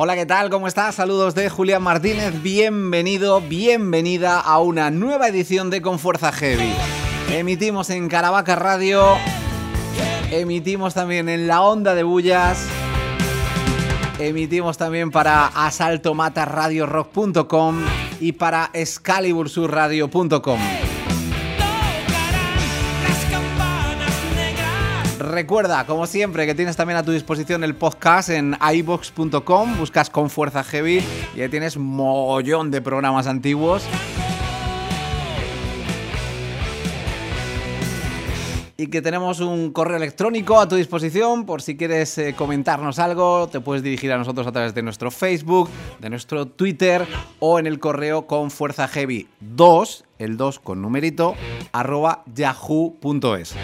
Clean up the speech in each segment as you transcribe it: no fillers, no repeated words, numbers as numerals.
Hola, ¿qué tal? ¿Cómo estás? Saludos de Julián Martínez. Bienvenido, bienvenida a una nueva edición de Con Fuerza Heavy. Emitimos en Caravaca Radio, emitimos también en la Onda de Bullas, emitimos también para asaltomataradiorock.com y para excalibursurradio.com. Recuerda, como siempre, que tienes también a tu disposición el podcast en iVoox.com, buscas Con Fuerza Heavy y ahí tienes mogollón de programas antiguos. Y que tenemos un correo electrónico a tu disposición por si quieres comentarnos algo, te puedes dirigir a nosotros a través de nuestro Facebook, de nuestro Twitter o en el correo confuerzaheavy2, el 2 con numerito, @yahoo.es.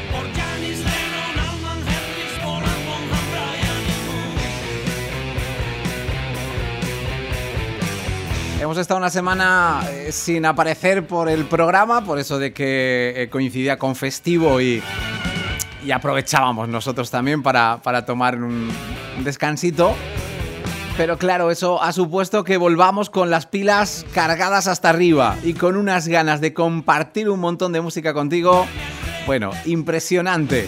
Hemos estado una semana sin aparecer por el programa, por eso de que coincidía con festivo y aprovechábamos nosotros también para tomar un descansito. Pero claro, eso ha supuesto que volvamos con las pilas cargadas hasta arriba y con unas ganas de compartir un montón de música contigo. Bueno, impresionante.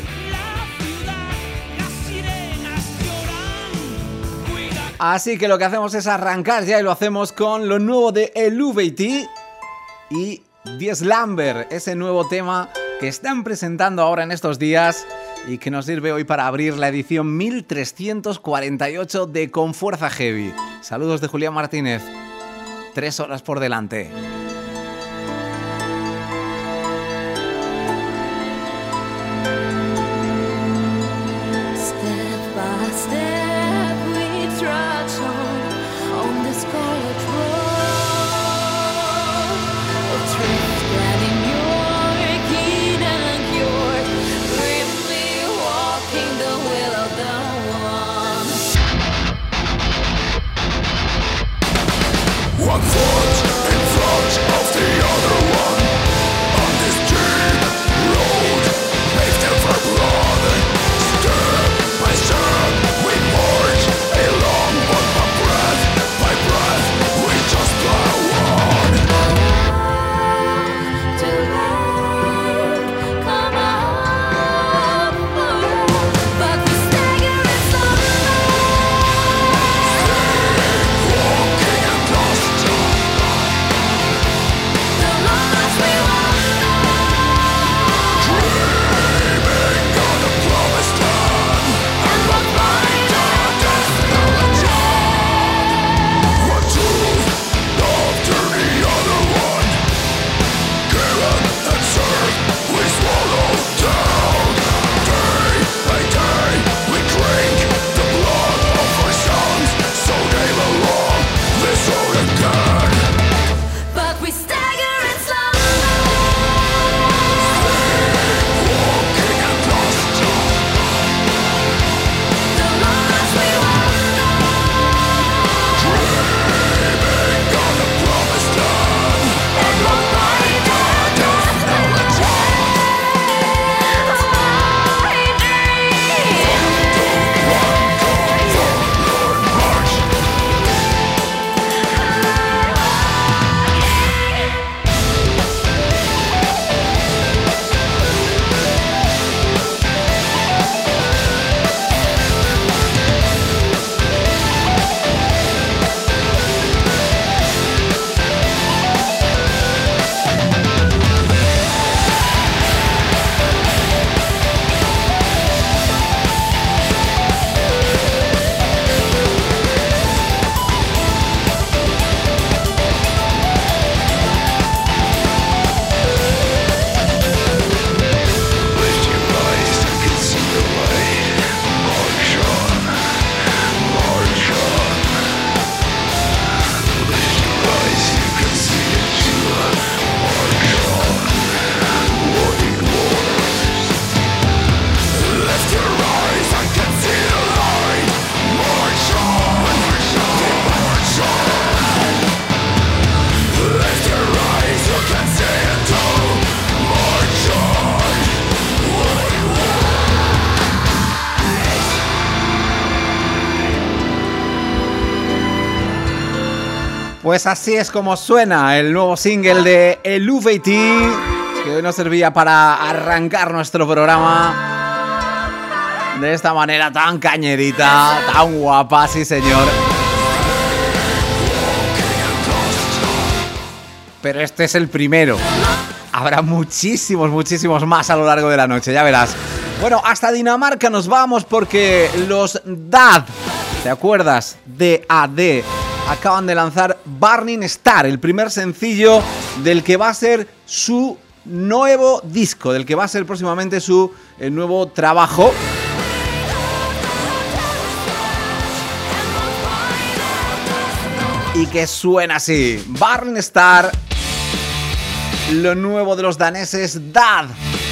Así que lo que hacemos es arrancar ya y lo hacemos con lo nuevo de Eluveitie y Die Slumber, ese nuevo tema que están presentando ahora en estos días y que nos sirve hoy para abrir la edición 1348 de Con Fuerza Heavy. Saludos de Julián Martínez. 3 horas por delante. One foot in front Pues así es como suena el nuevo single de Eluveitie, que hoy nos servía para arrancar nuestro programa de esta manera tan cañerita, tan guapa, sí señor. Pero este es el primero. Habrá muchísimos más a lo largo de la noche, ya verás. Bueno, hasta Dinamarca nos vamos porque los DAD, ¿te acuerdas? DAD. Acaban de lanzar Burning Star, el primer sencillo del que va a ser su nuevo disco, del que va a ser próximamente su nuevo trabajo. Y que suena así, Burning Star, lo nuevo de los daneses DAD.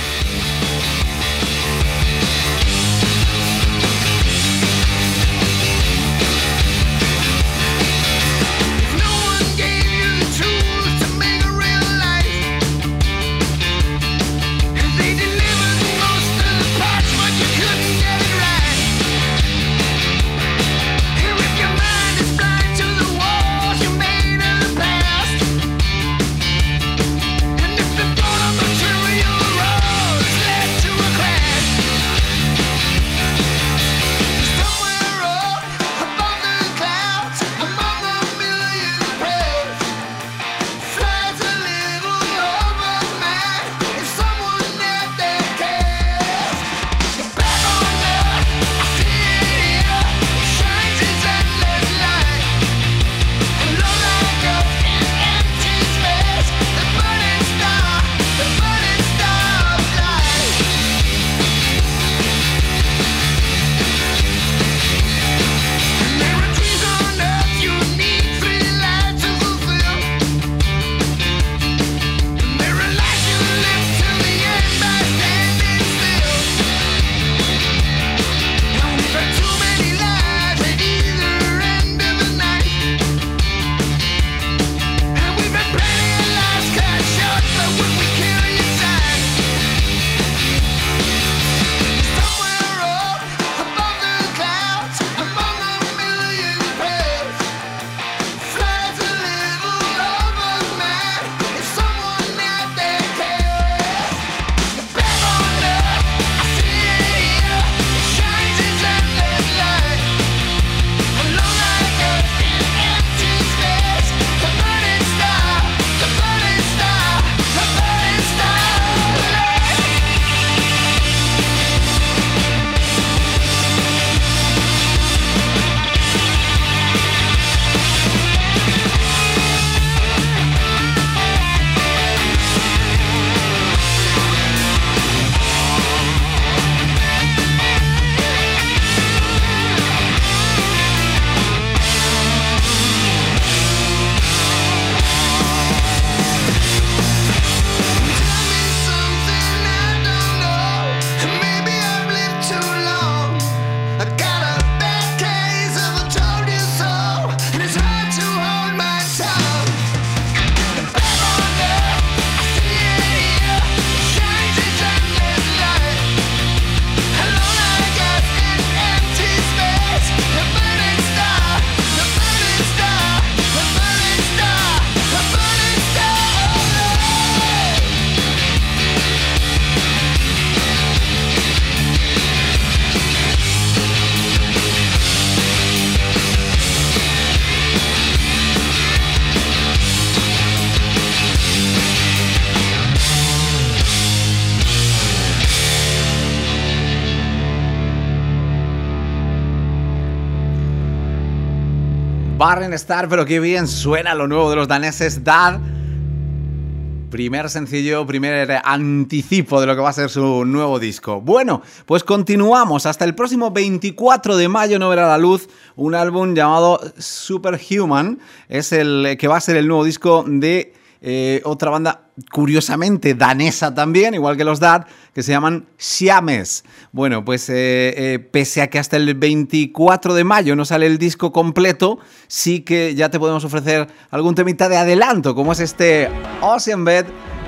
Burning Star, pero qué bien suena lo nuevo de los daneses DAD. Primer sencillo, primer anticipo de lo que va a ser su nuevo disco. Bueno, pues continuamos. Hasta el próximo 24 de mayo no verá la luz un álbum llamado Superhuman. Es el que va a ser el nuevo disco de otra banda curiosamente danesa también, igual que los DAD, que se llaman Siames. Bueno, pues pese a que hasta el 24 de mayo no sale el disco completo, sí que ya te podemos ofrecer algún temita de adelanto, como es este Ocean Bed,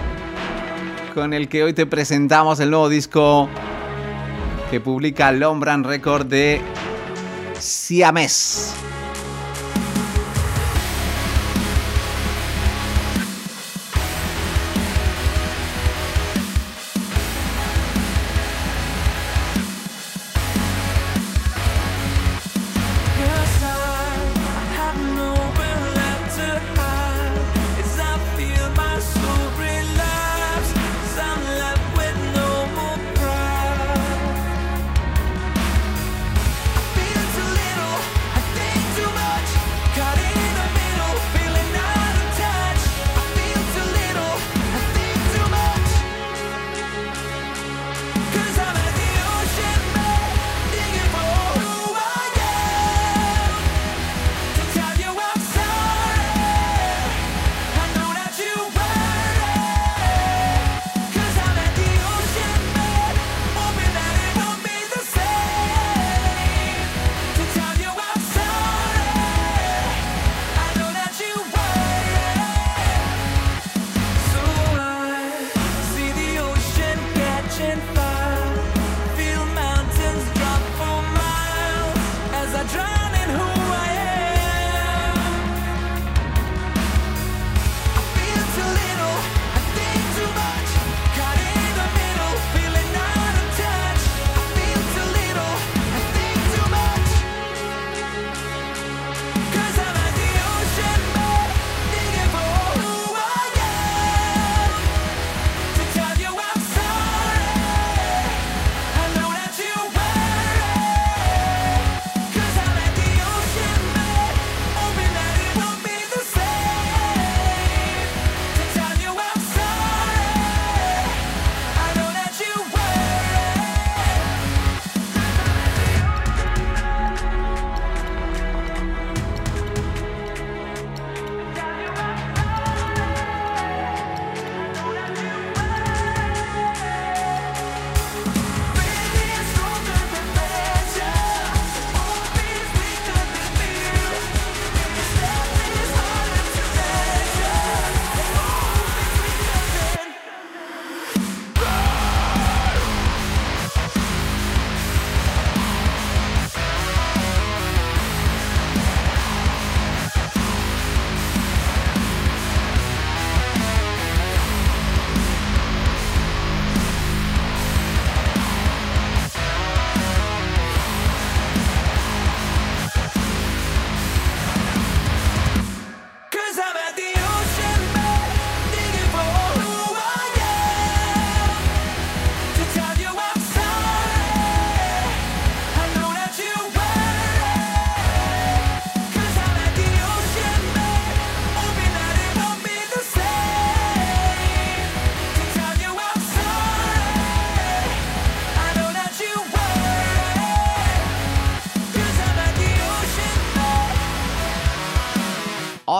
con el que hoy te presentamos el nuevo disco que publica Lombran Record de Siames.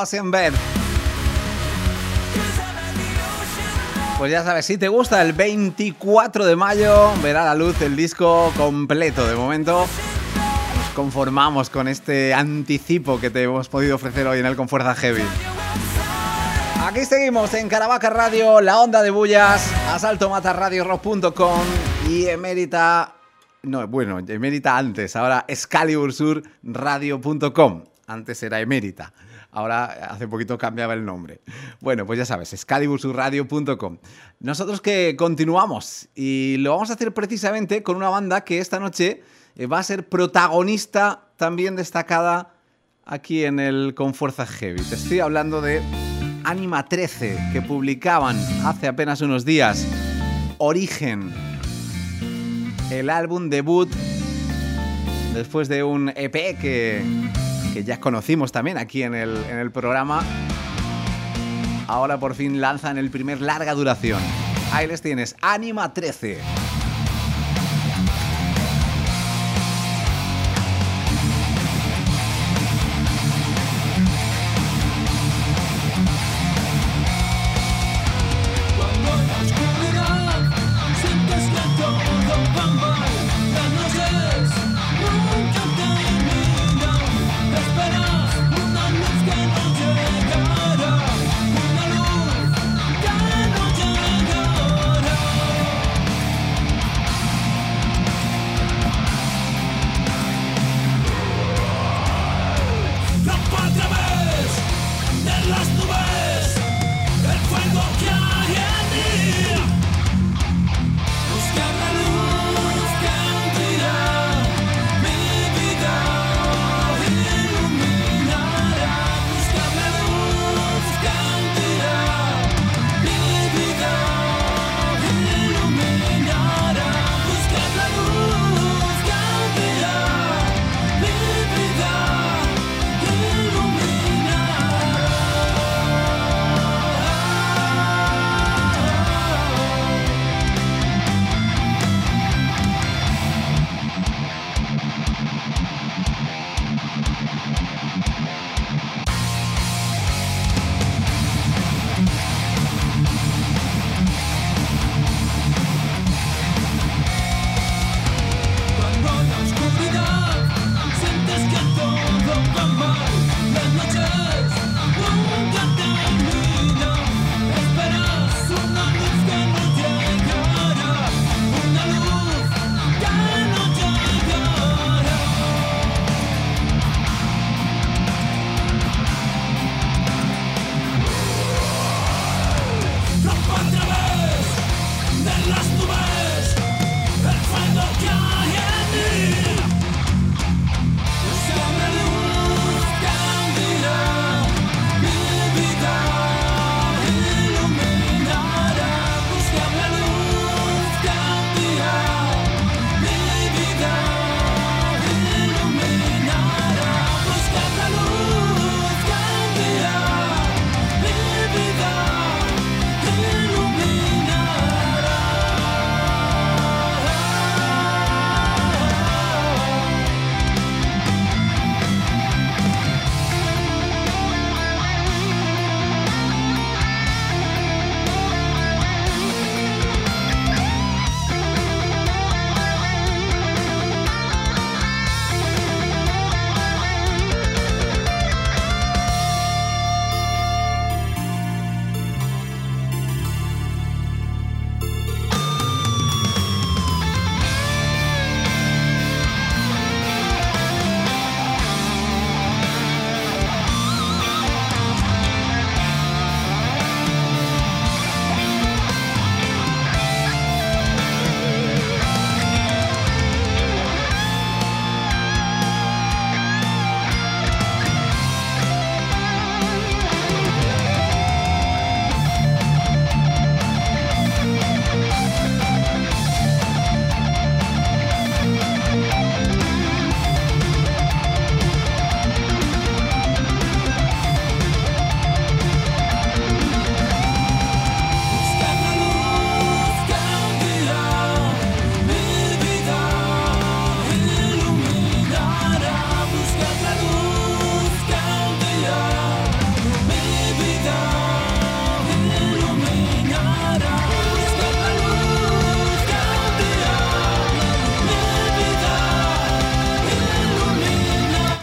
Ocean Bed. Pues ya sabes, si te gusta, el 24 de mayo verá la luz el disco completo. De momento nos conformamos con este anticipo que te hemos podido ofrecer hoy en el Con Fuerza Heavy. Aquí seguimos en Caravaca Radio, La Onda de Bullas, asaltomatarradiorock.com y Emérita antes, ahora excalibursurradio.com. Antes era Emérita, ahora hace poquito cambiaba el nombre. Bueno, pues ya sabes, excalibursurradio.com. Nosotros que continuamos y lo vamos a hacer precisamente con una banda que esta noche va a ser protagonista también destacada aquí en el Con Fuerza Heavy. Te estoy hablando de Ánima 13, que publicaban hace apenas unos días Origen, el álbum debut después de un EP que ya conocimos también aquí en el programa. Ahora por fin lanzan el primer larga duración. Ahí les tienes, Ánima 13.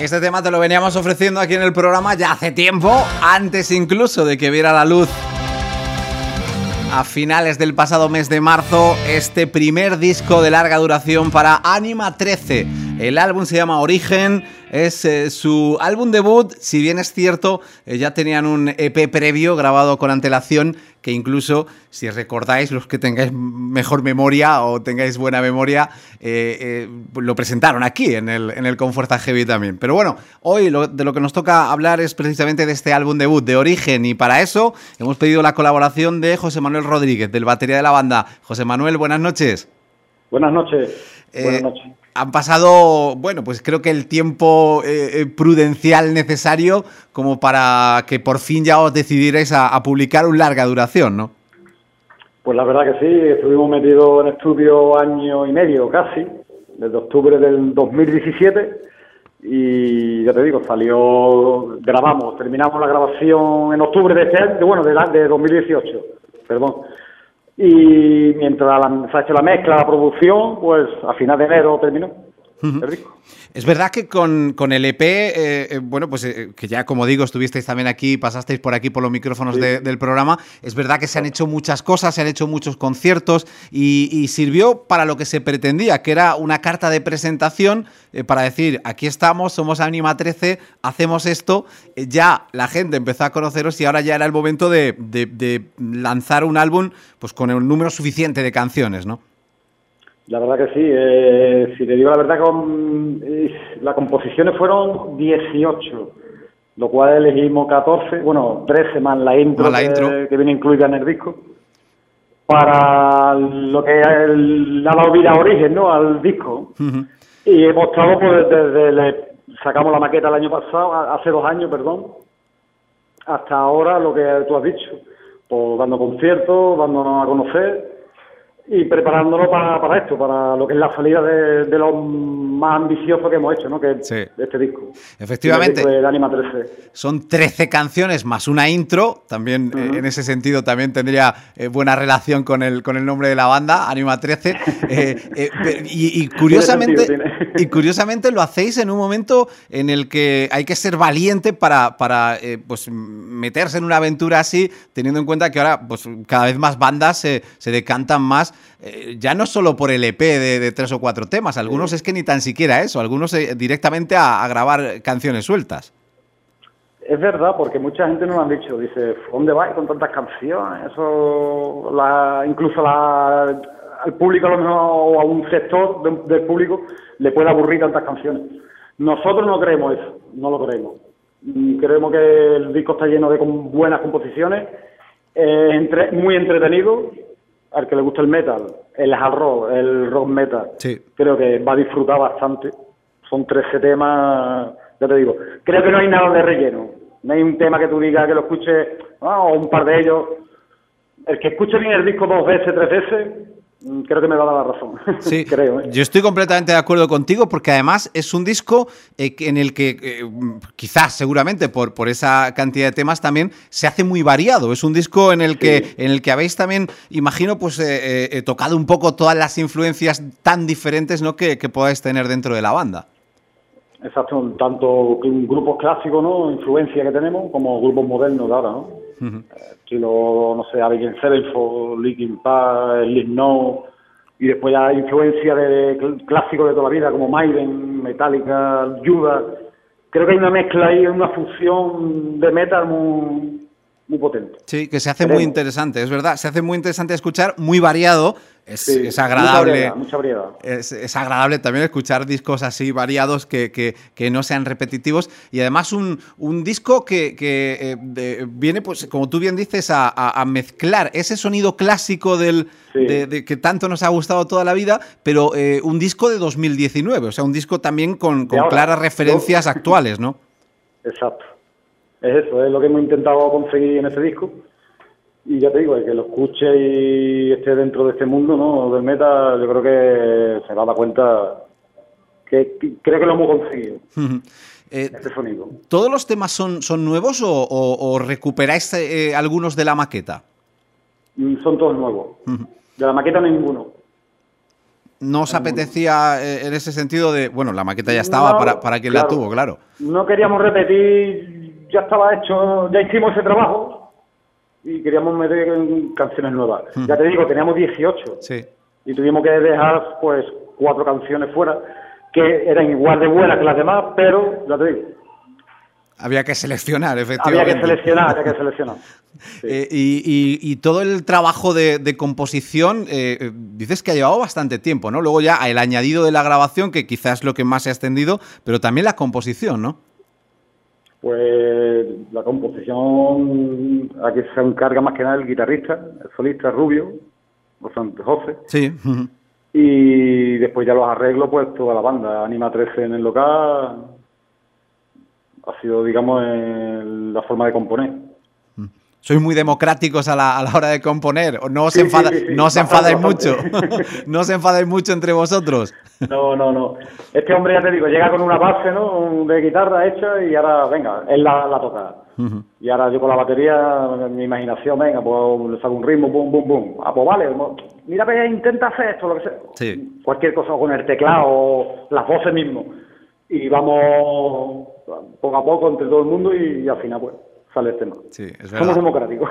este tema te lo veníamos ofreciendo aquí en el programa ya hace tiempo, antes incluso de que viera la luz a finales del pasado mes de marzo, este primer disco de larga duración para Ánima 13. El álbum se llama Origen, es su álbum debut, si bien es cierto, ya tenían un EP previo grabado con antelación, que incluso, si recordáis, los que tengáis mejor memoria o tengáis buena memoria, lo presentaron aquí en el Con Fuerza Heavy también. Pero bueno, hoy de lo que nos toca hablar es precisamente de este álbum debut de Origen, y para eso hemos pedido la colaboración de José Manuel Rodríguez, del batería de la banda. José Manuel, buenas noches. Buenas noches. Buenas noches. Han pasado, bueno, pues creo que el tiempo prudencial necesario como para que por fin ya os decidierais a publicar un larga duración, ¿no? Pues la verdad que sí, estuvimos metidos en estudio año y medio casi, desde octubre del 2017, y ya te digo, terminamos la grabación en octubre de este año, de 2018, perdón. Y mientras se ha hecho la mezcla, la producción, pues a final de enero terminó el disco. Es verdad que con el EP, que ya, como digo, estuvisteis también aquí, pasasteis por aquí por los micrófonos del programa, es verdad que se han hecho muchas cosas, se han hecho muchos conciertos y sirvió para lo que se pretendía, que era una carta de presentación para decir, aquí estamos, somos Ánima 13, hacemos esto, ya la gente empezó a conoceros y ahora ya era el momento de lanzar un álbum pues con un número suficiente de canciones, ¿no? La verdad que sí, si te digo la verdad, las composiciones fueron 18, lo cual elegimos 13 más la intro, que viene incluida en el disco, para lo que le ha dado vida a Origen, ¿no?, al disco. Uh-huh. Y hemos estado, pues, sacamos la maqueta el año pasado, hace 2 años, perdón, hasta ahora, lo que tú has dicho, pues dando conciertos, dándonos a conocer y preparándonos para esto, para lo que es la salida de lo más ambicioso que hemos hecho, ¿no?, que es este disco. Efectivamente. De Ánima 13. Son 13 canciones más una intro, también en ese sentido también tendría buena relación con el nombre de la banda, Ánima 13. Y curiosamente lo hacéis en un momento en el que hay que ser valiente para pues meterse en una aventura así, teniendo en cuenta que ahora pues cada vez más bandas se decantan más, ya no solo por el EP de 3 o 4 temas, algunos es que ni tan siquiera eso, algunos directamente a grabar canciones sueltas. Es verdad, porque mucha gente nos lo han dicho, dice, ¿dónde vais con tantas canciones? Eso, incluso al público, a lo mejor, o a un sector del público, le puede aburrir tantas canciones. Nosotros no creemos eso, no lo creemos. Creemos que el disco está lleno de buenas composiciones, muy entretenido. Al que le gusta el metal, el hard rock, el rock metal, creo que va a disfrutar bastante. Son 13 temas, ya te digo, creo que no hay nada de relleno. No hay un tema que tú digas que lo escuches, o un par de ellos. El que escuche bien el disco 2 veces, 3 veces, creo que me va a dar la razón. Sí, creo. Yo estoy completamente de acuerdo contigo, porque además es un disco en el que quizás, seguramente, por esa cantidad de temas también se hace muy variado. Es un disco en el que habéis también, imagino, pues tocado un poco todas las influencias tan diferentes, ¿no?, que podáis tener dentro de la banda. Exacto, tanto grupos clásicos, ¿no?, influencia que tenemos, como grupos modernos de ahora, ¿no? Uh-huh. Estilo, no sé, Avenged Sevenfold, Linkin Park, Slipknot, y después ya influencia de clásicos de toda la vida, como Maiden, Metallica, Judas. Creo que hay una mezcla ahí, una fusión de metal muy potente. Sí, que se hace muy interesante, es verdad, se hace muy interesante escuchar, muy variado. Es agradable. Mucha variedad. Es agradable también escuchar discos así variados que no sean repetitivos, y además un disco que viene, pues como tú bien dices, a mezclar ese sonido clásico de que tanto nos ha gustado toda la vida, pero un disco de 2019, o sea, un disco también con claras referencias actuales, ¿no? Exacto. Es eso, es lo que hemos intentado conseguir en este disco. Y ya te digo, el que lo escuche y esté dentro de este mundo, ¿no?, del metal, yo creo que se va a dar cuenta que creo que lo hemos conseguido. Este sonido. ¿Todos los temas son nuevos o recuperáis algunos de la maqueta? Son todos nuevos. De la maqueta no hay ninguno. no os apetecía en ese sentido de, bueno, la maqueta ya estaba para quien la tuvo, claro. No queríamos repetir, ya estaba hecho, ya hicimos ese trabajo y queríamos meter canciones nuevas. Ya te digo, teníamos 18 y tuvimos que dejar pues 4 canciones fuera que eran igual de buenas que las demás, pero ya te digo. Había que seleccionar, efectivamente. Había que seleccionar. Sí. Y todo el trabajo de composición, dices que ha llevado bastante tiempo, ¿no? Luego ya el añadido de la grabación, que quizás es lo que más se ha extendido, pero también la composición, ¿no? Pues la composición, aquí se encarga más que nada el guitarrista, el solista Rubio, José. Sí. Y después ya los arreglos, pues toda la banda, Anima 13 en el local, ha sido, digamos, la forma de componer. ¿Sois muy democráticos a la hora de componer? ¿No os enfadáis mucho? ¿No os enfadáis mucho entre vosotros? No. Este hombre, ya te digo, llega con una base, ¿no?, de guitarra hecha y ahora, venga, él la toca. Y ahora yo con la batería, mi imaginación, venga, pues le saco un ritmo, bum, bum, bum. Ah, pues vale, mira, intenta hacer esto, lo que sea. Sí. Cualquier cosa con el teclado, las voces mismo. Y vamos poco a poco entre todo el mundo y al final, pues, sale el tema. Sí, es verdad. Somos democráticos.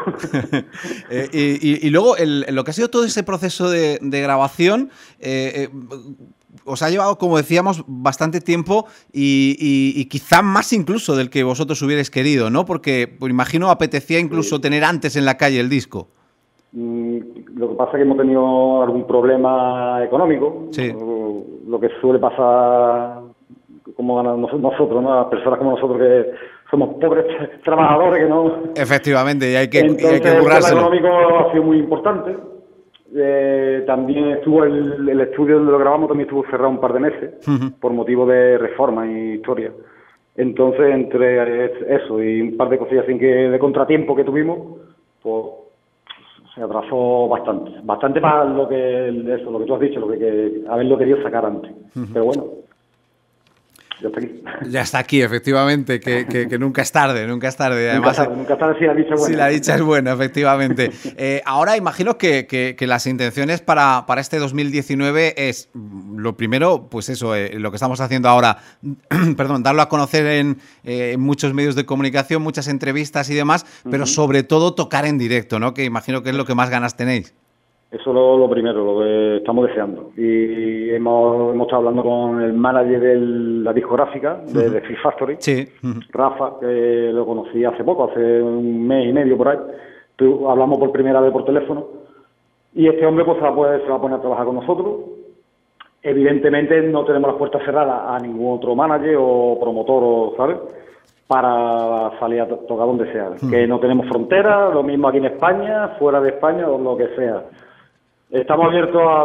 Y luego, lo que ha sido todo ese proceso de grabación, os ha llevado, como decíamos, bastante tiempo y quizá más incluso del que vosotros hubierais querido, ¿no? Porque, pues, imagino, apetecía incluso tener antes en la calle el disco. Lo que pasa es que hemos tenido algún problema económico, lo que suele pasar como nosotros, ¿no? Las personas como nosotros que somos pobres trabajadores que no... Efectivamente, y hay que currárselo. El tema económico ha sido muy importante. También estuvo el estudio donde lo grabamos, también estuvo cerrado un par de meses, por motivo de reforma y historia. Entonces, entre eso y un par de cosillas de contratiempo que tuvimos, pues se atrasó bastante más lo que tú has dicho, lo que haberlo querido sacar antes. Pero bueno, ya está aquí. Ya está aquí, efectivamente, que nunca es tarde, nunca es tarde. Además, nunca es tarde si la dicha es buena. Si la dicha es buena, efectivamente. Ahora imagino que las intenciones para este 2019 es, lo primero, pues eso, lo que estamos haciendo ahora, perdón, darlo a conocer en muchos medios de comunicación, muchas entrevistas y demás, pero sobre todo tocar en directo, ¿no? Que imagino que es lo que más ganas tenéis. Eso es lo primero, lo que estamos deseando. Y hemos estado hablando con el manager de la discográfica, de Fear Factory, Rafa, que lo conocí hace poco, hace un mes y medio por ahí. Hablamos por primera vez por teléfono. Y este hombre pues se va a poner a trabajar con nosotros. Evidentemente no tenemos las puertas cerradas a ningún otro manager o promotor, ¿sabes?, para salir a tocar donde sea. Que no tenemos fronteras, lo mismo aquí en España, fuera de España o lo que sea. Estamos abiertos a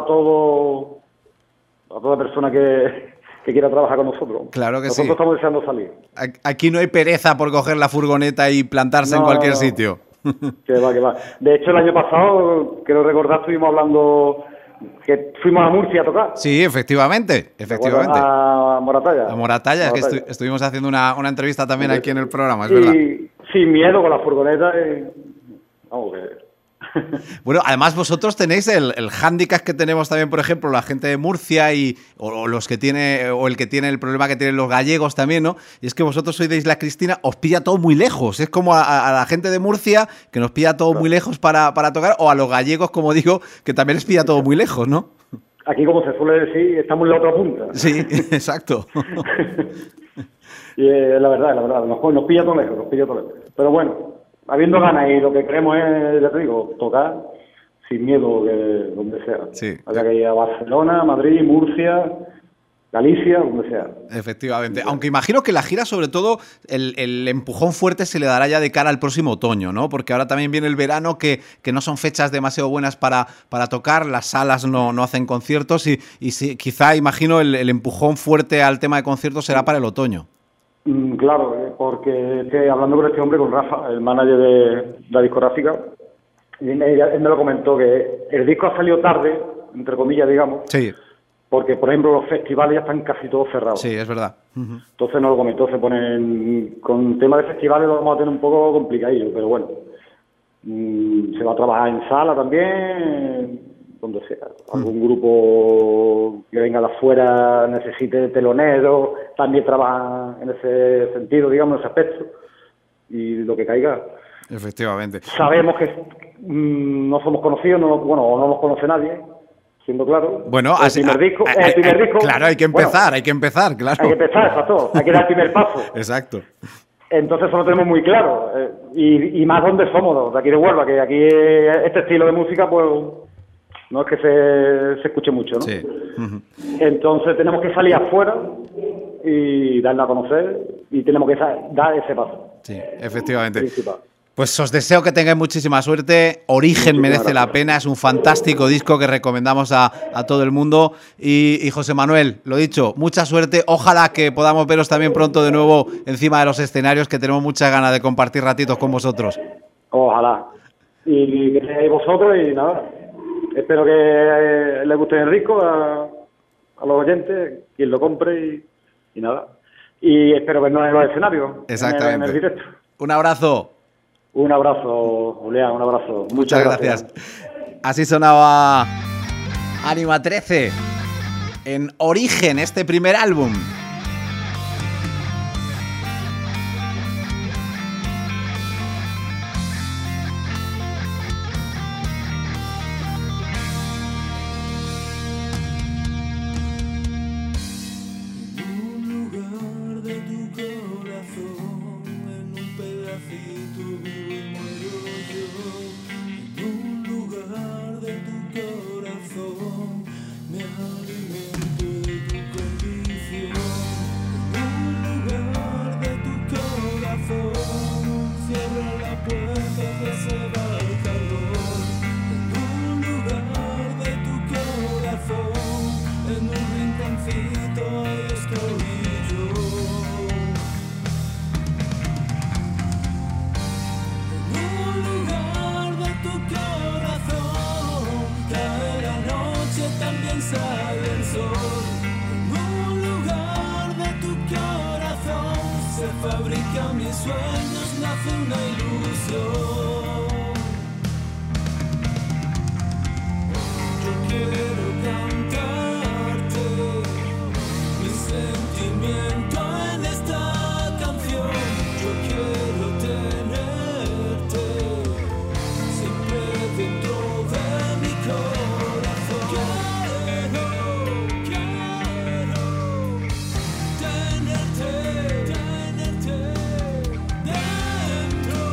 toda persona que quiera trabajar con nosotros. Claro que nosotros estamos deseando salir. Aquí no hay pereza por coger la furgoneta y plantarse en cualquier sitio. Que va. De hecho, el año pasado, creo recordar, estuvimos hablando que fuimos a Murcia a tocar. Sí, efectivamente. A Moratalla. A Moratalla, es que estuvimos haciendo una entrevista también aquí en el programa, es verdad. Sin miedo, con la furgoneta. Vamos, que... Bueno, además vosotros tenéis el hándicap que tenemos también, por ejemplo, la gente de Murcia o el que tiene el problema que tienen los gallegos también, ¿no? Y es que vosotros sois de Isla Cristina, os pilla todo muy lejos. Es como a la gente de Murcia, que nos pilla todo muy lejos para tocar, o a los gallegos, como digo, que también les pilla todo muy lejos, ¿no? Aquí, como se suele decir, estamos en la otra punta. Sí, exacto. Y la verdad, nos pilla todo lejos, Pero bueno, habiendo ganas y lo que queremos es, ya te digo, tocar sin miedo de donde sea. Sí. Haya que ir a Barcelona, Madrid, Murcia, Galicia, donde sea. Efectivamente. Aunque imagino que la gira, sobre todo, el empujón fuerte se le dará ya de cara al próximo otoño, ¿no? Porque ahora también viene el verano, que no son fechas demasiado buenas para tocar, las salas no hacen conciertos y sí, quizá, imagino, el empujón fuerte al tema de conciertos será para el otoño. Claro, porque hablando con este hombre, con Rafa, el manager de la discográfica, él me lo comentó, que el disco ha salido tarde, entre comillas, digamos, sí, porque, por ejemplo, los festivales ya están casi todos cerrados. Sí, es verdad. Entonces nos lo comentó, se ponen, con tema de festivales lo vamos a tener un poco complicadillo, pero bueno, se va a trabajar en sala también, donde sea. Algún grupo que venga de afuera necesite telonero, también trabaja en ese sentido, digamos, en ese aspecto, y lo que caiga. Efectivamente. Sabemos que no somos conocidos, no nos conoce nadie, siendo claro. Bueno, el primer disco, claro, hay que empezar, claro. Hay que empezar, exacto, hay que dar el primer paso. Exacto. Entonces eso lo tenemos muy claro, y más donde somos, de aquí de Huelva, que aquí este estilo de música, pues, no es que se escuche mucho, ¿no? Sí. Entonces tenemos que salir afuera y darnos a conocer, y tenemos que dar ese paso. Sí, efectivamente. Principal. Pues os deseo que tengáis muchísima suerte. Origen merece la pena, es un fantástico disco que recomendamos a todo el mundo. Y José Manuel, lo dicho, mucha suerte. Ojalá que podamos veros también pronto de nuevo encima de los escenarios, que tenemos muchas ganas de compartir ratitos con vosotros. Ojalá. Y que seáis vosotros, y nada, espero que les guste el disco a los oyentes, quien lo compre, y nada. Y espero vernos en los escenarios. Exactamente. En el directo. Un abrazo. Un abrazo, Julián, un abrazo. Muchas gracias. Así sonaba Ánima 13 en Origen, este primer álbum. Tenerte dentro.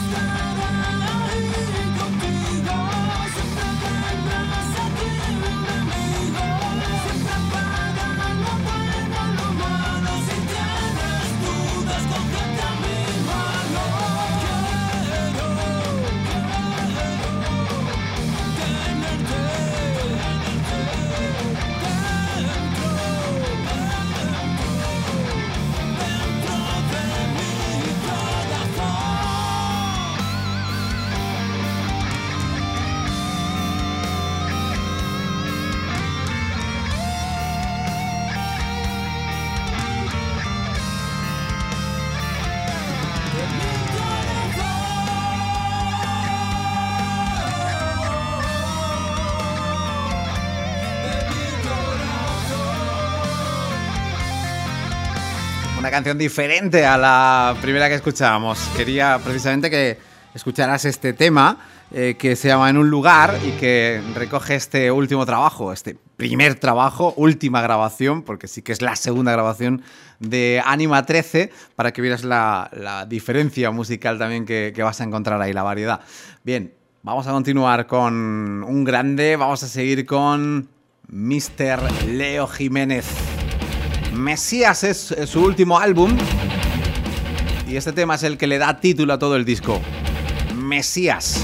Una canción diferente a la primera que escuchábamos. Quería precisamente que escucharas este tema que se llama En un lugar y que recoge este último trabajo, este primer trabajo, última grabación, porque sí que es la segunda grabación de Anima 13, para que vieras la diferencia musical también que vas a encontrar ahí, la variedad. Bien, vamos a continuar con un grande, vamos a seguir con Mr. Leo Jiménez. Mesías es su último álbum y este tema es el que le da título a todo el disco. Mesías.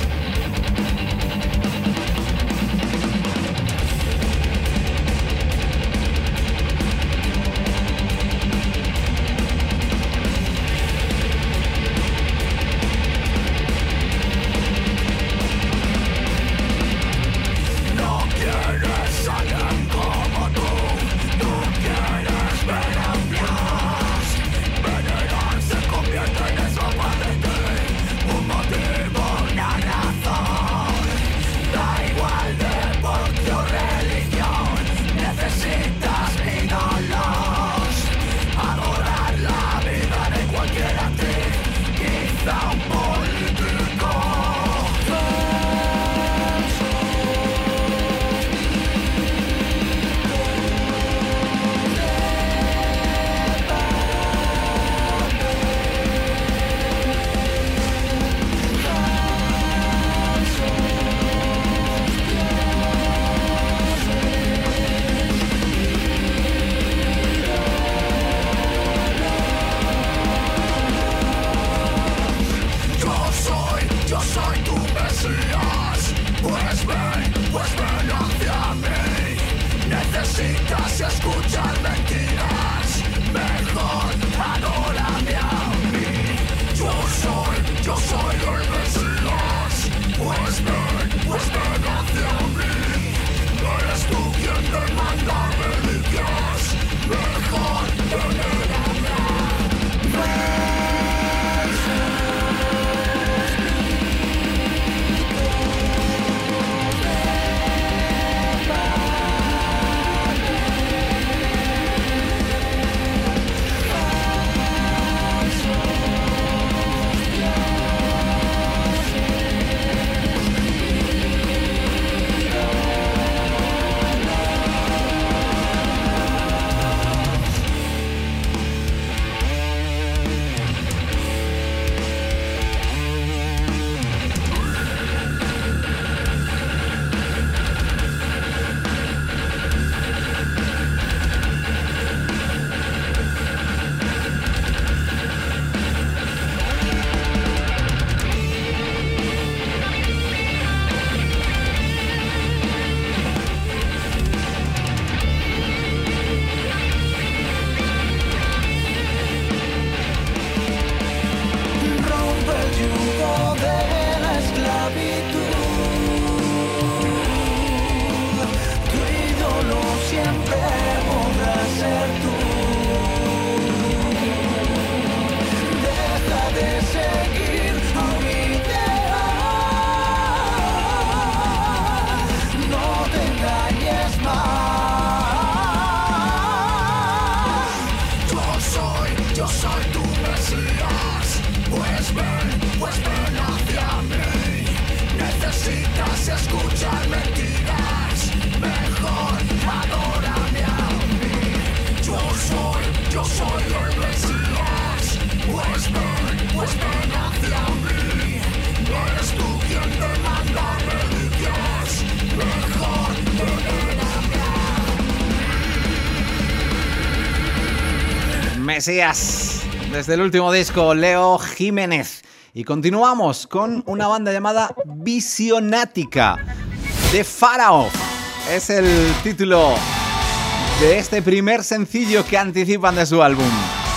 Mesías. Desde el último disco, Leo Jiménez. Y continuamos con una banda llamada Visionática, de Faraón. Es el título de este primer sencillo que anticipan de su álbum.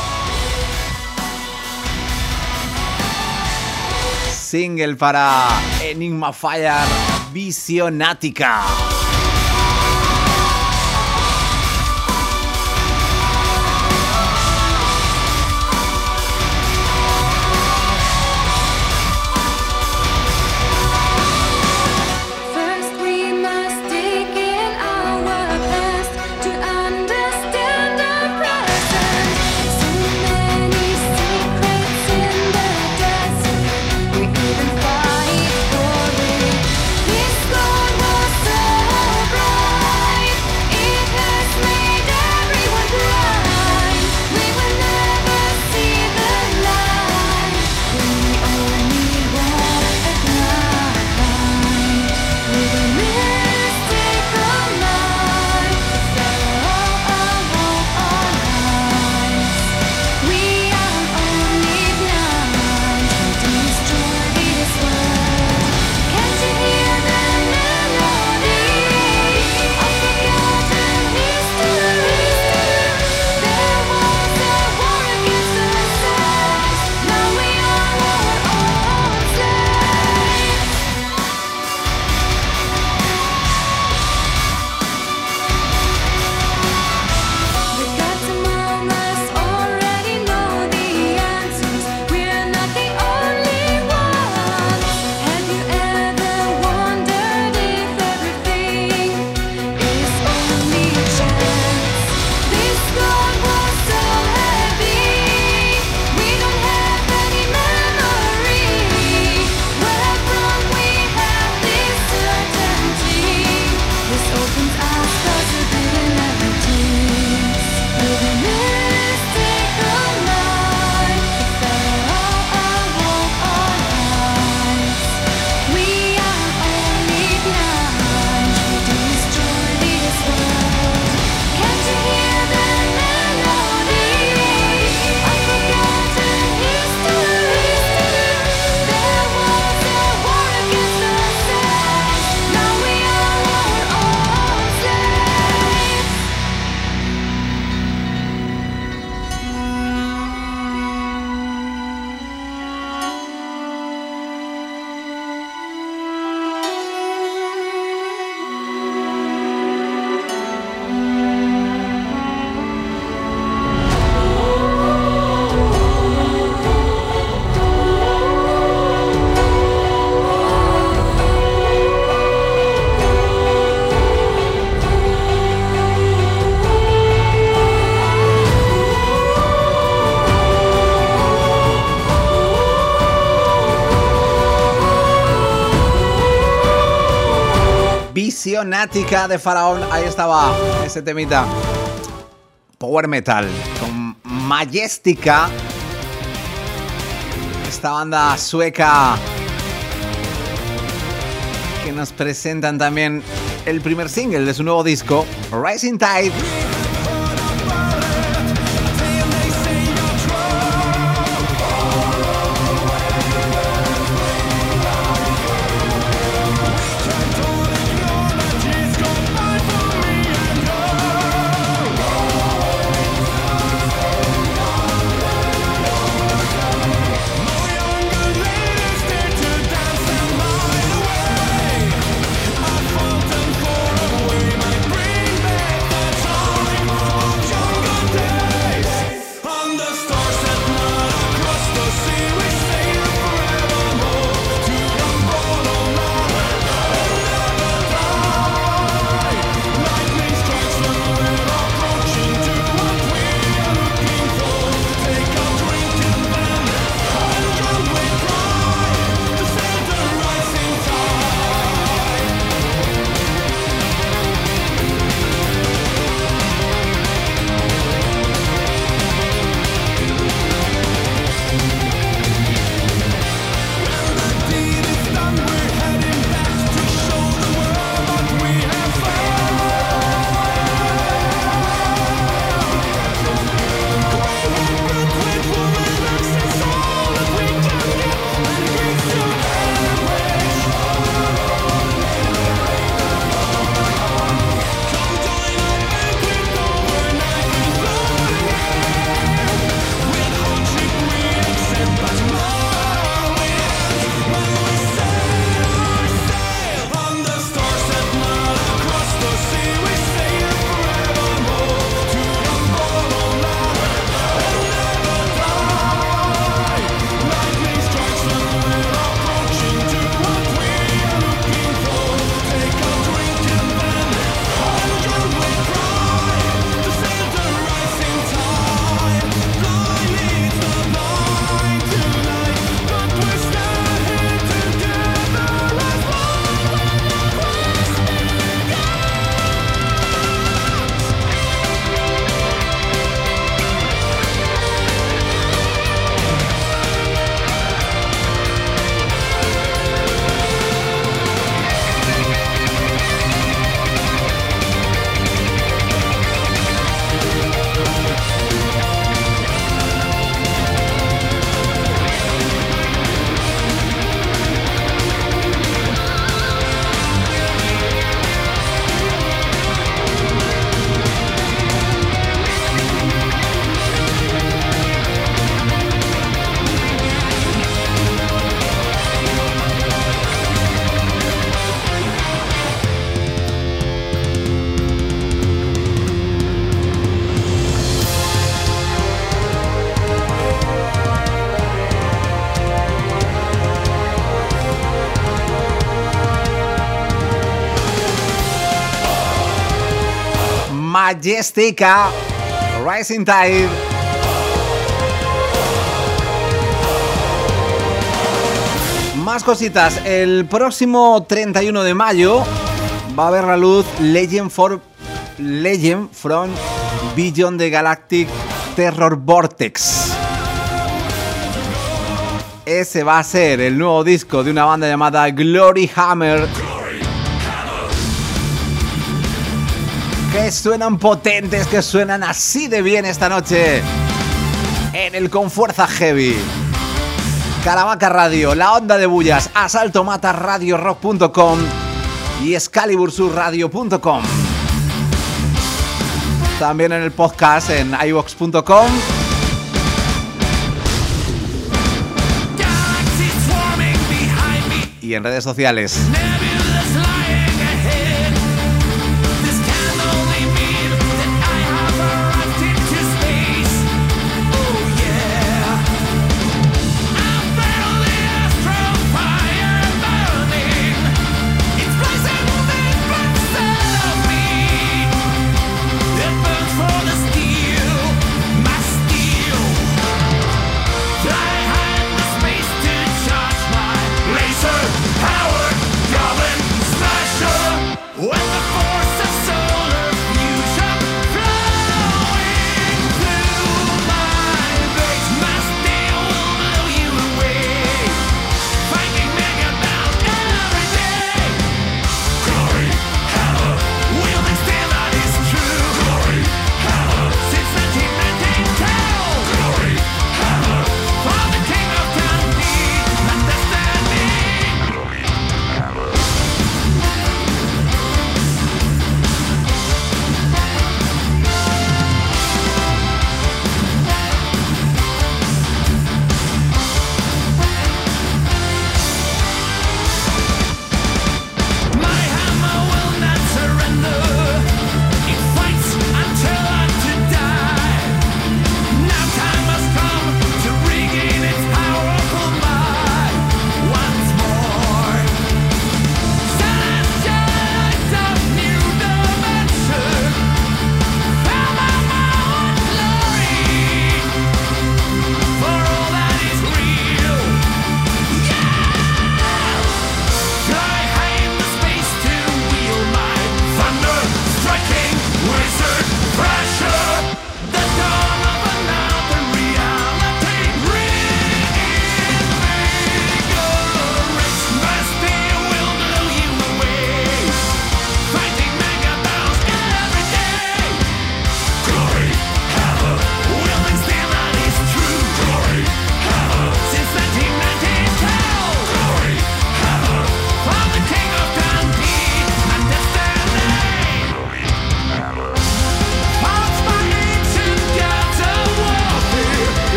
Single para Enigma Fire, Visionática. Visionática de Faraón. Ahí estaba ese temita power metal con Majestica, esta banda sueca que nos presentan también el primer single de su nuevo disco, Rising Tide. Majestica, Rising Tide. Más cositas. El próximo 31 de mayo va a ver la luz Legend from Beyond the Galactic Terror Vortex. Ese va a ser el nuevo disco de una banda llamada Glory Hammer. Que suenan potentes, que suenan así de bien esta noche en el Con Fuerza Heavy. Caravaca Radio, La Onda de Bullas, Asalto Mata, RadioRock.com y ExcaliburSurRadio.com. También en el podcast en iVoox.com. Y en redes sociales. Powered, Goblin, Sniper.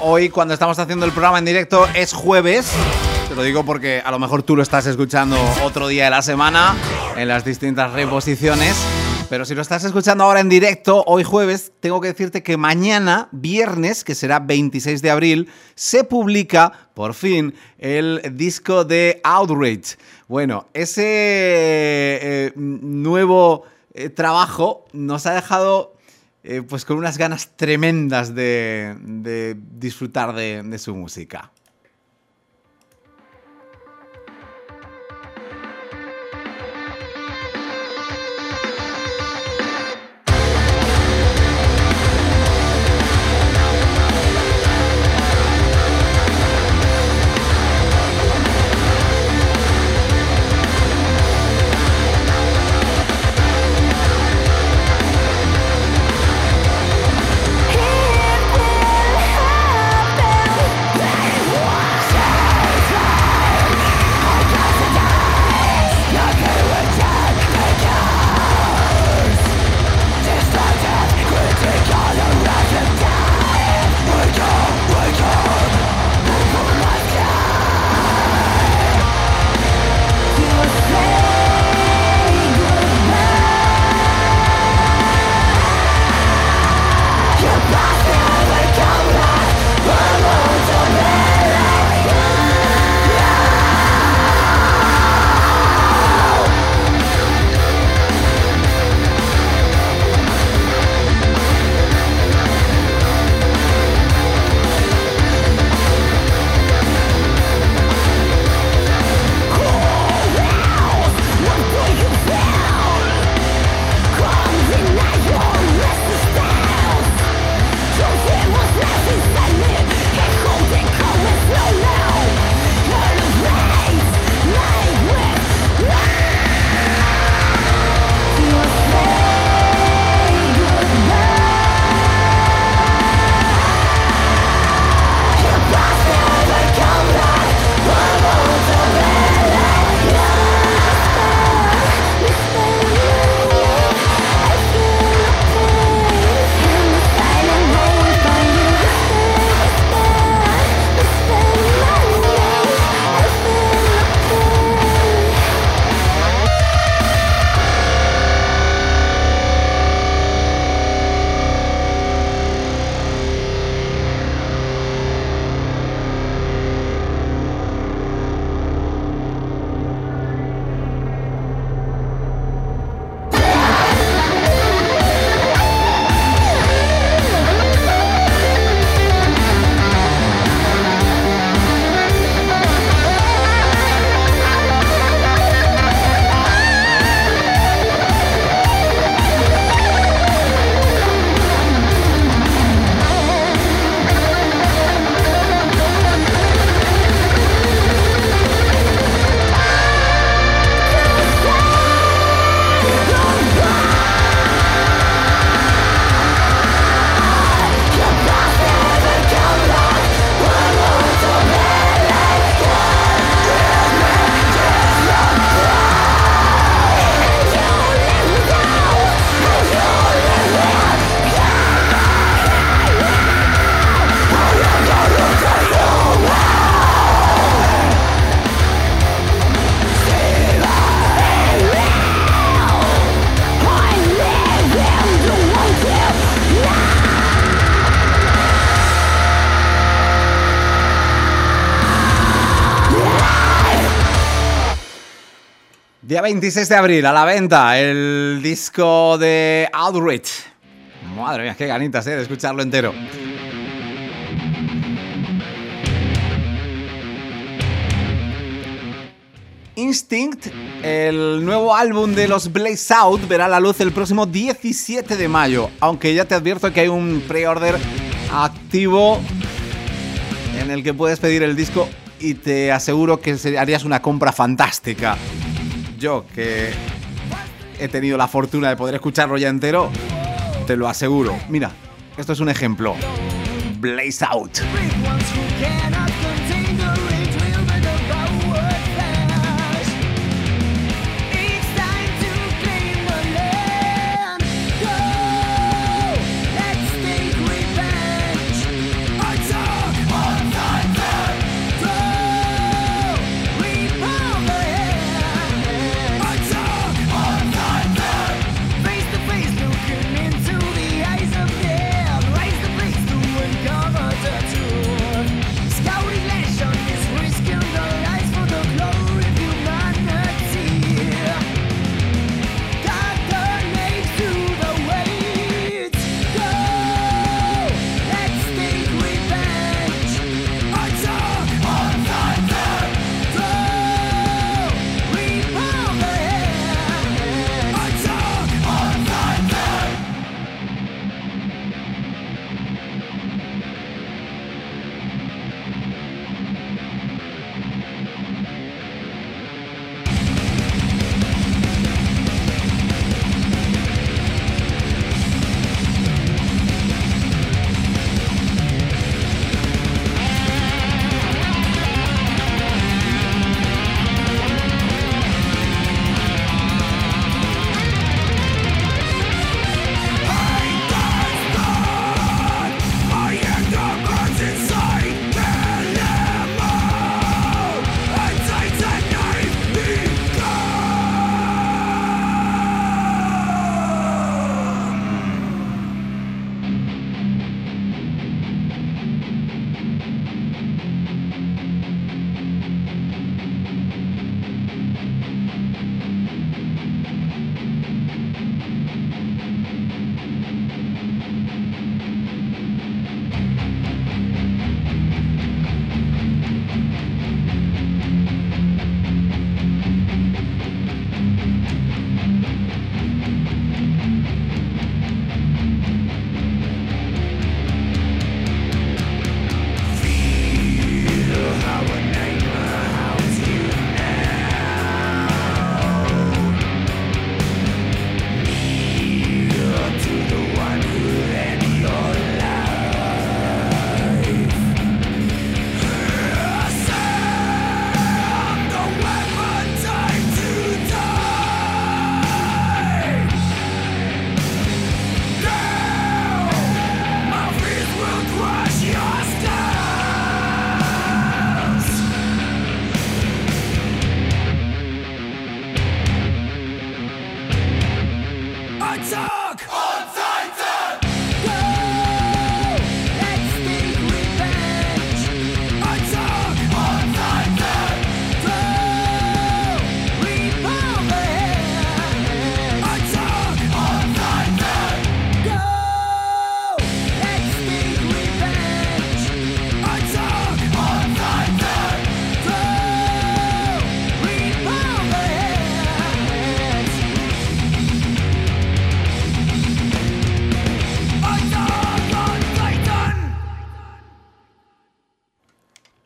hoy cuando estamos haciendo el programa en directo es jueves. Te lo digo porque a lo mejor tú lo estás escuchando otro día de la semana en las distintas reposiciones. Pero si lo estás escuchando ahora en directo, hoy jueves, tengo que decirte que mañana, viernes, que será 26 de abril, se publica, por fin, el disco de Outrage. Bueno, ese nuevo trabajo nos ha dejado pues con unas ganas tremendas de disfrutar de su música. Día 26 de abril, a la venta, el disco de Outrage. Madre mía, qué ganitas, de escucharlo entero. Instinct, el nuevo álbum de los Blaze Out, verá la luz el próximo 17 de mayo. Aunque ya te advierto que hay un pre-order activo en el que puedes pedir el disco y te aseguro que harías una compra fantástica. Yo, que he tenido la fortuna de poder escucharlo ya entero, te lo aseguro. Mira, esto es un ejemplo. Blaze Out. Let's take revenge. I talk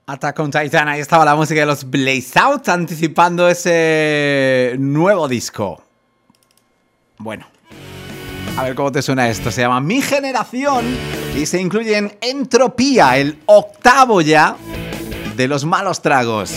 Attack on Titan, ahí estaba la música de los Blaze Out anticipando ese nuevo disco. Bueno, a ver cómo te suena esto. Se llama Mi Generación y se incluye en Entropía, el octavo ya de Los Malos Tragos.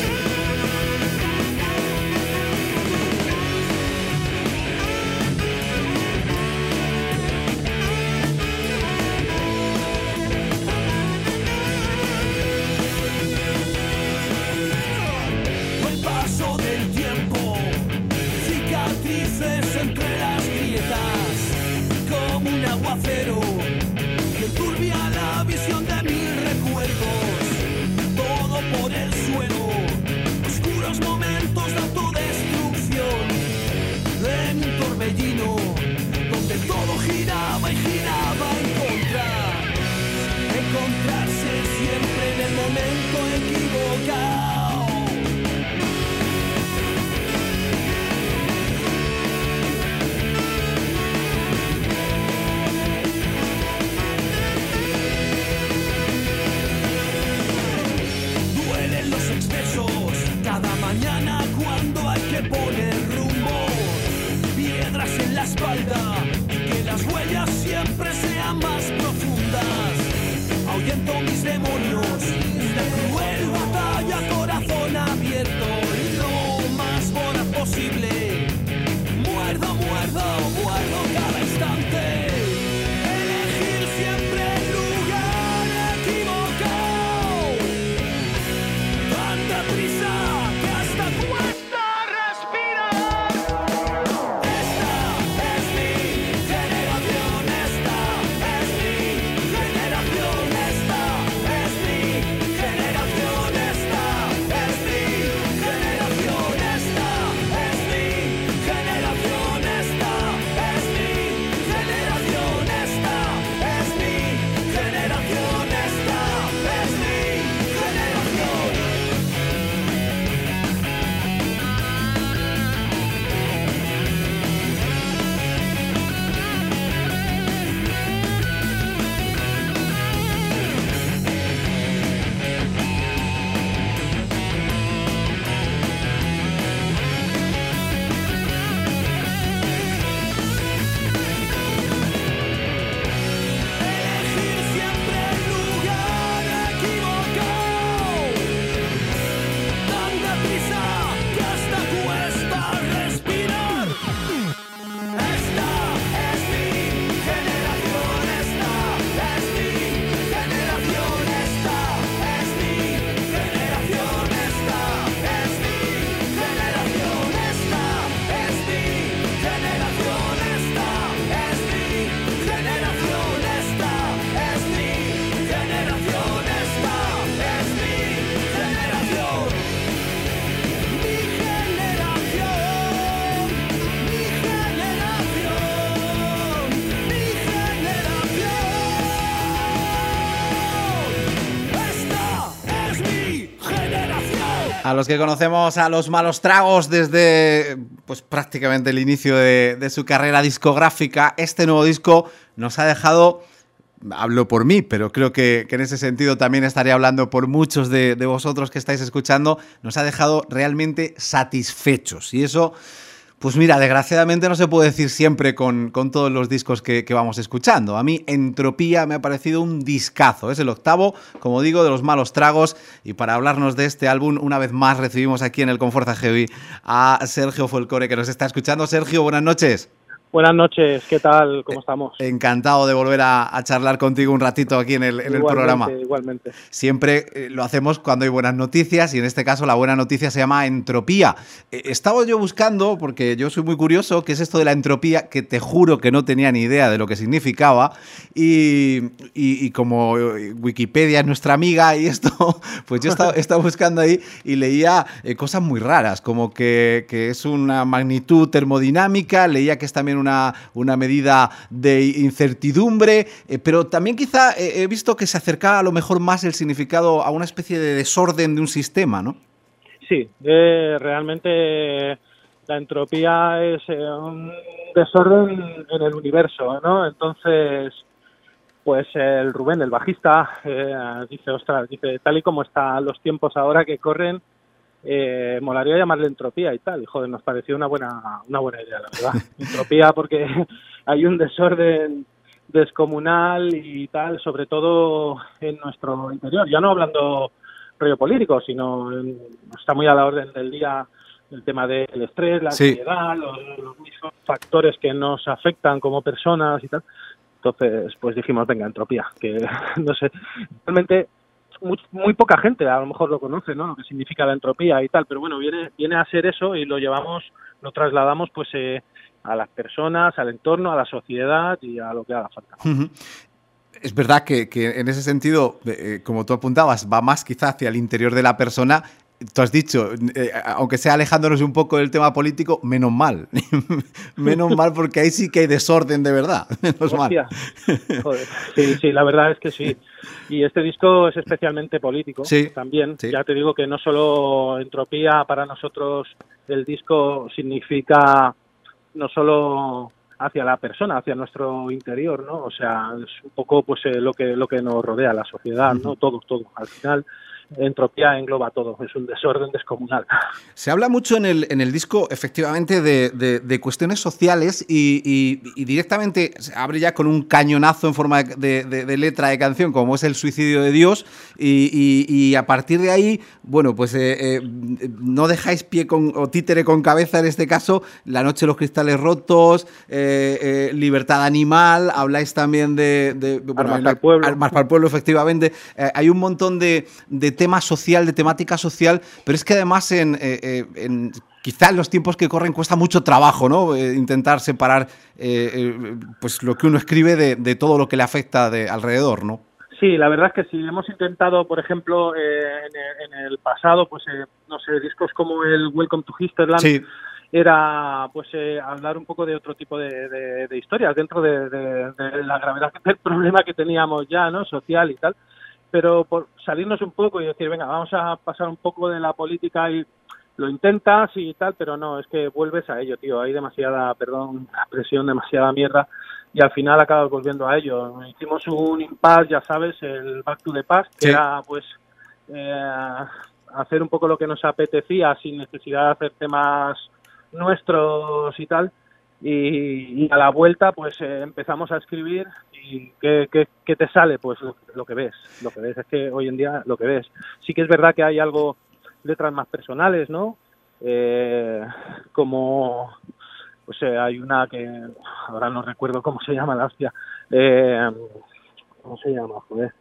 A los que conocemos a Los Malos Tragos desde pues prácticamente el inicio de su carrera discográfica, este nuevo disco nos ha dejado, hablo por mí, pero creo que en ese sentido también estaría hablando por muchos de vosotros que estáis escuchando, nos ha dejado realmente satisfechos. Y eso, pues mira, desgraciadamente no se puede decir siempre con todos los discos que vamos escuchando. A mí Entropía me ha parecido un discazo. Es el octavo, como digo, de Los Malos Tragos. Y para hablarnos de este álbum, una vez más recibimos aquí en el Conforza Heavy a Sergio Folcore, que nos está escuchando. Sergio, buenas noches. Buenas noches, ¿qué tal? ¿Cómo estamos? Encantado de volver a charlar contigo un ratito aquí en el programa. Igualmente. Siempre lo hacemos cuando hay buenas noticias y en este caso la buena noticia se llama Entropía. Estaba yo buscando, porque yo soy muy curioso, qué es esto de la entropía, que te juro que no tenía ni idea de lo que significaba y como Wikipedia es nuestra amiga y esto, pues yo estaba buscando ahí y leía cosas muy raras, como que es una magnitud termodinámica, leía que es también una medida de incertidumbre, pero también quizá he visto que se acercaba a lo mejor más el significado a una especie de desorden de un sistema, ¿no? Sí, realmente la entropía es un desorden en el universo, ¿no? Entonces, Pues el Rubén, el bajista, dice, ostras, dice, tal y como están los tiempos ahora que corren, molaría llamarle entropía y tal. Y joder, nos pareció una buena idea, la verdad. Entropía porque hay un desorden descomunal y tal, sobre todo en nuestro interior. Ya no hablando rollo político, sino está muy a la orden del día el tema del estrés, la ansiedad, los mismos factores que nos afectan como personas y tal. Entonces, pues dijimos, venga, entropía, que no sé, realmente muy poca gente a lo mejor lo conoce, ¿no? Lo que significa la entropía y tal, pero bueno, viene a ser eso y lo trasladamos pues a las personas, al entorno, a la sociedad y a lo que haga falta. Es verdad que en ese sentido, como tú apuntabas, va más quizá hacia el interior de la persona. Tú has dicho, aunque sea alejándonos un poco del tema político, menos mal. Menos mal, porque ahí sí que hay desorden de verdad. Menos mal. Joder. Sí, la verdad es que sí. Y este disco es especialmente político también. Sí. Ya te digo que no solo entropía, para nosotros el disco significa no solo hacia la persona, hacia nuestro interior, ¿no? O sea, es un poco pues lo que nos rodea, la sociedad, ¿no? Todo. Al final, entropía engloba todo, es un desorden descomunal. Se habla mucho en el disco, efectivamente, de cuestiones sociales y directamente se abre ya con un cañonazo en forma de letra de canción, como es el suicidio de Dios, y a partir de ahí, bueno, pues no dejáis pie o títere con cabeza en este caso, La noche de los cristales rotos, Libertad animal, habláis también de Armas para el pueblo. Armas para el pueblo, efectivamente. Hay un montón de tema social, de temática social, pero es que además quizá en los tiempos que corren cuesta mucho trabajo, ¿no? Intentar separar pues lo que uno escribe de todo lo que le afecta alrededor, ¿no? Sí, la verdad es que sí. Hemos intentado, por ejemplo, en el pasado, pues no sé, discos como el Welcome to Histerland, sí, era pues hablar un poco de otro tipo de historias dentro de la gravedad del problema que teníamos ya, ¿no? Social y tal. Pero por salirnos un poco y decir, venga, vamos a pasar un poco de la política y lo intentas y tal, pero no, es que vuelves a ello, tío. Hay demasiada, perdón, presión, demasiada mierda y al final acabas volviendo a ello. Hicimos un impasse, ya sabes, el Back to the Past, que era pues hacer un poco lo que nos apetecía sin necesidad de hacer temas nuestros y tal. Y a la vuelta pues empezamos a escribir y ¿qué te sale? Pues lo que ves, es que hoy en día lo que ves. Sí que es verdad que hay letras más personales, ¿no? Como, pues hay una que ahora no recuerdo cómo se llama, la hostia. ¿Cómo se llama? Joder.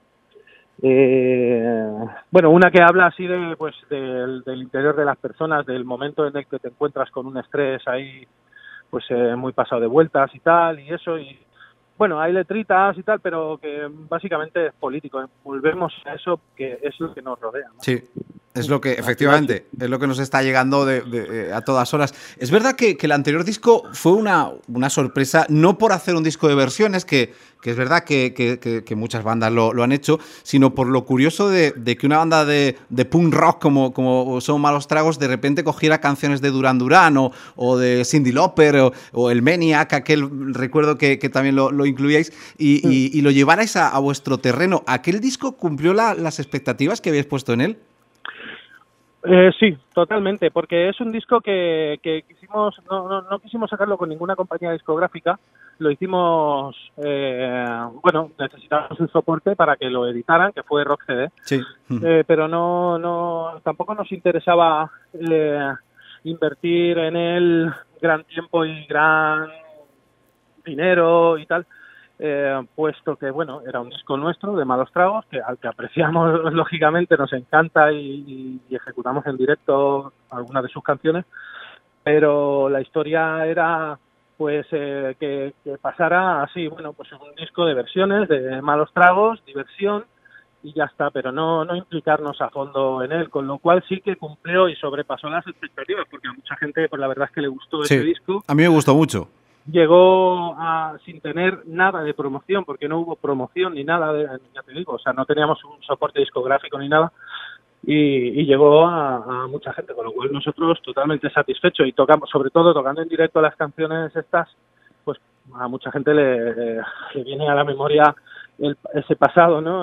Bueno, una que habla así de pues del interior de las personas, del momento en el que te encuentras con un estrés ahí pues muy pasado de vueltas y tal, y eso, y bueno, hay letritas y tal, pero que básicamente es político. Volvemos a eso, que es lo que nos rodea, ¿no? Sí, es lo que, efectivamente, es lo que nos está llegando a todas horas. Es verdad que el anterior disco fue una sorpresa, no por hacer un disco de versiones, que es verdad que muchas bandas lo han hecho, sino por lo curioso de que una banda de punk rock como son Malos Tragos de repente cogiera canciones de Duran Duran o de Cyndi Lauper o el Maniac, aquel recuerdo que también lo incluíais y lo llevarais a vuestro terreno. ¿Aquel disco cumplió las expectativas que habíais puesto en él? Sí, totalmente, porque es un disco que quisimos, no quisimos sacarlo con ninguna compañía discográfica, lo hicimos, bueno, necesitábamos un soporte para que lo editaran, que fue Rock CD, sí. Pero tampoco nos interesaba invertir en él gran tiempo y gran dinero y tal. Puesto que, bueno, era un disco nuestro de Malos Tragos, al que apreciamos, lógicamente, nos encanta y ejecutamos en directo algunas de sus canciones, pero la historia era pues que pasara así, bueno, pues un disco de versiones de Malos Tragos, diversión y ya está, pero no implicarnos a fondo en él, con lo cual sí que cumplió y sobrepasó las expectativas, porque a mucha gente pues la verdad es que le gustó ese disco. A mí me gustó mucho. Llegó sin tener nada de promoción, porque no hubo promoción ni nada, ya te digo, o sea, no teníamos un soporte discográfico ni nada, y llegó a mucha gente, con lo cual nosotros totalmente satisfechos, y tocamos, sobre todo tocando en directo las canciones estas, pues a mucha gente le viene a la memoria ese pasado, ¿no?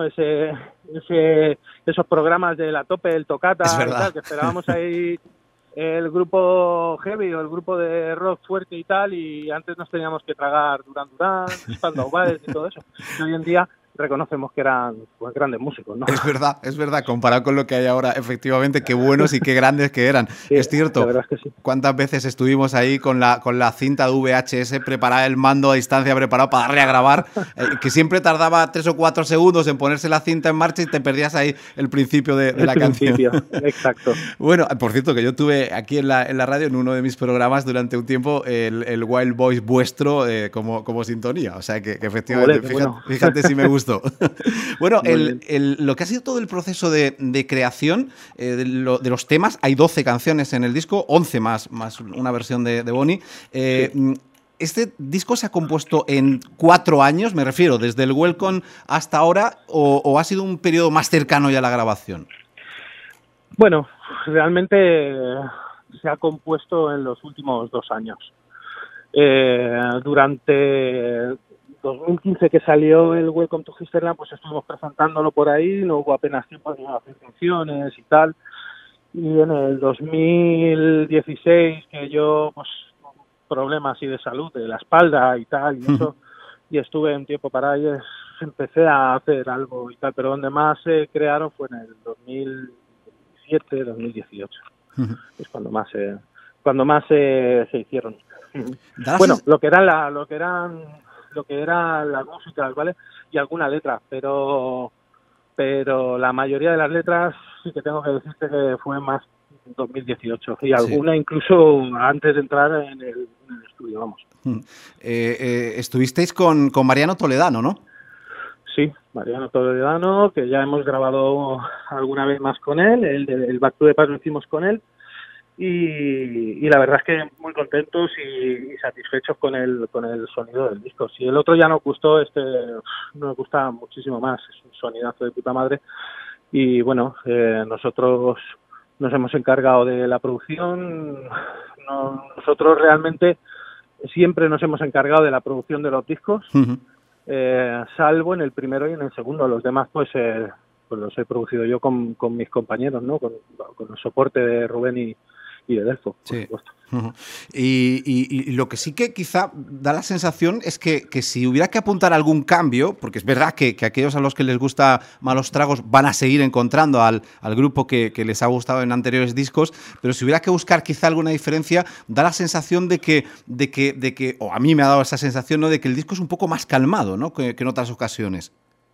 Esos programas de La Tope, el Tocata y tal, que esperábamos ahí el grupo heavy o el grupo de rock fuerte y tal, y antes nos teníamos que tragar Duran Duran, Spandau Ballet y todo eso. Y hoy en día reconocemos que eran pues, grandes músicos, ¿no? Es verdad, comparado con lo que hay ahora, efectivamente, qué buenos y qué grandes que eran. Sí, es cierto. La verdad es que sí. ¿Cuántas veces estuvimos ahí con la cinta de VHS preparada, el mando a distancia preparado para darle a grabar, que siempre tardaba 3 o 4 segundos en ponerse la cinta en marcha y te perdías ahí el principio de la canción? Exacto. Bueno, por cierto, que yo tuve aquí en la radio, en uno de mis programas durante un tiempo, el Wild Boys vuestro como sintonía. O sea, que efectivamente, fíjate si me gusta. Bueno, lo que ha sido todo el proceso de creación de los temas, hay 12 canciones en el disco, 11 más una versión de Bonnie. Sí. ¿Este disco se ha compuesto en 4 años, me refiero, desde el Welcome hasta ahora, o ha sido un periodo más cercano ya a la grabación? Bueno, realmente se ha compuesto en los últimos 2 años. Durante 2015 que salió el Welcome to Histerland, pues estuvimos presentándolo por ahí, no hubo apenas tiempo de hacer canciones y tal. Y en el 2016, que yo, pues, problemas y de salud, de la espalda y tal, y eso, y estuve un tiempo para ahí, empecé a hacer algo y tal, pero donde más se crearon fue en el 2017, 2018. Es cuando más se hicieron. Bueno, lo que era las músicas, ¿vale? Y alguna letra, pero la mayoría de las letras sí que tengo que decirte que fue más 2018 y alguna incluso antes de entrar en el estudio, vamos. Estuvisteis con Mariano Toledano, ¿no? Sí, Mariano Toledano, que ya hemos grabado alguna vez más con él, el Back to the Past lo hicimos con él. Y la verdad es que muy contentos y satisfechos con el sonido del disco. Si el otro ya nos gustó, nos gusta muchísimo más, es un sonidazo de puta madre. Y bueno, nosotros nos hemos encargado de la producción, nosotros realmente siempre nos hemos encargado de la producción de los discos, salvo en el primero y en el segundo. Los demás pues los he producido yo con mis compañeros, ¿no? Con el soporte de Rubén y de Delfo, por supuesto. Y lo que sí que quizá da la sensación es que si hubiera que apuntar algún cambio, porque es verdad que aquellos a los que les gusta Malos Tragos van a seguir encontrando al grupo que les ha gustado en anteriores discos, pero si hubiera que buscar quizá alguna diferencia, da la sensación de que o a mí me ha dado esa sensación, ¿no?, de que el disco es un poco más calmado, ¿no?, que en otras ocasiones.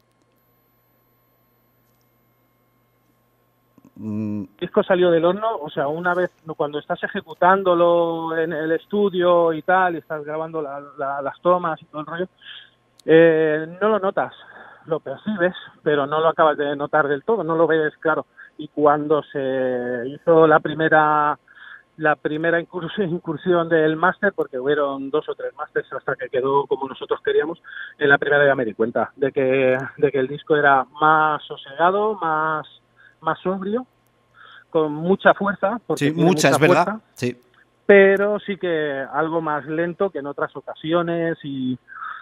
El disco salió del horno, o sea, una vez cuando estás ejecutándolo en el estudio y tal, y estás grabando las tomas y todo el rollo, no lo notas, lo percibes, pero no lo acabas de notar del todo, no lo ves claro. Y cuando se hizo la primera incursión del máster, porque hubieron 2 o 3 másters hasta que quedó como nosotros queríamos, en la primera ya me di cuenta de que el disco era más sosegado, más sobrio, con mucha fuerza, porque sí, mucha es fuerza, verdad, sí, pero sí que algo más lento que en otras ocasiones y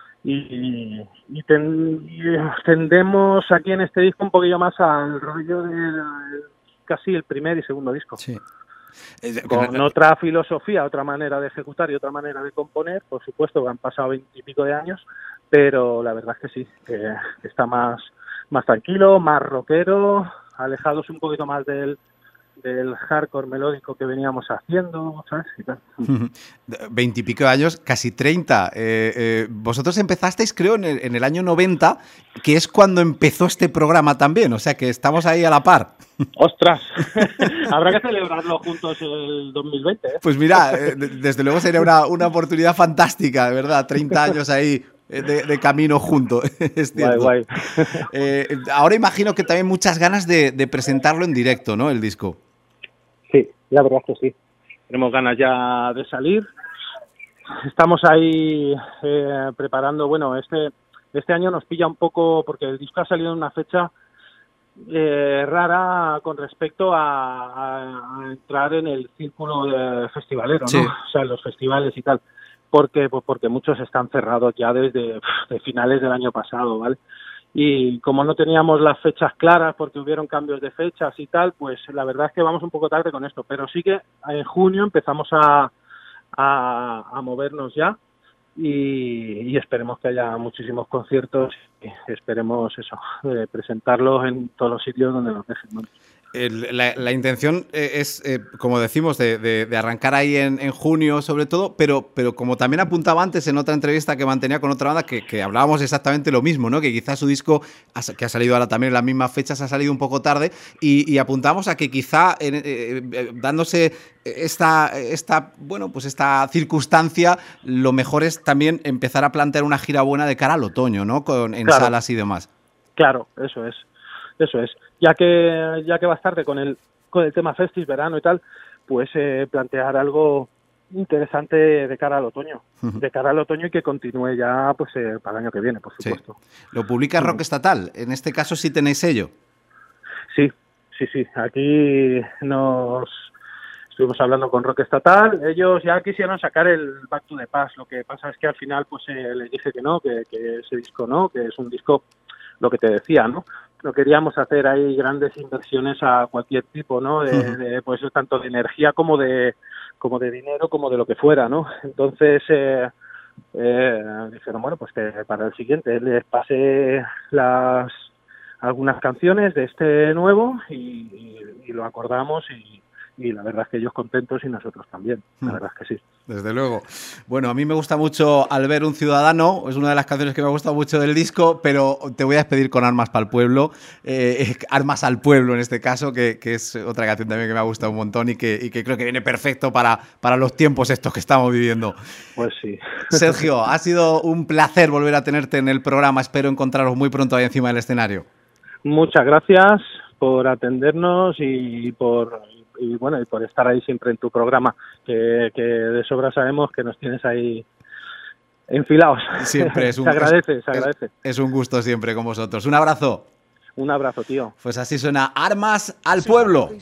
tendemos aquí en este disco un poquillo más al rollo de casi el primer y segundo disco. Sí. Con otra filosofía, otra manera de ejecutar y otra manera de componer, por supuesto, han pasado 20 y pico de años, pero la verdad es que sí, que está más tranquilo, más rockero, alejados un poquito más del hardcore melódico que veníamos haciendo, ¿sabes? Y tal. 20 y pico de años, casi 30. Vosotros empezasteis, creo, en el año 90, que es cuando empezó este programa también, o sea que estamos ahí a la par. ¡Ostras! Habrá que celebrarlo juntos el 2020, ¿eh? Pues mira, desde luego sería una oportunidad fantástica, de verdad, 30 años ahí de camino junto, es cierto. Guay. Ahora imagino que también muchas ganas de presentarlo en directo, ¿no?, el disco. Sí, la verdad es que sí. Tenemos ganas ya de salir. Estamos ahí preparando, bueno, este año nos pilla un poco porque el disco ha salido en una fecha rara con respecto a entrar en el círculo de festivalero, ¿no? Sí. O sea, los festivales y tal. Porque muchos están cerrados ya desde finales del año pasado, ¿vale? y como no teníamos las fechas claras porque hubieron cambios de fechas y tal, pues la verdad es que vamos un poco tarde con esto, pero sí que en junio empezamos a movernos ya y esperemos que haya muchísimos conciertos y esperemos eso, presentarlos en todos los sitios donde nos dejen, ¿no? La intención es, como decimos, de arrancar ahí en junio sobre todo, pero como también apuntaba antes en otra entrevista que mantenía con otra banda, que hablábamos exactamente lo mismo, ¿no? Que quizás su disco, que ha salido ahora también en las mismas fechas, ha salido un poco tarde y apuntamos a que quizá dándose esta circunstancia, lo mejor es también empezar a plantear una gira buena de cara al otoño, ¿no? En claro, salas y demás. Claro, eso es. Ya que vas tarde con el tema Festis, verano y tal, pues plantear algo interesante de cara al otoño. De cara al otoño y que continúe ya pues para el año que viene, por supuesto. Sí. Lo publica Rock Estatal. En este caso sí tenéis sello. Sí. Aquí nos estuvimos hablando con Rock Estatal. Ellos ya quisieron sacar el Back to the Past. Lo que pasa es que al final pues les dije que no, que ese disco no, que es un disco, lo que te decía, ¿no? No queríamos hacer ahí grandes inversiones a cualquier tipo, ¿no? De pues tanto de energía como de dinero, como de lo que fuera, ¿no? Entonces dijeron, bueno, pues que para el siguiente les pase algunas canciones de este nuevo y lo acordamos y la verdad es que ellos contentos y nosotros también, la verdad es que sí. Desde luego. Bueno, a mí me gusta mucho Al ver un ciudadano, es una de las canciones que me ha gustado mucho del disco, pero te voy a despedir con Armas para el Pueblo, Armas al Pueblo en este caso, que es otra canción también que me ha gustado un montón y que creo que viene perfecto para los tiempos estos que estamos viviendo. Pues sí. Sergio, ha sido un placer volver a tenerte en el programa, espero encontraros muy pronto ahí encima del escenario. Muchas gracias por atendernos y por estar ahí siempre en tu programa, que de sobra sabemos que nos tienes ahí enfilados. Siempre se agradece. Es un gusto siempre con vosotros. Un abrazo. Un abrazo, tío. Pues así suena Armas al Pueblo.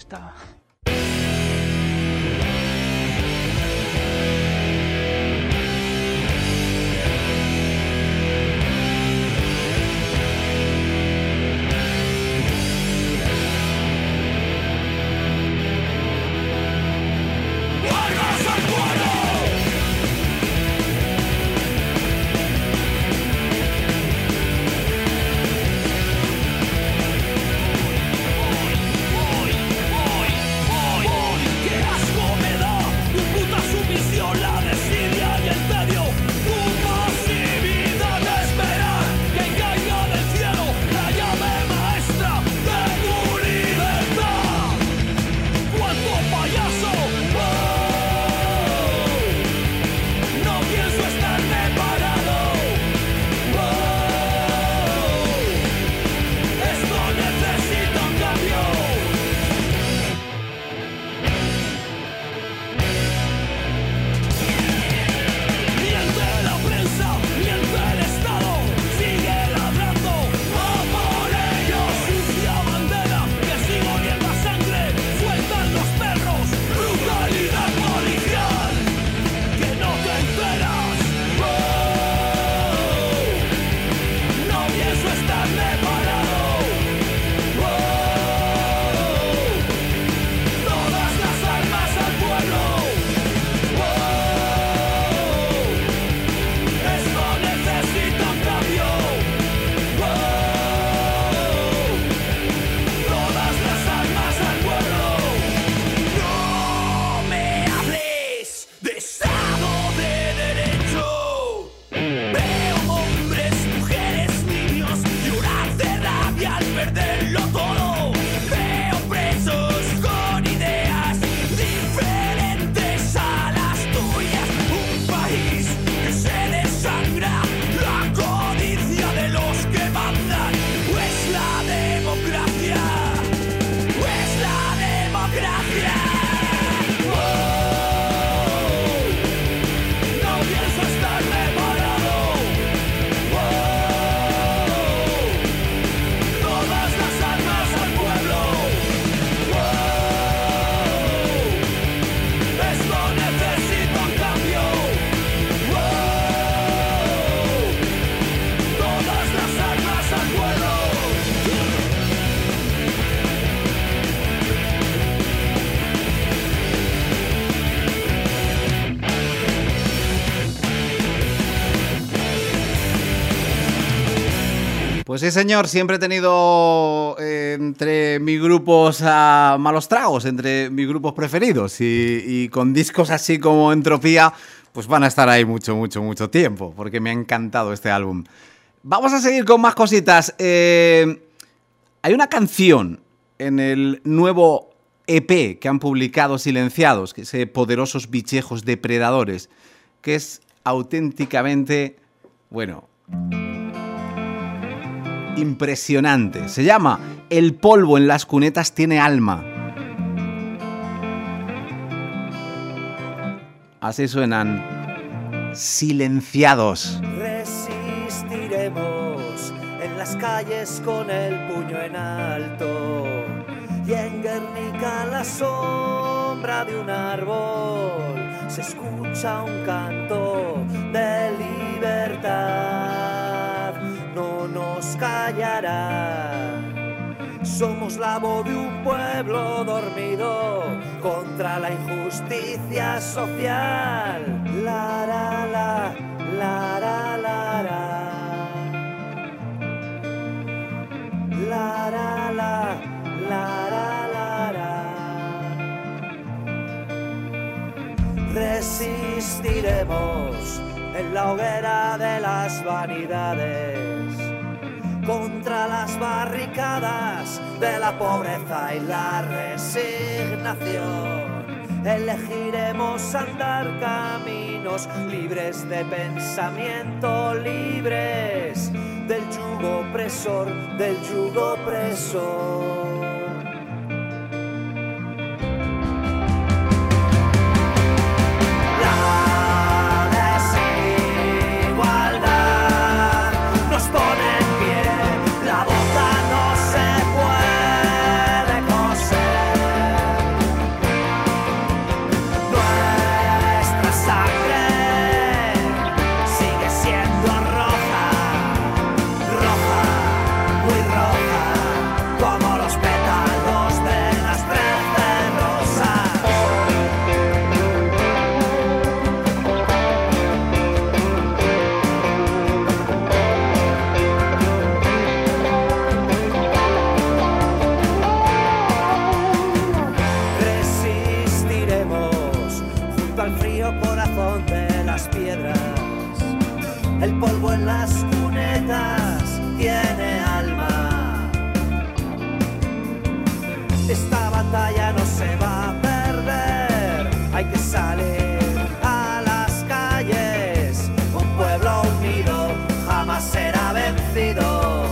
Todas las almas Pues sí, señor, siempre he tenido entre mis grupos malos tragos, entre mis grupos preferidos y con discos así como Entropía, pues van a estar ahí mucho, mucho, mucho tiempo, porque me ha encantado este álbum. Vamos a seguir con más cositas. Hay una canción en el nuevo EP que han publicado Silenciados, que es Poderosos Bichejos Depredadores, que es auténticamente, bueno, impresionante. Se llama El polvo en las cunetas tiene alma. Así suenan Silenciados. Resistiremos en las calles con el puño en alto y en Guernica la sombra de un árbol se escucha un canto de libertad. No nos callará. Somos la voz de un pueblo dormido contra la injusticia social. La la la la la la la la la la. Resistiremos en la hoguera de las vanidades contra las barricadas de la pobreza y la resignación. Elegiremos andar caminos libres de pensamiento, libres del yugo opresor, del yugo opresor. El polvo en las cunetas tiene alma. Esta batalla no se va a perder. Hay que salir a las calles. Un pueblo unido jamás será vencido.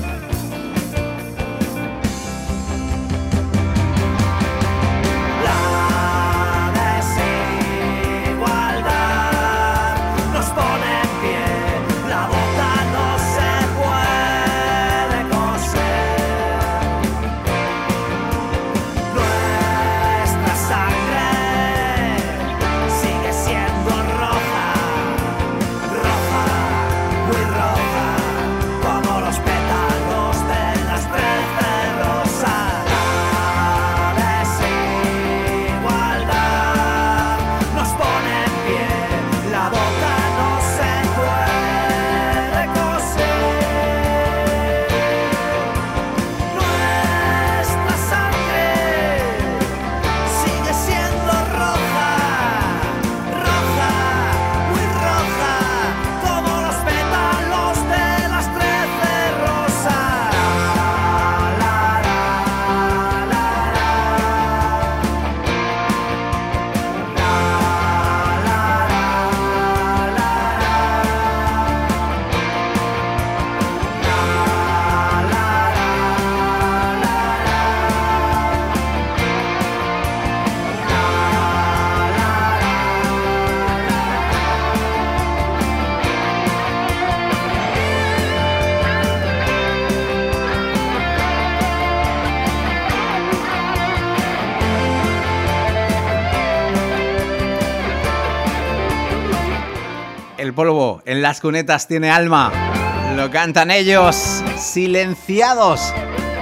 El polvo en las cunetas tiene alma. Lo cantan ellos, Silenciados.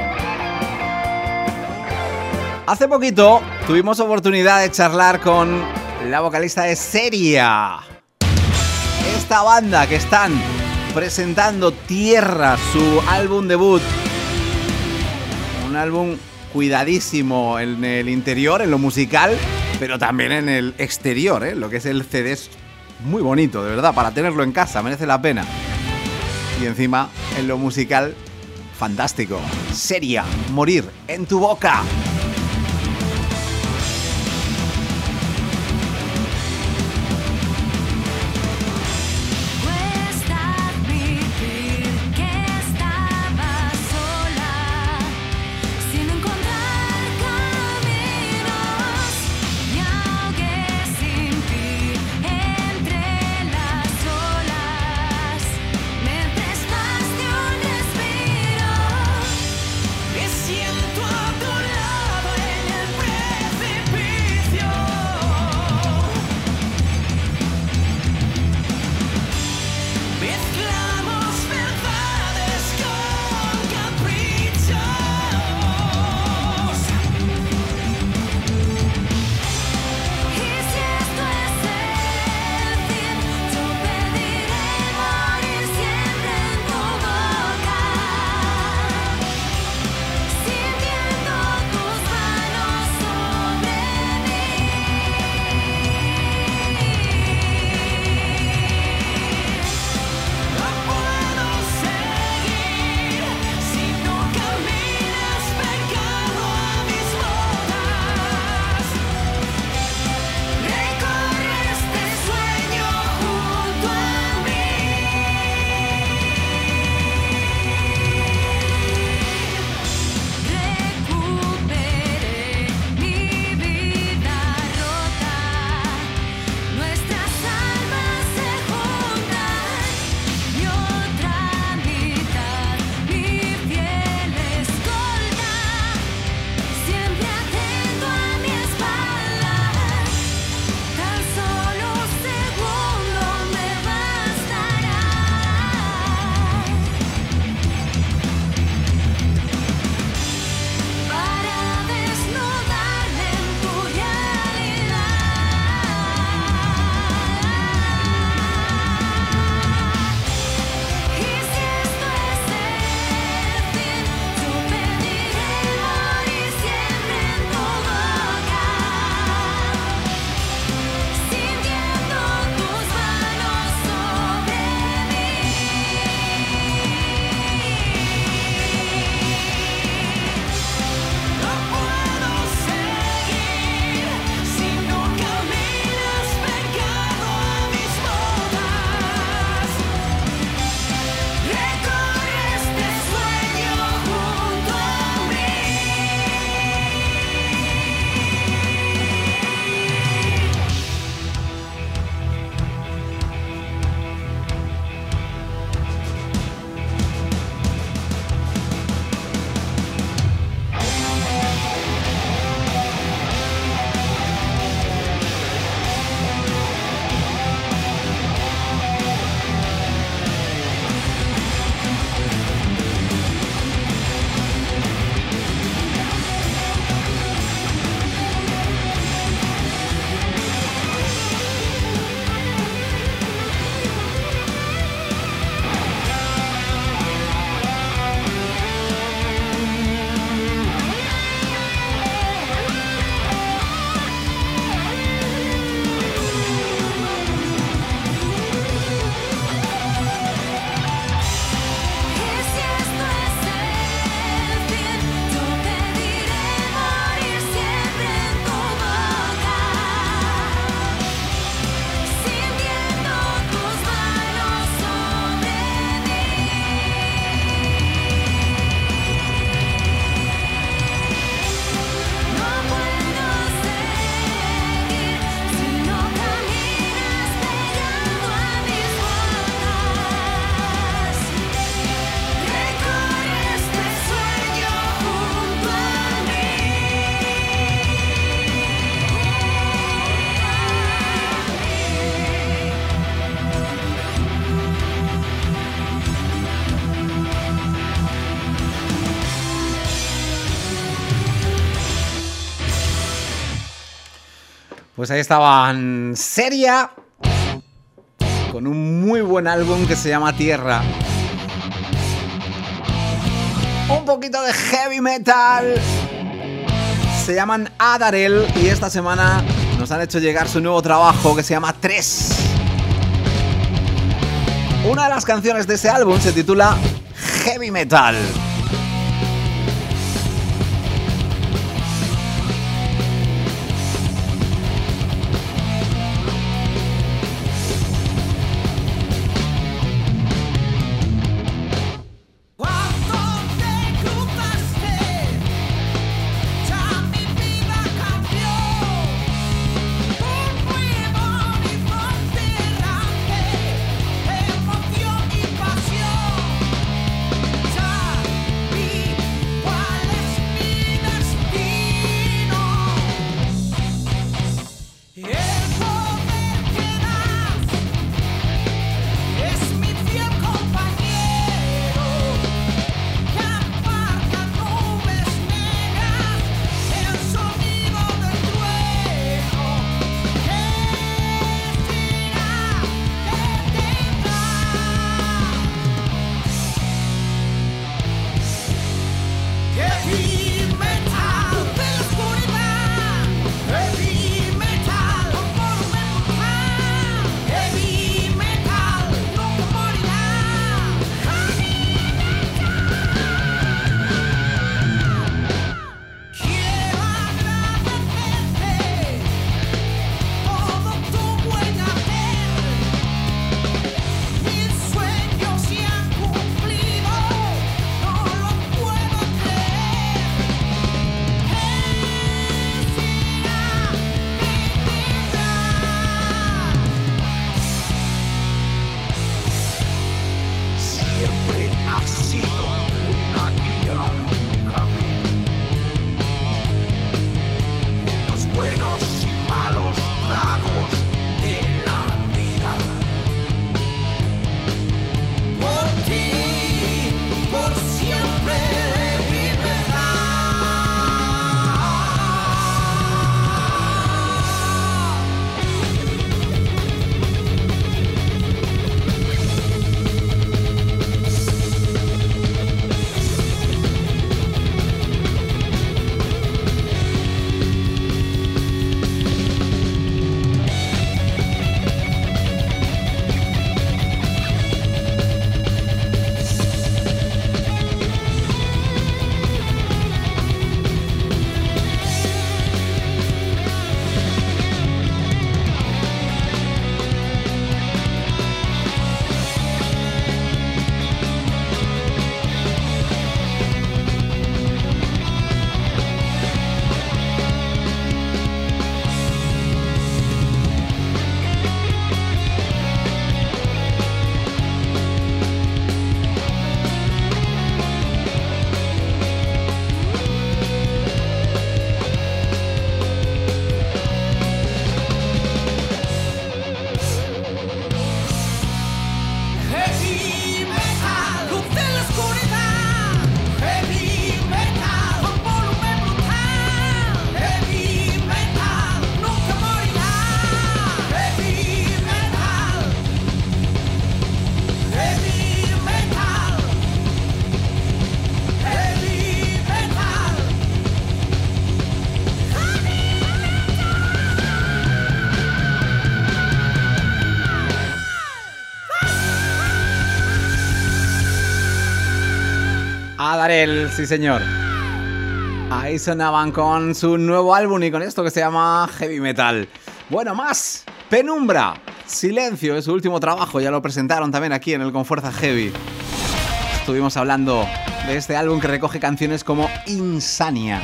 Hace poquito tuvimos oportunidad de charlar con la vocalista de Seria. Esta banda que están presentando Tierra, su álbum debut. Un álbum cuidadísimo en el interior, en lo musical, pero también en el exterior, ¿eh? Lo que es el CD es muy bonito, de verdad, para tenerlo en casa, merece la pena. Y encima, en lo musical, fantástico. Seria, Morir en tu boca. Pues ahí estaban Seria con un muy buen álbum que se llama Tierra. Un poquito de heavy metal. Se llaman Adarel y esta semana nos han hecho llegar su nuevo trabajo que se llama 3. Una de las canciones de ese álbum se titula Heavy Metal. Adarel, sí señor. Ahí sonaban con su nuevo álbum y con esto que se llama Heavy Metal. Bueno, más Penumbra, Silencio, es su último trabajo, ya lo presentaron también aquí en el Con Fuerza Heavy. Estuvimos hablando de este álbum que recoge canciones como Insania.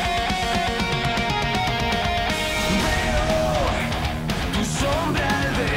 Tu sombra al ver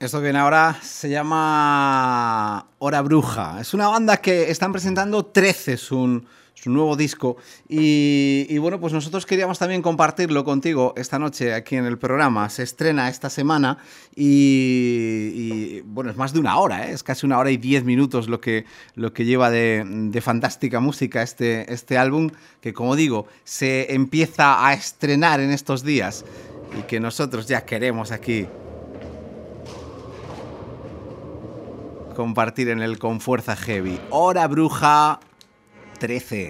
Esto que viene ahora se llama Hora Bruja. Es una banda que están presentando 13, su nuevo disco. Y bueno, pues nosotros queríamos también compartirlo contigo esta noche aquí en el programa. Se estrena esta semana y bueno, es más de una hora, ¿eh? Es casi 1 hora y 10 minutos lo que lleva de fantástica música este álbum, que como digo, se empieza a estrenar en estos días y que nosotros ya queremos aquí compartir en el Con Fuerza Heavy. Hora Bruja 13.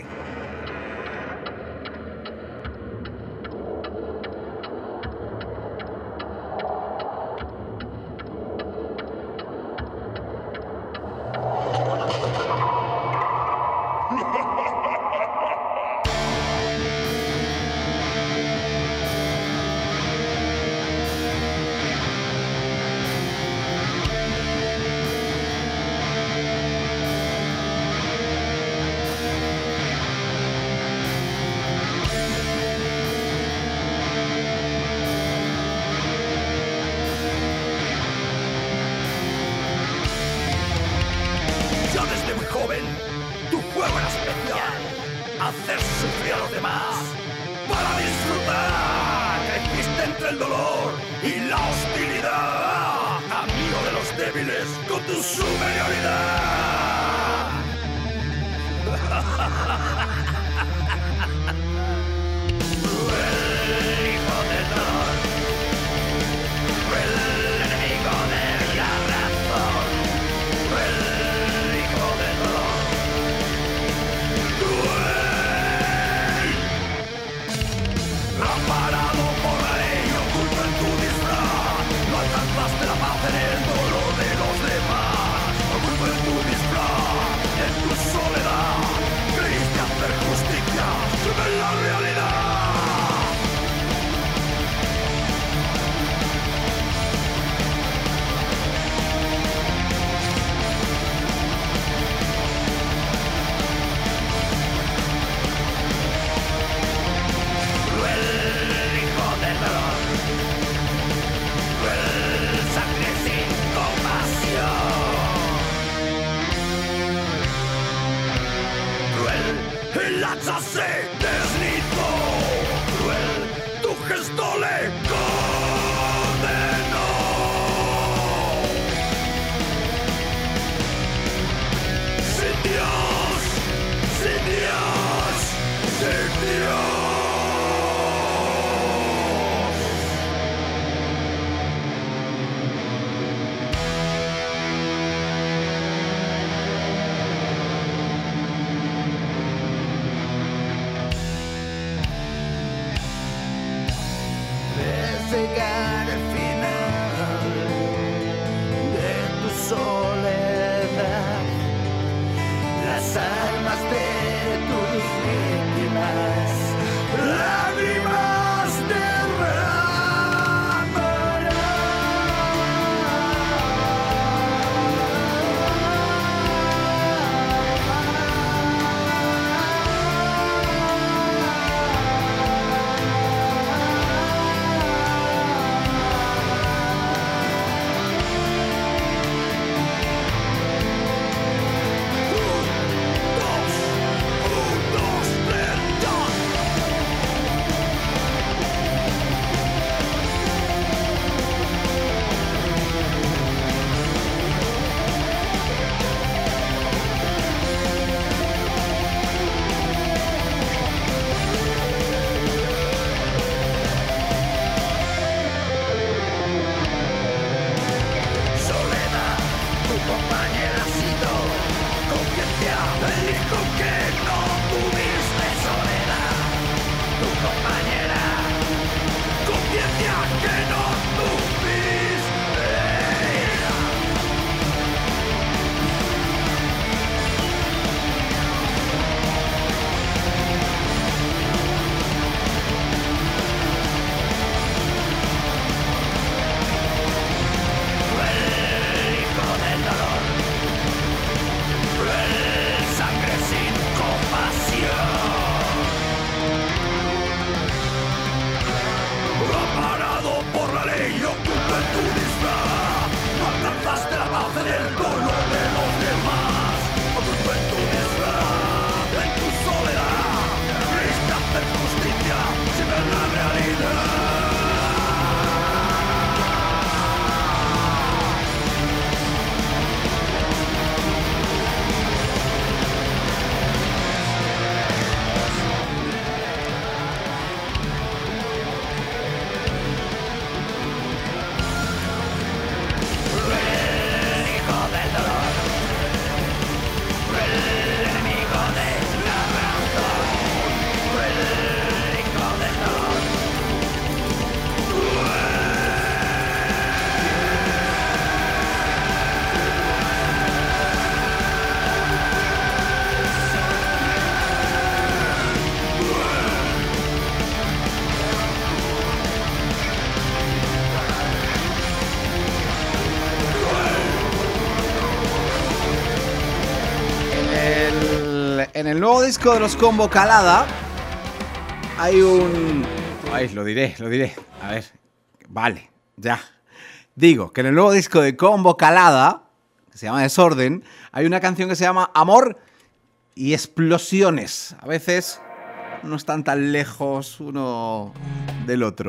En el nuevo disco de los Combo Calada hay un... Ay, lo diré. A ver, vale, ya. Digo que en el nuevo disco de Combo Calada, que se llama Desorden, hay una canción que se llama Amor y Explosiones. A veces no están tan lejos uno del otro.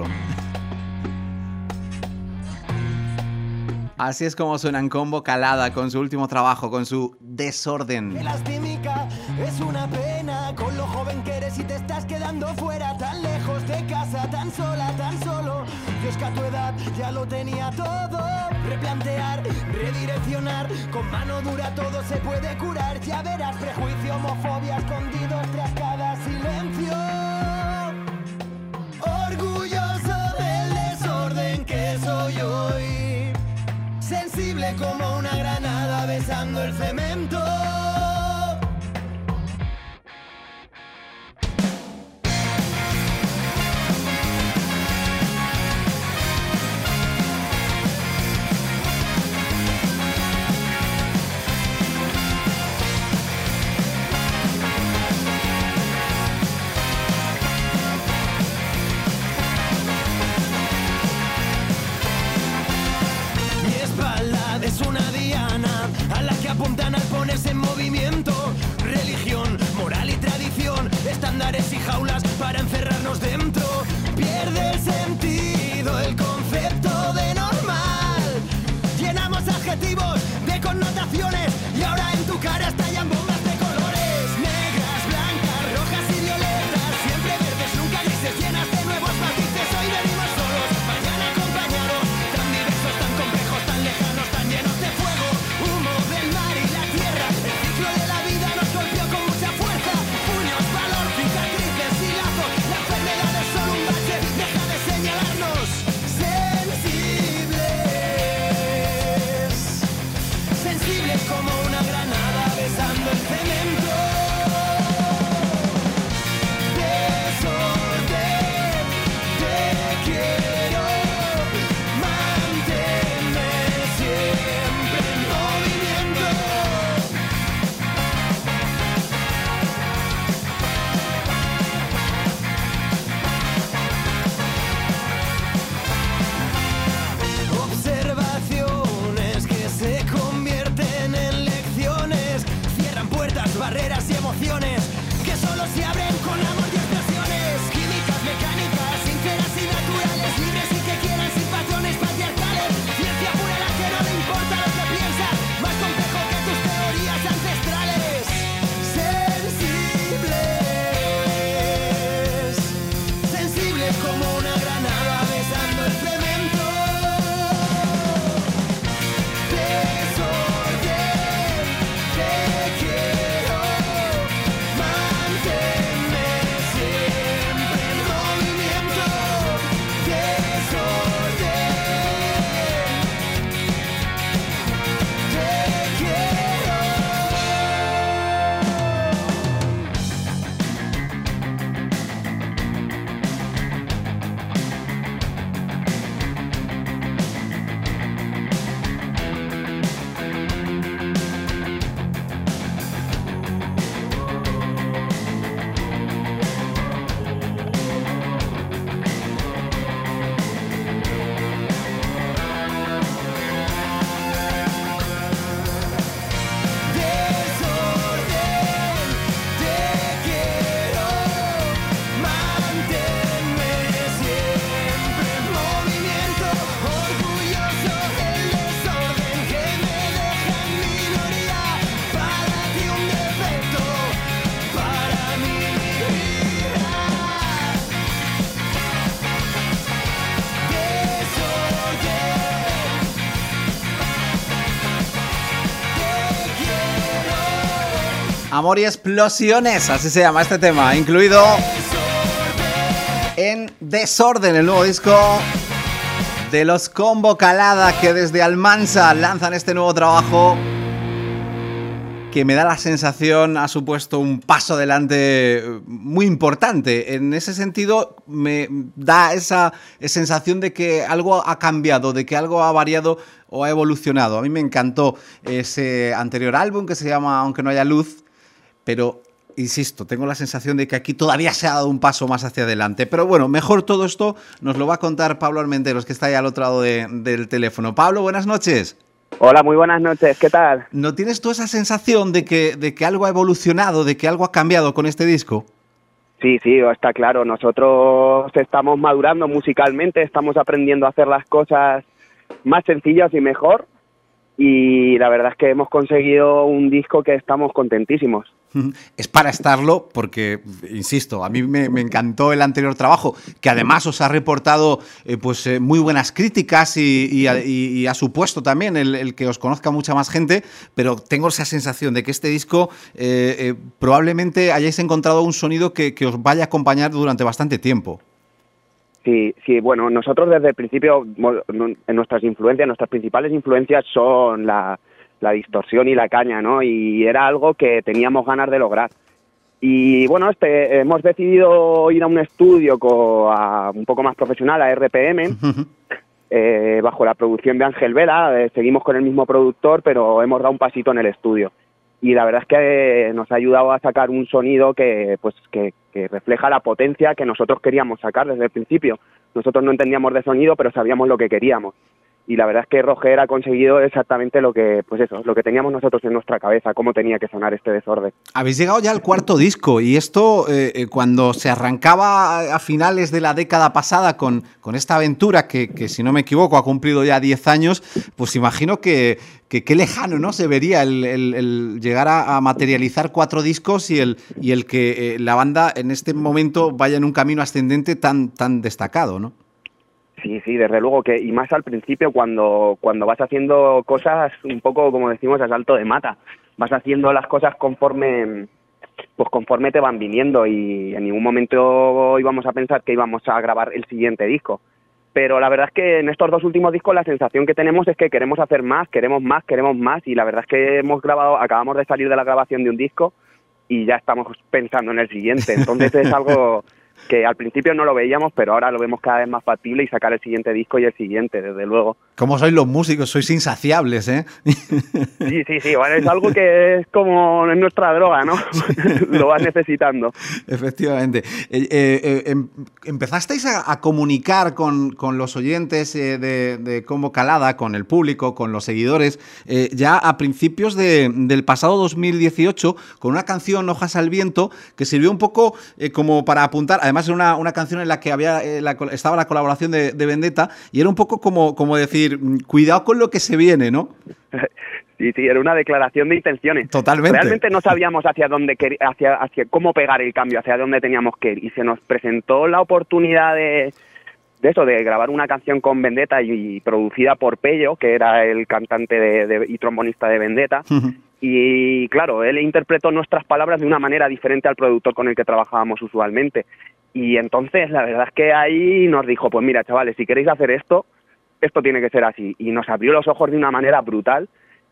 Así es como suena en Combo Calada con su último trabajo, con su Desorden. Lastimica, es una pena con lo joven que eres y te estás quedando fuera, tan lejos de casa, tan sola, tan solo. Yo es que a tu edad ya lo tenía todo. Replantear, redireccionar, con mano dura todo se puede curar. Ya verás prejuicio, homofobia escondidos tras cada silencio. Orgulloso del desorden que soy hoy. Sensible como una granada besando el cemento. Es una diana a la que apuntan al ponerse en movimiento. Religión, moral y tradición, estándares y jaulas para encerrarnos dentro. Pierde el sentido el concepto de normal. Llenamos adjetivos de connotaciones y ahora en tu cara estallan bombas de colores. Negras, blancas, rojas y violetas, siempre verdes, nunca grises, llenas de nuevos matices. Hoy venimos solos, mañana acompañados, tan diversos, tan complejos, tan lejanos, tan llenos de fuego, humo del mar y la tierra. El ciclo de la vida nos golpeó con mucha fuerza. Puños, valor, cicatrices y lazos. La enfermedad es solo un bache, deja de señalarnos. Sensibles como una granada besando el cemento. Desorden, te quiero, manténme siempre en movimiento. Observaciones que se convierten en lecciones, cierran puertas, barreras y emociones que solo se abren con amor y expresiones. Químicas, mecánicas, sinceras y naturales, libres y que quieran sin patrones patriarcales. Ciencia pura la que no le importa lo que piensas, más complejo que tus teorías ancestrales. Sensibles como una granada besando el cemento. Desorden, te quiero, manténme siempre en movimiento. Desorden, te quiero. Desorden, te quiero, manténme siempre en movimiento. Orgulloso del desorden que me deja en minoría. Para ti un defecto, para mí mi vida. Desorden, te quiero. Amor y Explosiones, así se llama este tema, incluido en Desorden, el nuevo disco de los Combo Calada, que desde Almansa lanzan este nuevo trabajo que me da la sensación ha supuesto un paso adelante muy importante. En ese sentido me da esa sensación de que algo ha cambiado, de que algo ha variado o ha evolucionado. A mí me encantó ese anterior álbum que se llama Aunque no haya luz, pero insisto, tengo la sensación de que aquí todavía se ha dado un paso más hacia adelante. Pero bueno, mejor todo esto nos lo va a contar Pablo Armenteros, que está ahí al otro lado del teléfono. Pablo, buenas noches. Hola, muy buenas noches, ¿qué tal? ¿No tienes tú esa sensación de que algo ha evolucionado, de que algo ha cambiado con este disco? Sí, está claro, nosotros estamos madurando musicalmente, estamos aprendiendo a hacer las cosas más sencillas y mejor, y la verdad es que hemos conseguido un disco que estamos contentísimos. Es para estarlo porque, insisto, a mí me encantó el anterior trabajo, que además os ha reportado muy buenas críticas y ha supuesto también el que os conozca mucha más gente, pero tengo esa sensación de que este disco probablemente hayáis encontrado un sonido que os vaya a acompañar durante bastante tiempo. Sí, bueno, nosotros desde el principio, en nuestras principales influencias son la distorsión y la caña, ¿no? Y era algo que teníamos ganas de lograr. Y bueno, hemos decidido ir a un estudio un poco más profesional, a RPM, bajo la producción de Ángel Vela. Seguimos con el mismo productor, pero hemos dado un pasito en el estudio. Y la verdad es que nos ha ayudado a sacar un sonido que refleja la potencia que nosotros queríamos sacar desde el principio. Nosotros no entendíamos de sonido, pero sabíamos lo que queríamos. Y la verdad es que Roger ha conseguido exactamente lo que teníamos nosotros en nuestra cabeza, cómo tenía que sonar este desorden. Habéis llegado ya al cuarto disco y esto cuando se arrancaba a finales de la década pasada con esta aventura que si no me equivoco ha cumplido ya 10 años, pues imagino que qué lejano, ¿no? Se vería el llegar a materializar 4 discos y el que la banda en este momento vaya en un camino ascendente tan destacado, ¿no? Sí, desde luego que, y más al principio cuando vas haciendo cosas un poco, como decimos, a salto de mata, vas haciendo las cosas conforme te van viniendo, y en ningún momento íbamos a pensar que íbamos a grabar el siguiente disco. Pero la verdad es que en estos 2 últimos discos la sensación que tenemos es que queremos hacer más, queremos más, y la verdad es que acabamos de salir de la grabación de un disco y ya estamos pensando en el siguiente. Entonces es algo que al principio no lo veíamos, pero ahora lo vemos cada vez más factible, y sacar el siguiente disco y el siguiente, desde luego. ¿Cómo sois los músicos? Sois insaciables, ¿eh? Sí, bueno, es algo que es como nuestra droga, ¿no? Lo vas necesitando. Efectivamente. ¿Empezasteis a comunicar con los oyentes de Combo Calada, con el público, con los seguidores, ya a principios del pasado 2018, con una canción, Hojas al Viento, que sirvió un poco como para apuntar? Además era una canción en la que estaba la colaboración de Vendetta, y era un poco como decir, cuidado con lo que se viene, ¿no? Sí, era una declaración de intenciones. Totalmente. Realmente no sabíamos hacia cómo pegar el cambio, hacia dónde teníamos que ir, y se nos presentó la oportunidad de grabar una canción con Vendetta y producida por Pello, que era el cantante y trombonista de Vendetta. Y claro, él interpretó nuestras palabras de una manera diferente al productor con el que trabajábamos usualmente. Y entonces la verdad es que ahí nos dijo, pues mira, chavales, si queréis hacer esto tiene que ser así. Y nos abrió los ojos de una manera brutal.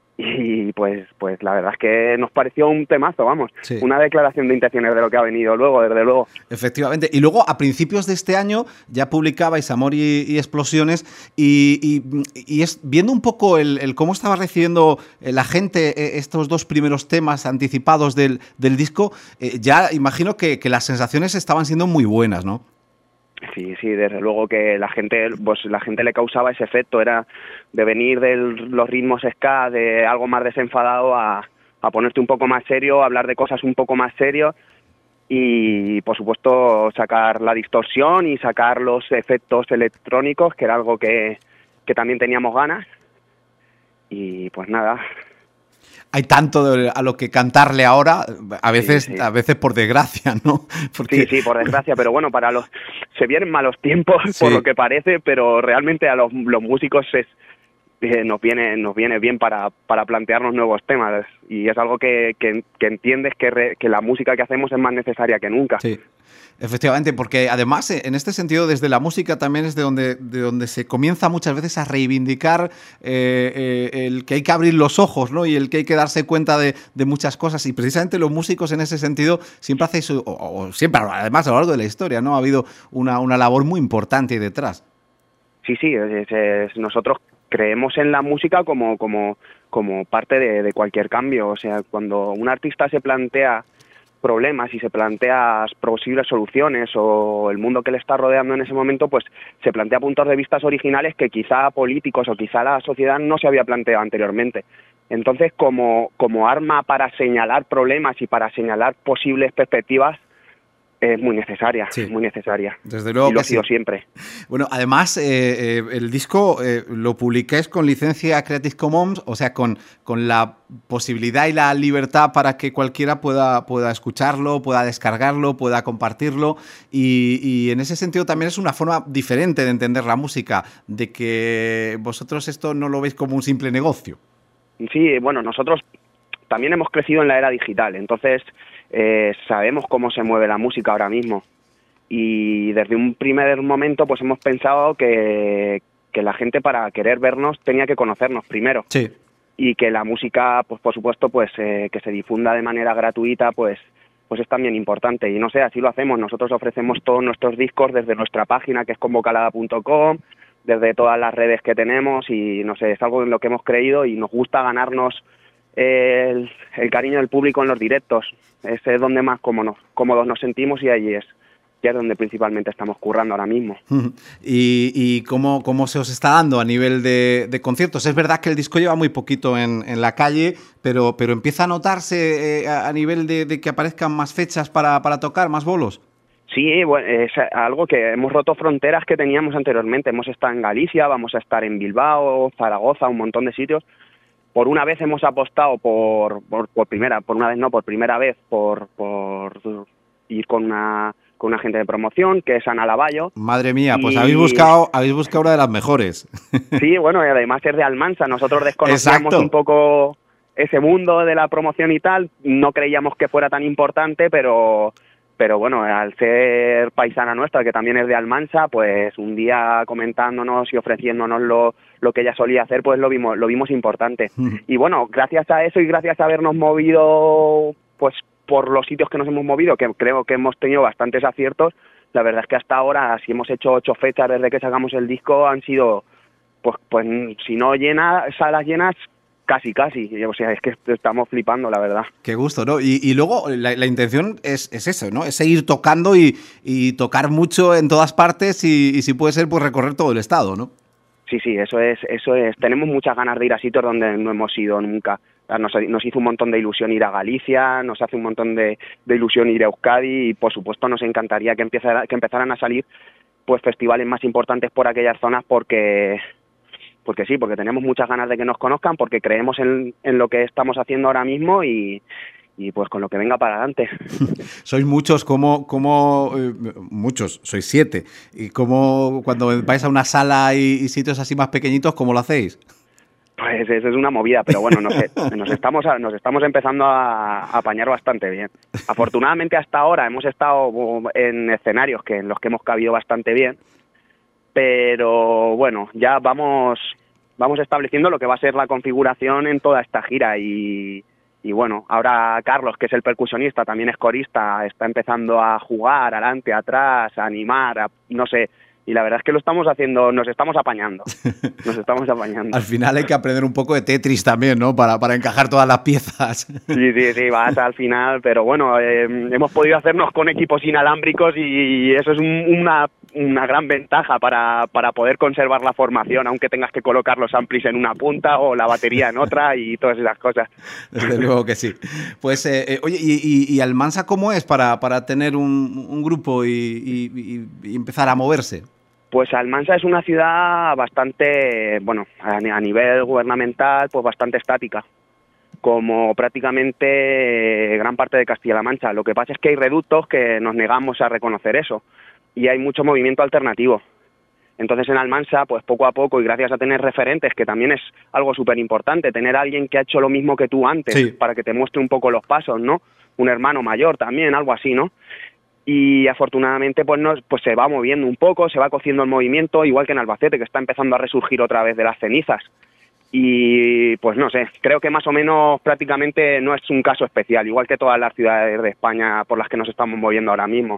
Y pues la verdad es que nos pareció un temazo, vamos, sí. Una declaración de intenciones de lo que ha venido luego, desde luego. Efectivamente, y luego a principios de este año ya publicabais Amor y Explosiones, y viendo un poco el cómo estaba recibiendo la gente estos 2 primeros temas anticipados del disco, ya imagino que las sensaciones estaban siendo muy buenas, ¿no? Sí, desde luego que la gente le causaba ese efecto, era de venir de los ritmos ska, de algo más desenfadado, a ponerte un poco más serio, a hablar de cosas un poco más serios, y por supuesto sacar la distorsión y sacar los efectos electrónicos, que era algo que también teníamos ganas, y pues nada. Hay tanto a lo que cantarle ahora, a veces por desgracia, ¿no? Porque... Sí, por desgracia, pero bueno, se vienen malos tiempos, por lo que parece, pero realmente a los músicos nos viene bien para plantearnos nuevos temas, y es algo que entiendes que la música que hacemos es más necesaria que nunca. Sí. Efectivamente, porque además en este sentido desde la música también es de donde se comienza muchas veces a reivindicar el que hay que abrir los ojos, ¿no? Y el que hay que darse cuenta de muchas cosas, y precisamente los músicos en ese sentido siempre hacéis, o siempre además a lo largo de la historia, ¿no? Ha habido una labor muy importante ahí detrás. Sí, nosotros creemos en la música como parte de cualquier cambio. O sea, cuando un artista se plantea problemas y se plantea posibles soluciones o el mundo que le está rodeando en ese momento, pues se plantea puntos de vista originales que quizá políticos o quizá la sociedad no se había planteado anteriormente. Entonces, como arma para señalar problemas y para señalar posibles perspectivas, es muy necesaria, sí, muy necesaria. Desde luego y lo que ha sido sí. siempre. Bueno, además, el disco lo publicáis con licencia Creative Commons, o sea, con la posibilidad y la libertad para que cualquiera pueda escucharlo, pueda descargarlo, pueda compartirlo, y en ese sentido también es una forma diferente de entender la música, de que vosotros esto no lo veis como un simple negocio. Sí, bueno, nosotros también hemos crecido en la era digital, entonces sabemos cómo se mueve la música ahora mismo. Y desde un primer momento pues hemos pensado que la gente, para querer vernos, tenía que conocernos primero. Sí. Y que la música, pues por supuesto, pues que se difunda de manera gratuita, pues es también importante. Y no sé, así lo hacemos. Nosotros ofrecemos todos nuestros discos desde nuestra página, que es convocalada.com, desde todas las redes que tenemos, y no sé, es algo en lo que hemos creído y nos gusta ganarnos el cariño del público en los directos. Ese es donde más cómodos nos sentimos, y allí es donde principalmente estamos currando ahora mismo. ¿Y cómo se os está dando a nivel de conciertos? Es verdad que el disco lleva muy poquito en la calle, pero empieza a notarse a nivel de que aparezcan más fechas para tocar, más bolos. Sí, bueno, es algo que hemos roto fronteras que teníamos anteriormente. Hemos estado en Galicia, vamos a estar en Bilbao, Zaragoza, un montón de sitios. Por una vez hemos apostado por primera vez por ir con una agente de promoción, que es Ana Lavallo. Madre mía, pues habéis buscado una de las mejores. Sí, bueno, y además es de Almansa. Nosotros desconocíamos un poco ese mundo de la promoción y tal. No creíamos que fuera tan importante, pero bueno, al ser paisana nuestra, que también es de Almansa, pues un día comentándonos y ofreciéndonos lo que ella solía hacer, pues lo vimos importante. Y bueno, gracias a eso y gracias a habernos movido pues por los sitios que nos hemos movido, que creo que hemos tenido bastantes aciertos, la verdad es que hasta ahora, si hemos hecho 8 fechas desde que sacamos el disco, han sido, pues si no salas llenas, casi. O sea, es que estamos flipando, la verdad. Qué gusto, ¿no? Y luego la intención es eso, ¿no? Es seguir tocando y tocar mucho en todas partes y si puede ser, pues recorrer todo el estado, ¿no? Sí, eso es. Tenemos muchas ganas de ir a sitios donde no hemos ido nunca. Nos hizo un montón de ilusión ir a Galicia, nos hace un montón de ilusión ir a Euskadi, y por supuesto nos encantaría que empezaran a salir pues festivales más importantes por aquellas zonas, porque tenemos muchas ganas de que nos conozcan, porque creemos en lo que estamos haciendo ahora mismo y pues con lo que venga para adelante. Sois muchos, muchos, sois 7. ¿Y cómo cuando vais a una sala y sitios así más pequeñitos, cómo lo hacéis? Pues eso es una movida, pero bueno, no sé, nos estamos empezando a apañar bastante bien. Afortunadamente hasta ahora hemos estado en escenarios en los que hemos cabido bastante bien, pero bueno, ya vamos estableciendo lo que va a ser la configuración en toda esta gira, y bueno, ahora Carlos, que es el percusionista, también es corista, está empezando a jugar adelante, atrás, a animar, no sé. Y la verdad es que lo estamos haciendo, nos estamos apañando. Al final hay que aprender un poco de Tetris también, ¿no? Para encajar todas las piezas. Sí, vas al final, pero bueno, hemos podido hacernos con equipos inalámbricos y eso es una gran ventaja para poder conservar la formación, aunque tengas que colocar los amplis en una punta o la batería en otra y todas esas cosas. Desde luego que sí. Pues, oye, ¿y Almansa cómo es para tener un grupo y empezar a moverse? Pues Almansa es una ciudad bastante, bueno, a nivel gubernamental, pues bastante estática, como prácticamente gran parte de Castilla-La Mancha. Lo que pasa es que hay reductos que nos negamos a reconocer eso, y hay mucho movimiento alternativo. Entonces en Almansa, pues poco a poco, y gracias a tener referentes, que también es algo súper importante, tener a alguien que ha hecho lo mismo que tú antes, sí, para que te muestre un poco los pasos, ¿no? Un hermano mayor también, algo así, ¿no? Y afortunadamente pues se va moviendo un poco, se va cociendo el movimiento, igual que en Albacete, que está empezando a resurgir otra vez de las cenizas. Y pues no sé, creo que más o menos prácticamente no es un caso especial, igual que todas las ciudades de España por las que nos estamos moviendo ahora mismo.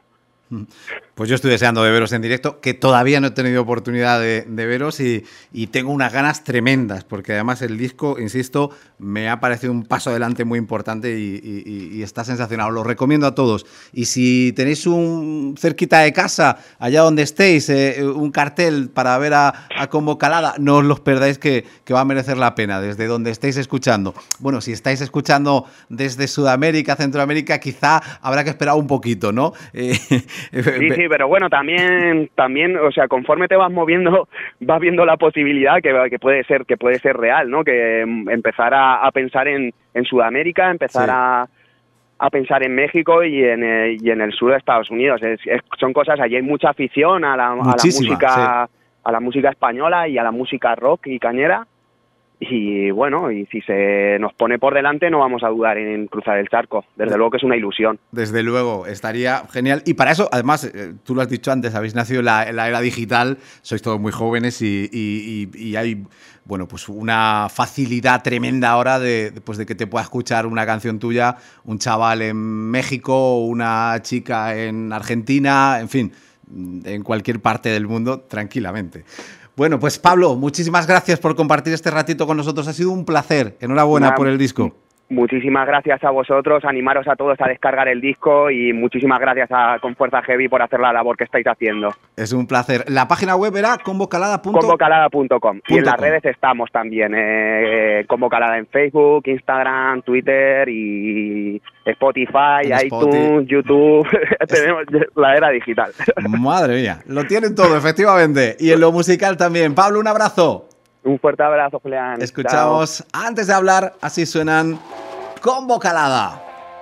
Pues yo estoy deseando de veros en directo, que todavía no he tenido oportunidad de veros y tengo unas ganas tremendas, porque además el disco, insisto, me ha parecido un paso adelante muy importante y está sensacional. Os lo recomiendo a todos. Y si tenéis un cerquita de casa, allá donde estéis, un cartel para ver a Combo Calada, no os los perdáis, que va a merecer la pena, desde donde estéis escuchando. Bueno, si estáis escuchando desde Sudamérica, Centroamérica, quizá habrá que esperar un poquito, ¿no? Sí, pero bueno, también, o sea, conforme te vas moviendo, vas viendo la posibilidad que puede ser real, ¿no? Que empezar a pensar en Sudamérica, empezar a pensar en México y en el sur de Estados Unidos. Son cosas, allí hay mucha afición a la música española y a la música rock y cañera. Y bueno, y si se nos pone por delante no vamos a dudar en cruzar el charco. Desde luego que es una ilusión. Desde luego, estaría genial. Y para eso, además, tú lo has dicho antes, habéis nacido en la era digital, sois todos muy jóvenes y hay, bueno, pues una facilidad tremenda ahora de que te pueda escuchar una canción tuya un chaval en México, una chica en Argentina, en fin, en cualquier parte del mundo, tranquilamente. Bueno, pues Pablo, muchísimas gracias por compartir este ratito con nosotros. Ha sido un placer. Enhorabuena por el disco. Muchísimas gracias a vosotros, animaros a todos a descargar el disco y muchísimas gracias a Con Fuerza Heavy por hacer la labor que estáis haciendo. Es un placer. La página web era combocalada.com. Combocalada.com. Y en las redes estamos también. Combocalada en Facebook, Instagram, Twitter y Spotify, iTunes, YouTube. Tenemos la era digital. Madre mía, lo tienen todo, efectivamente. Y en lo musical también. Pablo, un abrazo. Un fuerte abrazo, Julián. Escuchamos, chao. Antes de hablar, así suenan Combo Calada.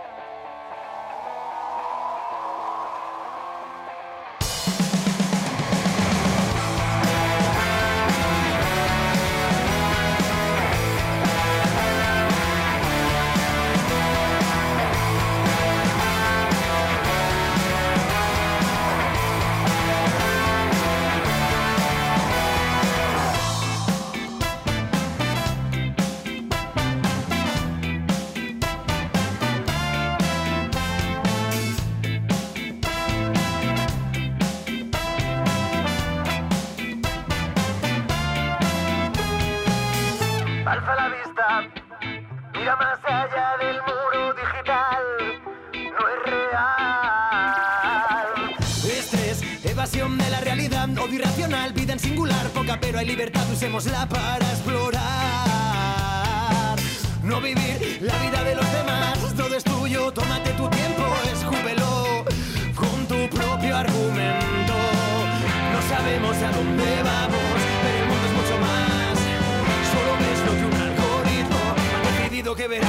Alza la vista, mira más allá del muro digital, no es real. Estrés, evasión de la realidad, odio irracional, vida en singular, poca pero hay libertad, usémosla para explorar. No vivir la vida de los demás, todo es tuyo, tómate tu tiempo, escúpelo con tu propio argumento. No sabemos a dónde vamos, pero el mundo es mucho más. Solo ves lo que un algoritmo ha decidido que verás.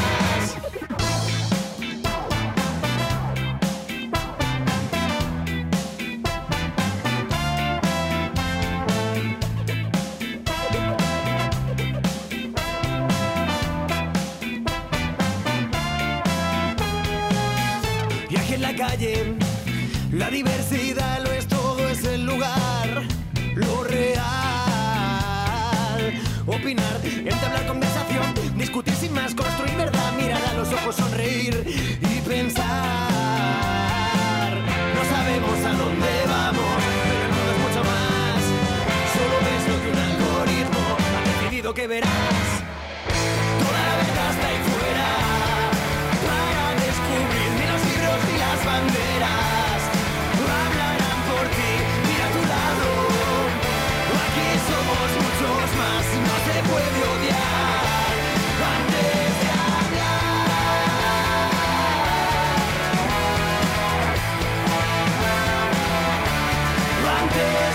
Viaje en la calle, la diversidad lo es todo, es el lugar, lo real. Opinar, entablar conversación, discutir sin más, construir verdad, mirar a los ojos, sonreír y pensar. No sabemos a dónde vamos, pero el mundo es mucho más. Solo ves lo que un algoritmo ha decidido que verás. Toda la verdad está ahí fuera para descubrir, ni los libros ni las banderas hablarán por ti, mira a tu lado. Aquí somos muchos más, no se puede odiar antes de hablar. Antes de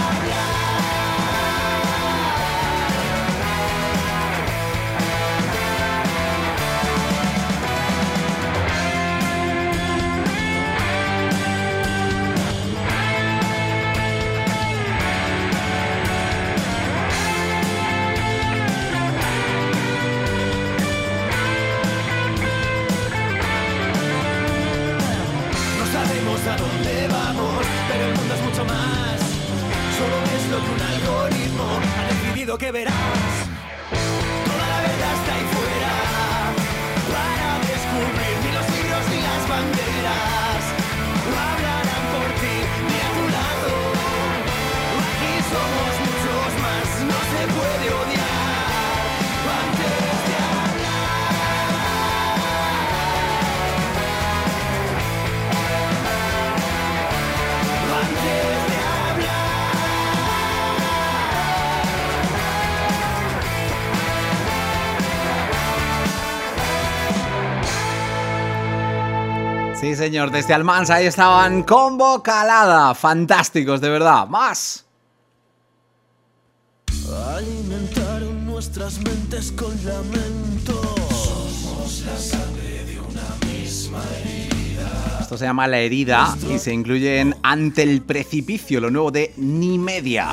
a dónde vamos, pero el mundo es mucho más. Solo es lo que un algoritmo ha decidido que verás. Toda la verdad está ahí fuera para descubrir, ni los libros ni las banderas hablarán por ti. Sí, señor, desde Almansa ahí estaban Combo Calada. Fantásticos, de verdad. ¡Más! Alimentaron nuestras mentes con lamento. Somos la sangre de una misma herida. Esto se llama La Herida y se incluye en Ante el Precipicio, lo nuevo de Ni Media.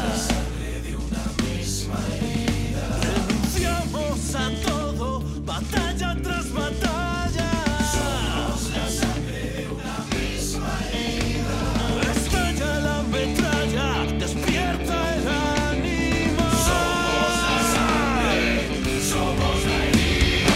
Renunciamos a todo, batalla tras batalla. Somos la sangre de una misma herida. Estalla la metralla, despierta el ánimo. Somos la sangre, somos la herida.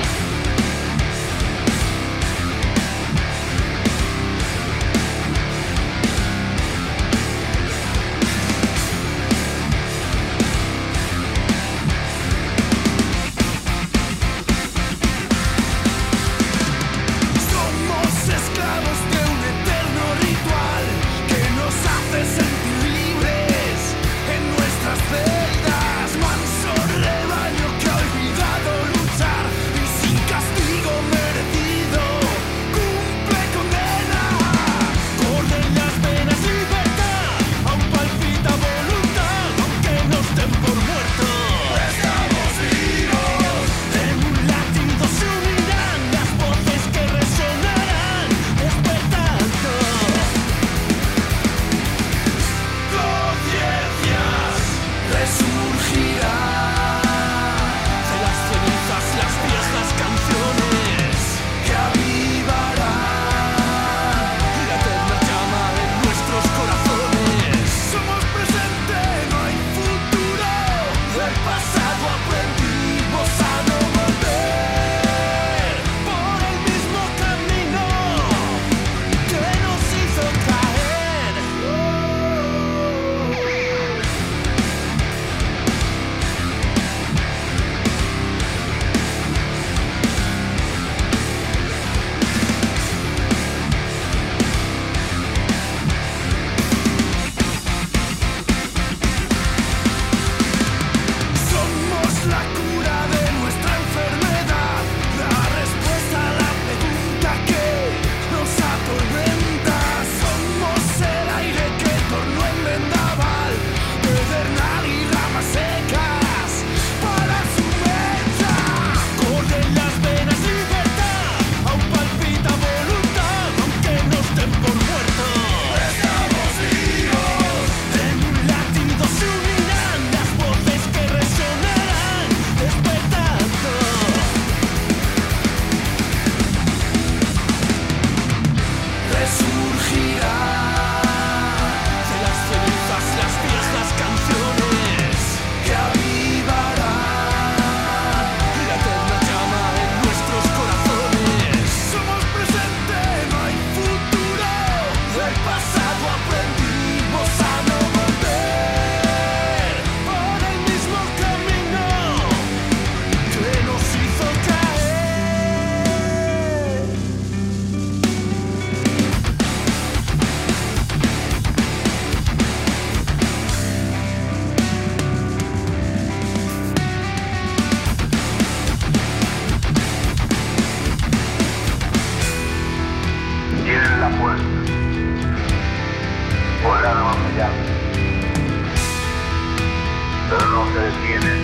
pero no se detienen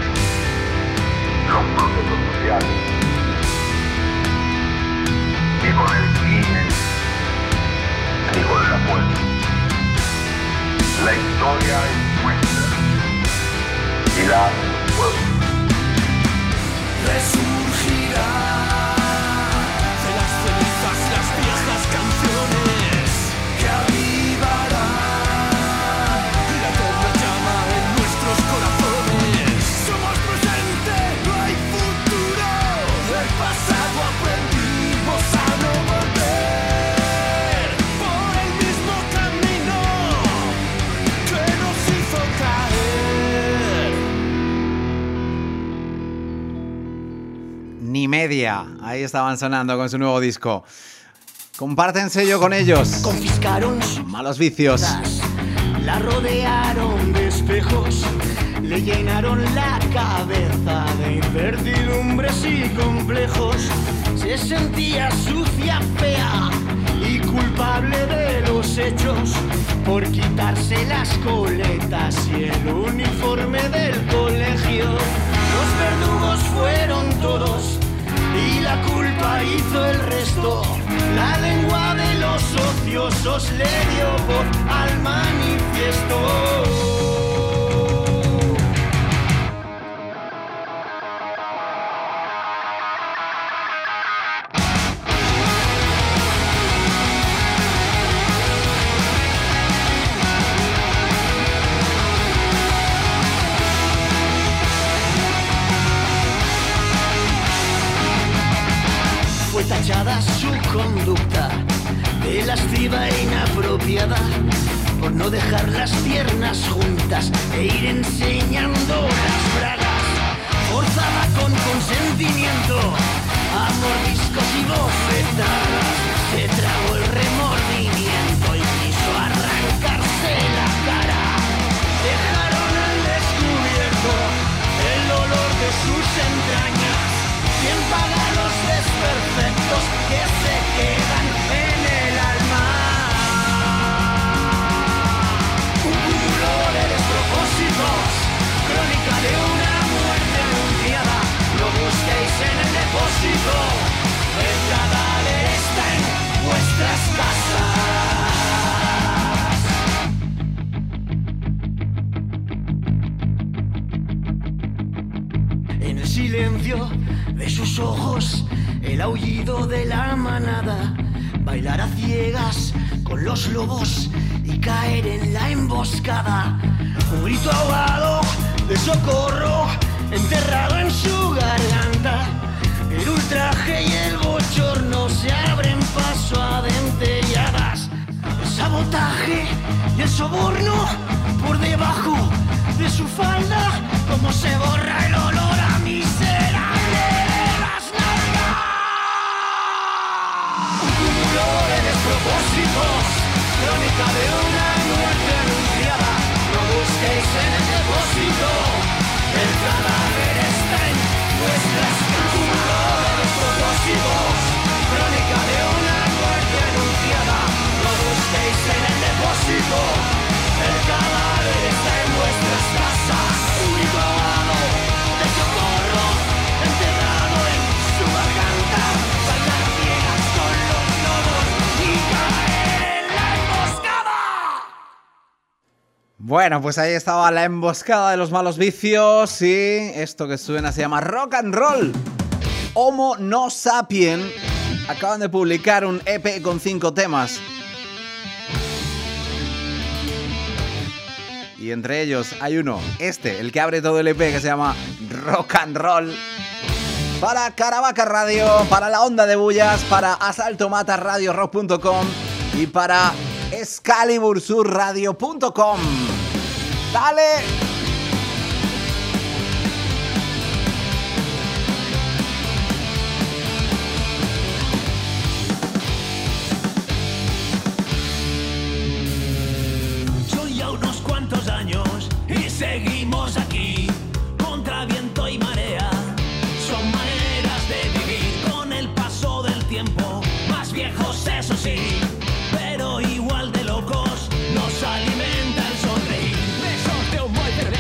los procesos sociales, ni con el crimen, ni con el apuesto. La historia es nuestra y la hace el pueblo. Resurgirá de las cenizas las viejas canciones que avivará la eterna llama en nuestros corazones. Somos presente, no hay futuro. Del pasado aprendimos a no volver por el mismo camino que nos hizo caer. Ni Media, ahí estaban sonando con su nuevo disco. Comparten sello con ellos. Confiscaron Malos Vicios. la rodearon de espejos le llenaron la cabeza de incertidumbres y complejos. Se sentía sucia, fea y culpable de los hechos por quitarse las coletas y el uniforme del colegio. Los verdugos fueron todos y la culpa hizo el resto. La lengua de los ociosos le dio voz al manifiesto. Fue tachada su conducta de lasciva e inapropiada por no dejar las piernas juntas e ir enseñando las bragas. Forzada con consentimiento a mordiscos y bofetadas, se tragó el remordimiento y quiso arrancarse la cara. Dejaron al descubierto el olor de sus entrañas. ¿Quién paga los desperfectos que se quedan en el alma? Un cúmulo de despropósitos, crónica de una muerte anunciada. Lo busquéis en el depósito, el cadáver está en vuestras casas. En el silencio de sus ojos, el aullido de la manada, bailar a ciegas con los lobos y caer en la emboscada. Un grito ahogado de socorro enterrado en su garganta. El ultraje y el bochorno se abren paso a dentelladas. El sabotaje y el soborno por debajo de su falda, como se borra el olor a miserable de las nalgas. Un cúmulo de despropósitos, crónica de una muerte anunciada. No busquéis en el depósito, el cadáver está en vuestras casas. Un cúmulo de despropósitos, crónica de una muerte anunciada. No busquéis en el depósito, el cadáver está en vuestras casas. Único ahogado de socorro, enterrado en su garganta. Bailar ciegas con los lobos y caer en la emboscada. Bueno, pues ahí estaba la emboscada de los malos vicios y esto que suena se llama Rock and Roll. Homo No Sapien acaban de publicar un EP con 5 temas. Y entre ellos hay uno, el que abre todo el EP, que se llama Rock and Roll. Para Caravaca Radio, para La Onda de Bullas, para asaltomatarradiorock.com y para excalibursurradio.com. ¡Dale! Y seguimos aquí, contra viento y marea. Son maneras de vivir con el paso del tiempo. Más viejos, eso sí, pero igual de locos. Nos alimenta el sonreír. Besos de un boy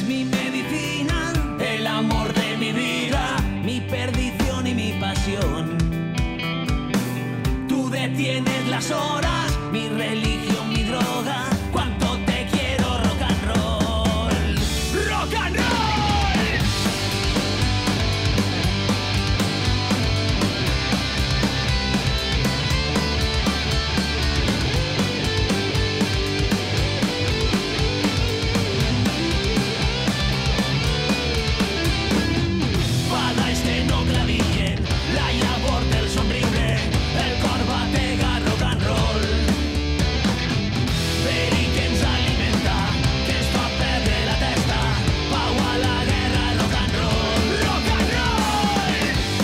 mi medicina, el amor de mi vida, mi perdición y mi pasión. Tú detienes las horas, mi religión, mi droga. Cuánto te quiero, rock and roll. Rock and roll. Para este no clavillen, la labor del sombrible, el corbatega rock and roll. Veri que ens alimenta, que es fa perdre la testa, pau a la guerra, rock and roll. Rock and roll!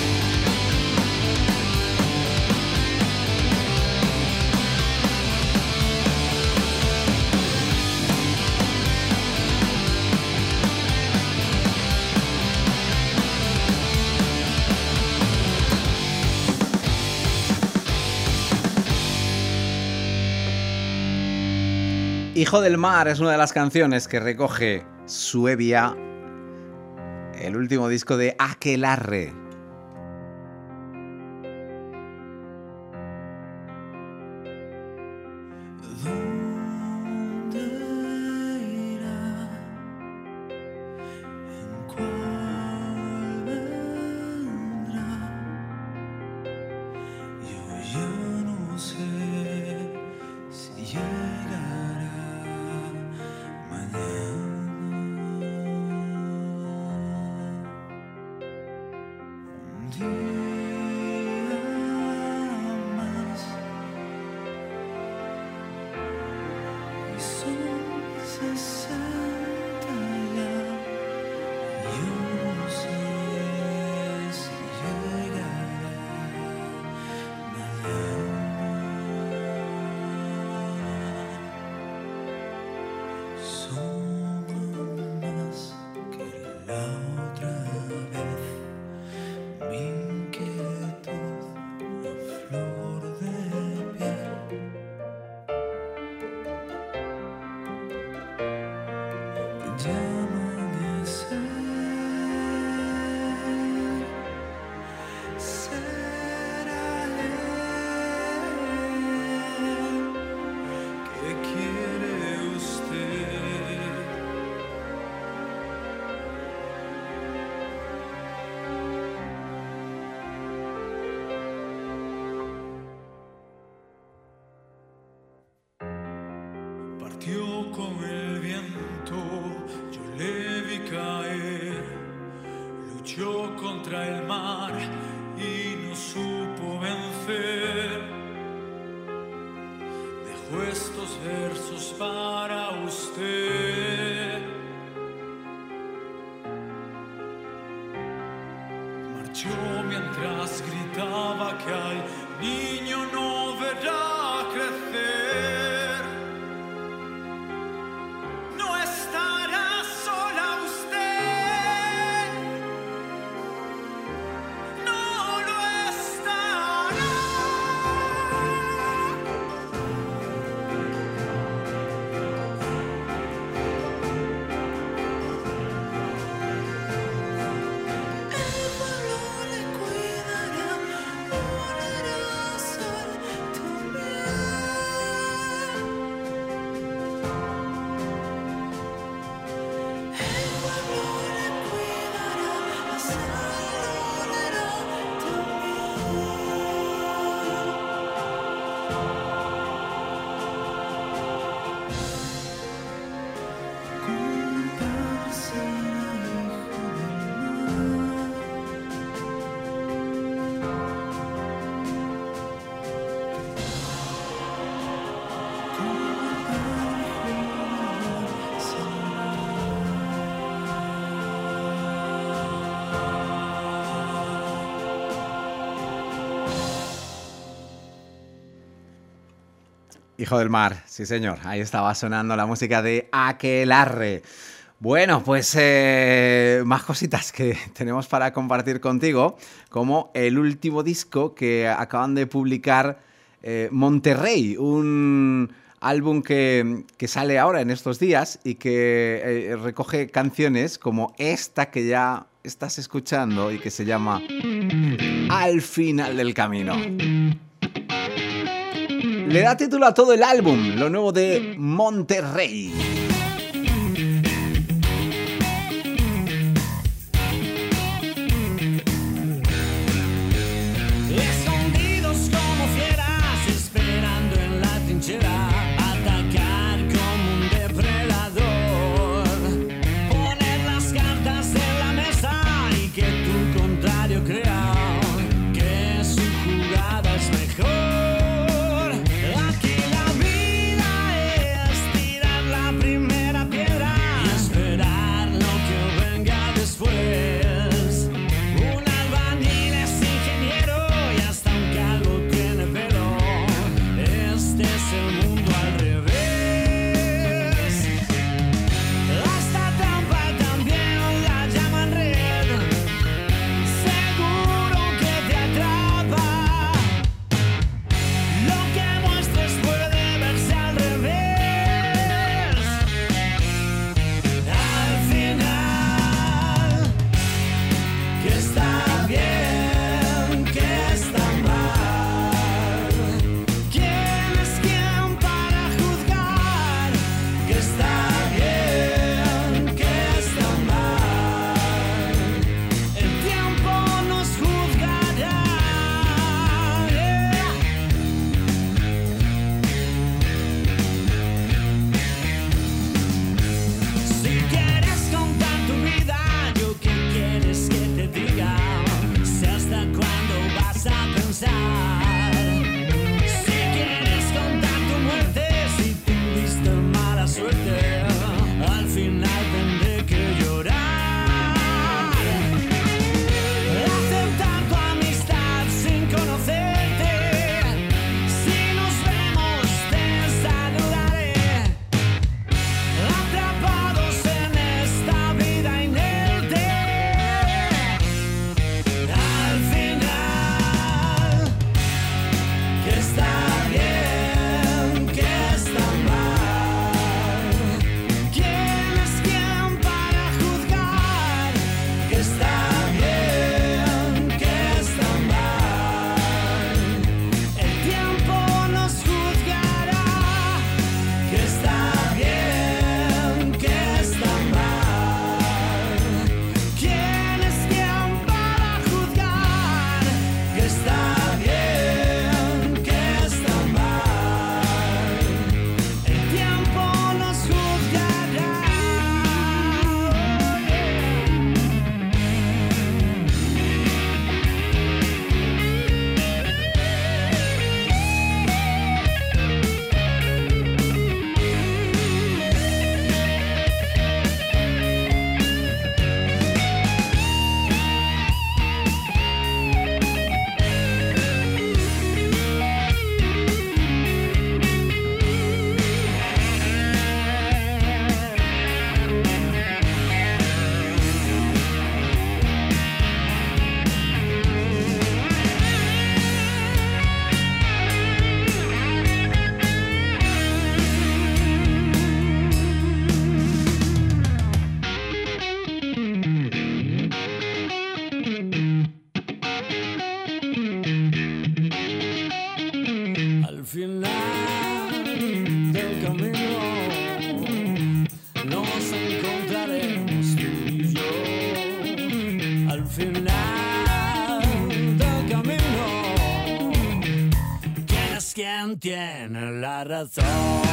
Hijo del Mar es una de las canciones que recoge Suevia, el último disco de Aquelarre. ¿Dónde irá? ¿En cuál vendrá? Yo ya no sé si llegará mañana. Un día más. Y son 60 ya. Yo no sé si llegará mañana. Son más que la otra vez. Mi inquietud a flor de piel. Ya amanecer, será él. ¿Qué quiere usted? Partió con el viento, yo le vi caer, luchó contra el mar y no supo vencer. Dejó estos versos para usted. Marchó mientras gritaba que al niño no verá crecer. No estará sola usted, no lo estará. El pueblo le cuidará, olerá sol también. El pueblo le cuidará, sol olerá también. Comparsa, hijo del mar. Hijo del Mar, sí señor, ahí estaba sonando la música de Aquelarre. Bueno, pues más cositas que tenemos para compartir contigo, como el último disco que acaban de publicar Monterrey, un álbum que sale ahora en estos días y que recoge canciones como esta que ya estás escuchando y que se llama Al final del camino. Le da título a todo el álbum, lo nuevo de Monterrey. Escondidos como fieras, esperando en la trinchera, atacar como un depredador, poner las cartas en la mesa y que tu contrario crea que su jugada es mejor. Aquí la vida es tirar la primera piedra y esperar lo que venga después. Un albañil es ingeniero y hasta un calvo tiene pelo. Este es el mundo al revés. Esta trampa también la llaman red. Seguro que te atrapa. Lo que muestres puede verse al revés. Al final, que está bien, que está mal. ¿Quién es quién para juzgar? Que está bien, que está mal. El tiempo nos juzgará. Si quieres contar tu vida, yo qué quieres que te diga. Sé hasta cuándo vas a pensar. Si quieres contar tu muerte, si tuviste mala suerte, al final tendré que llorar. Aceptar tu amistad sin conocerte. Si nos vemos te saludaré. Atrapados en esta vida inerte. Al final, que está bien, que está mal. ¿Quién es quién para juzgar? Que está bien, que está mal. El tiempo nos juzgará. Que está bien, que está mal. ¿Quién es quién para juzgar? Que está bien, que está mal. El tiempo nos juzgará. Al final del camino nos encontraremos tú y yo. Al final del camino, ¿quién es quien tiene la razón?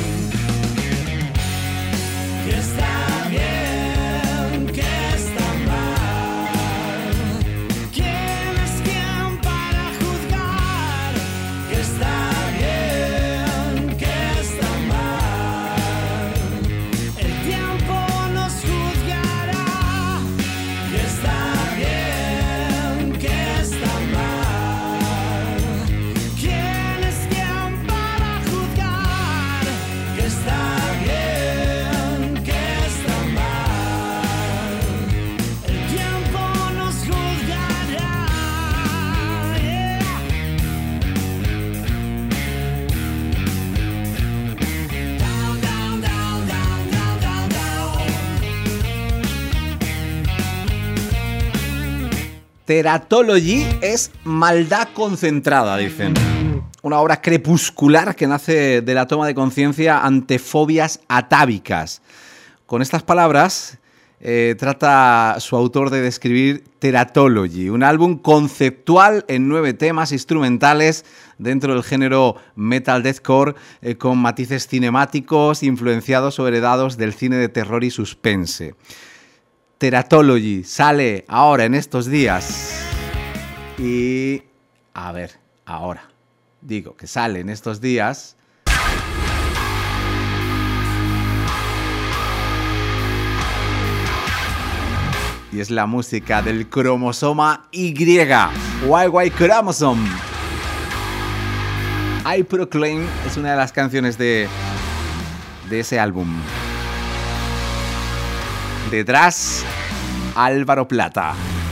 Que está bien, que está mal. ¿Quién es quién para juzgar? Que está bien, que está mal. El tiempo nos juzgará. Que está bien, que está mal. ¿Quién es quién para juzgar? Teratology es maldad concentrada, dicen. Una obra crepuscular que nace de la toma de conciencia ante fobias atávicas. Con estas palabras trata su autor de describir Teratology, un álbum conceptual en 9 temas instrumentales dentro del género metal deathcore, con matices cinemáticos influenciados o heredados del cine de terror y suspense. Teratology sale ahora en estos días y... a ver, ahora digo que sale en estos días. Y es la música del cromosoma Y, YY Chromosome. I Proclaim es una de las canciones de ese álbum. Detrás, Álvaro Plata.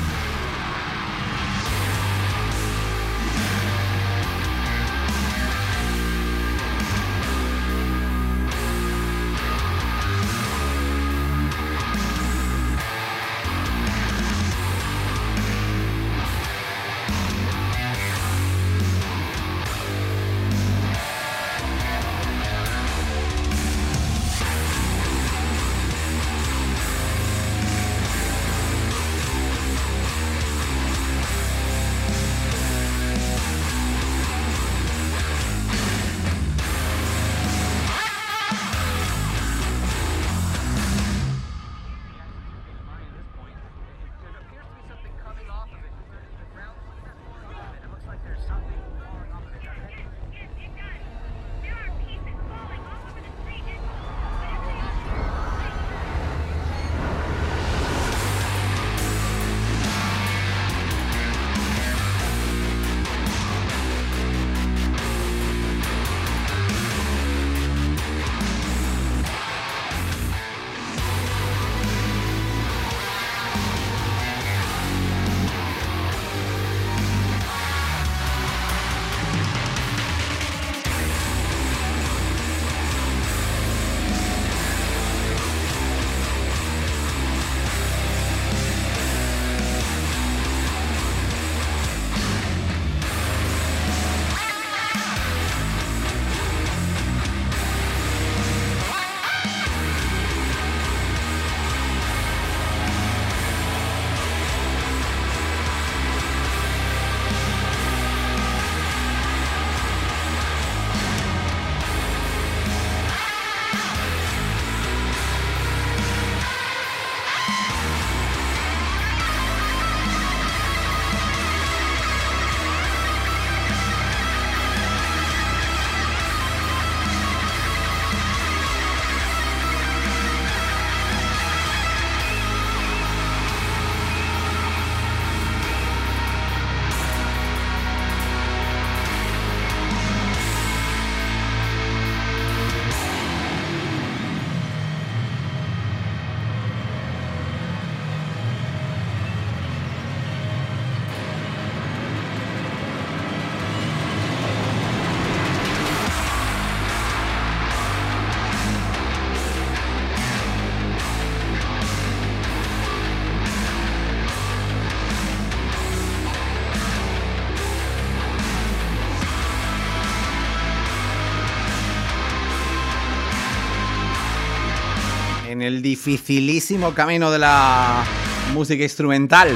En el dificilísimo camino de la música instrumental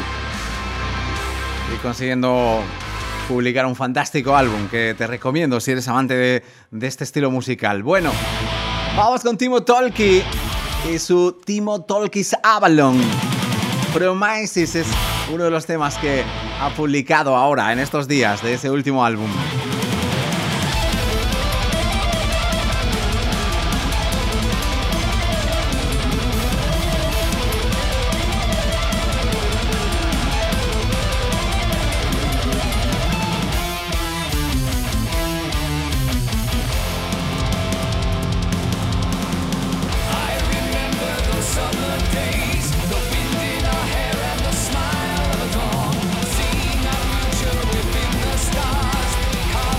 y consiguiendo publicar un fantástico álbum que te recomiendo si eres amante de este estilo musical. Bueno, vamos con Timo Tolkki y su Timo Tolkki's Avalon. Promises es uno de los temas que ha publicado ahora en estos días de ese último álbum. Stars,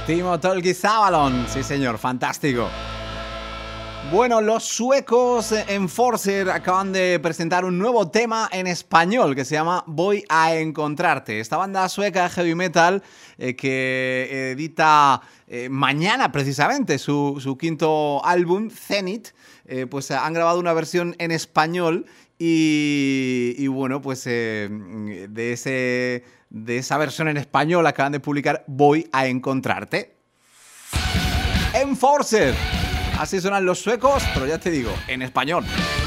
Timo Tolki-Savalon, sí señor, fantástico. Bueno, los suecos Enforcer acaban de presentar un nuevo tema en español que se llama Voy a encontrarte. Esta banda sueca de heavy metal que edita mañana precisamente su quinto álbum, Zenith, pues han grabado una versión en español y bueno, pues de esa versión en español acaban de publicar Voy a encontrarte. Enforcer. Así suenan los suecos, pero ya te digo, en español.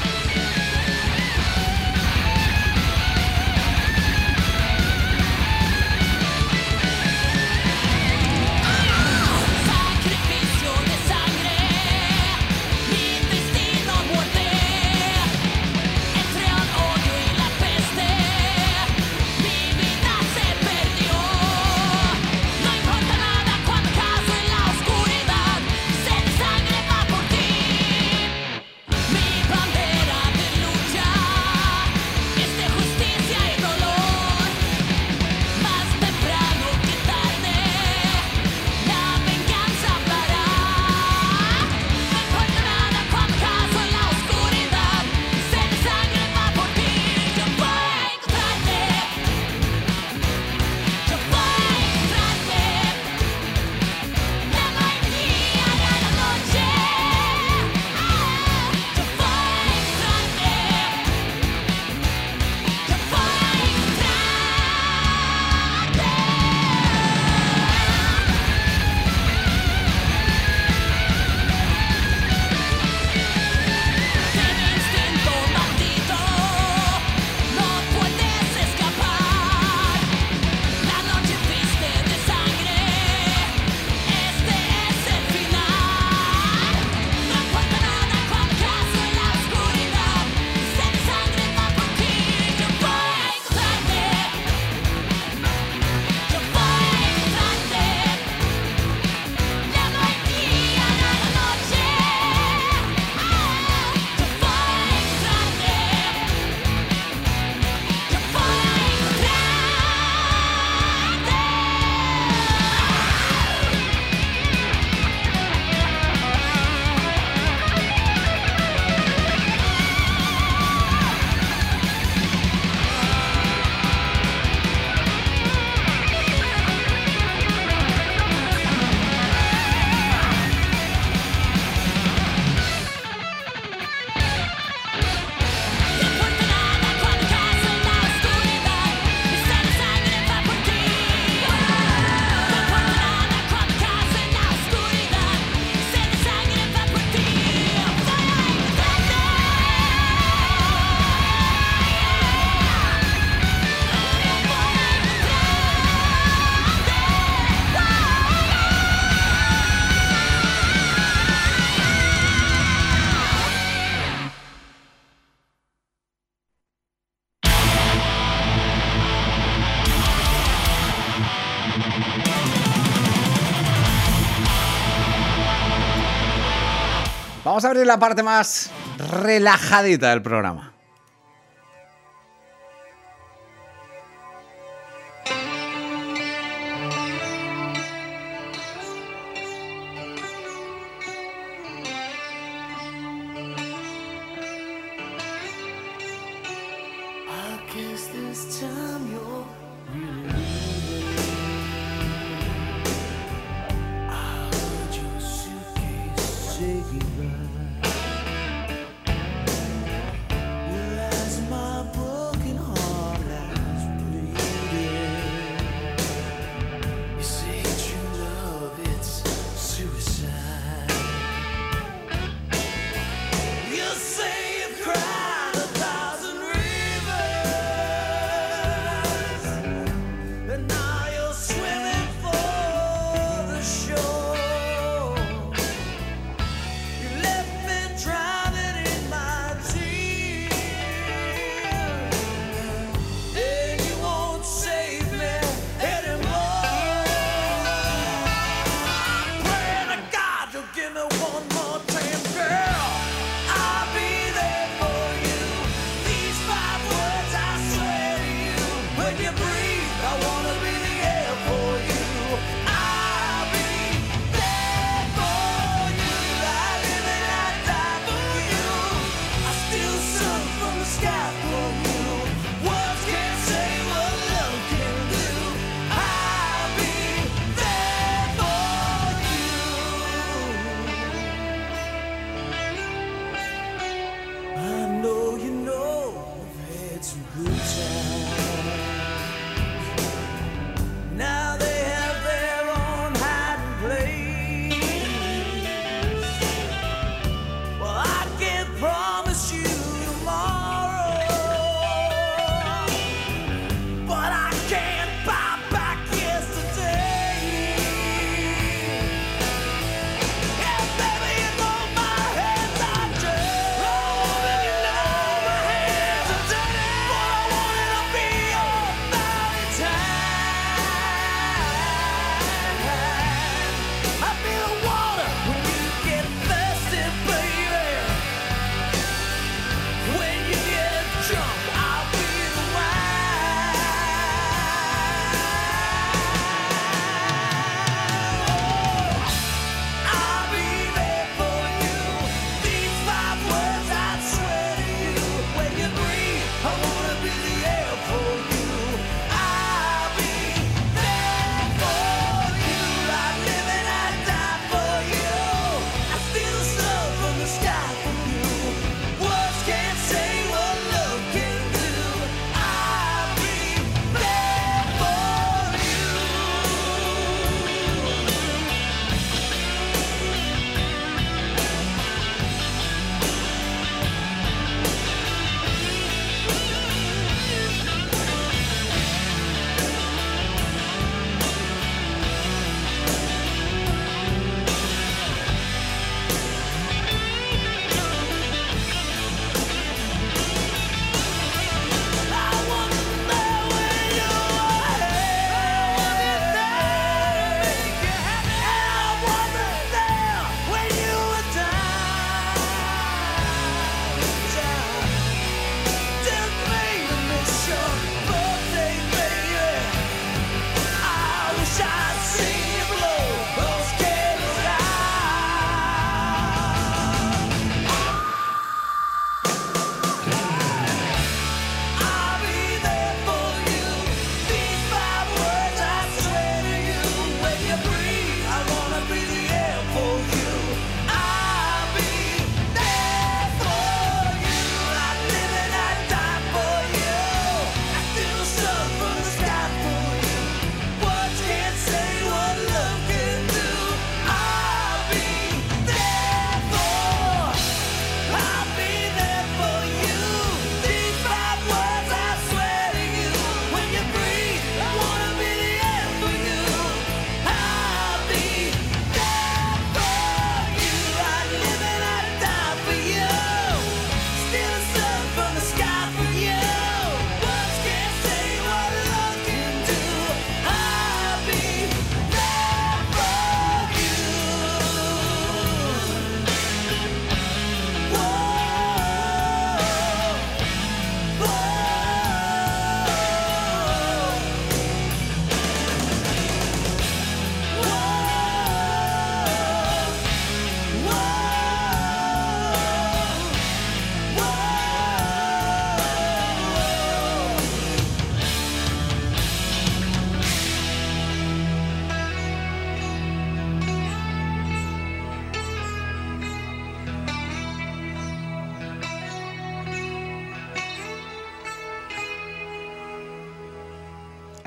Vamos a abrir la parte más relajadita del programa.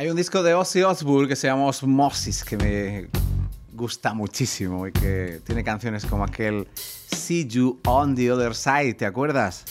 Hay un disco de Ozzy Osbourne que se llama Osmosis, que me gusta muchísimo y que tiene canciones como aquel See You on the Other Side, ¿te acuerdas?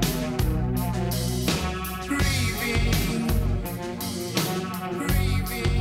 Grieving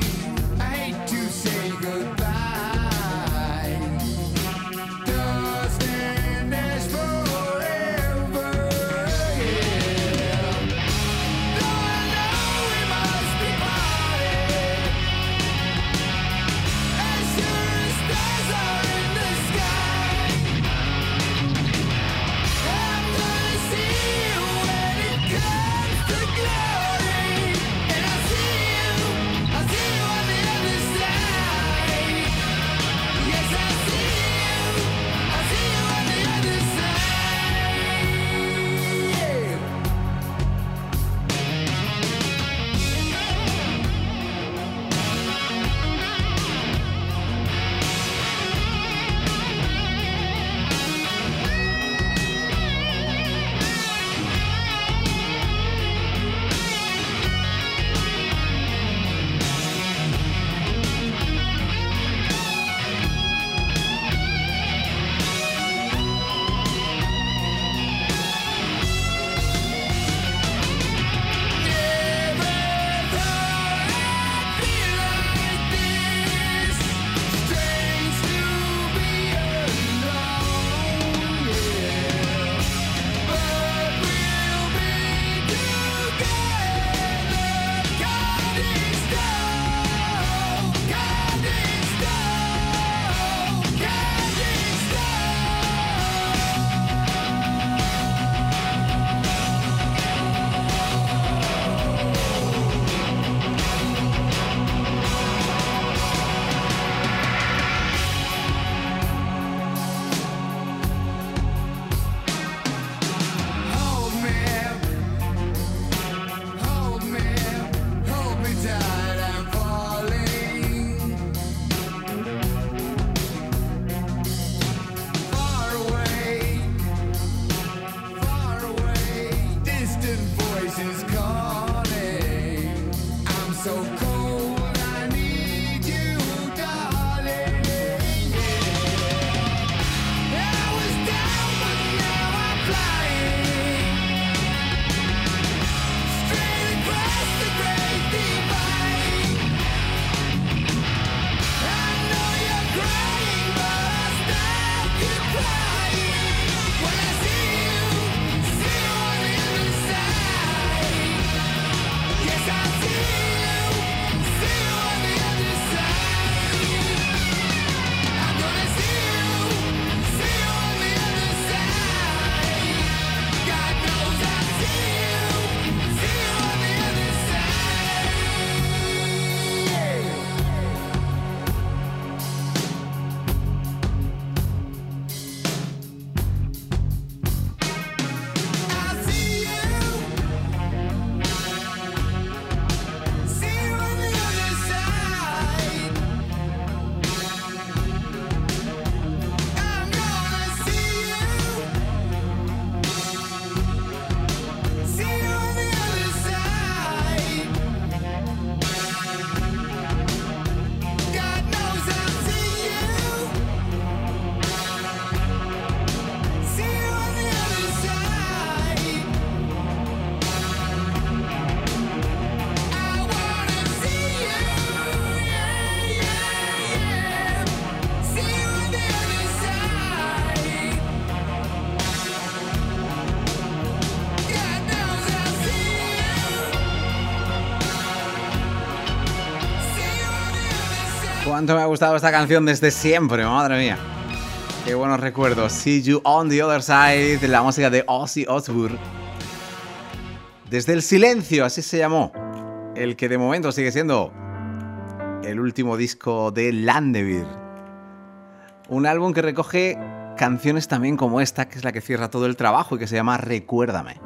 Cuánto me ha gustado esta canción desde siempre, madre mía. Qué buenos recuerdos. See You on the Other Side, la música de Ozzy Osbourne. Desde el silencio, así se llamó. El que de momento sigue siendo el último disco de Landevir. Un álbum que recoge canciones también como esta, que es la que cierra todo el trabajo y que se llama Recuérdame.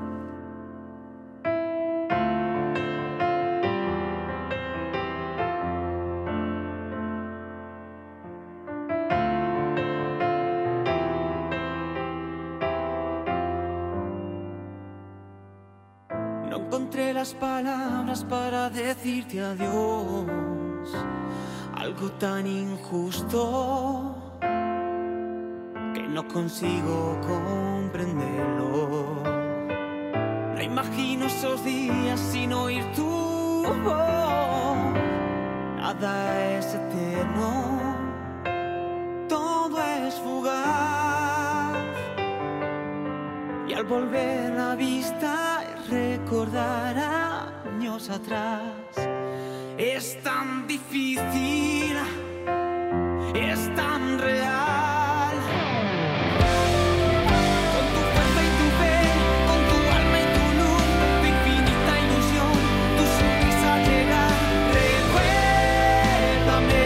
Palabras para decirte adiós, algo tan injusto que no consigo comprenderlo. No imagino esos días sin oír tu voz. Nada es eterno, todo es fugaz. Y al volver la vista recordar años atrás es tan difícil, es tan real. Con tu fuerza y tu fe, con tu alma y tu luz, tu infinita ilusión, tu sonrisa llegar. Recuérdame,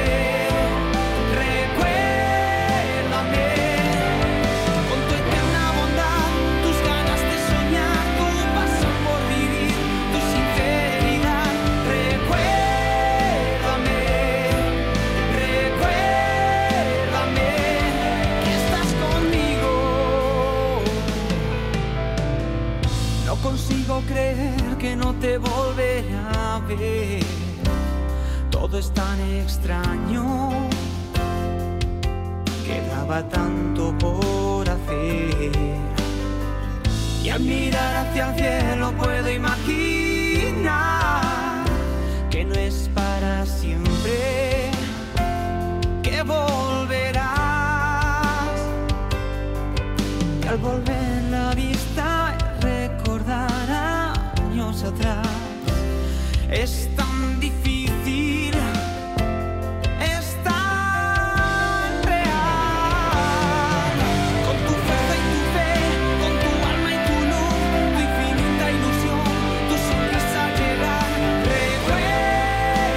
recuérdame, con tu eterna bondad, tus ganas de soñar, tu pasión por vivir, tu sinceridad. Recuérdame, recuérdame que estás conmigo. No consigo creer que no te volveré a ver. Todo es tan extraño, quedaba tanto por hacer. Y al mirar hacia el cielo puedo imaginar que no es para siempre, que volverás. Y al volver la vista recordar años atrás es tan difícil, es tan real. Con tu fuerza y tu fe, con tu alma y tu luz, tu infinita ilusión, tu sonrisa llegar. Recuérdame,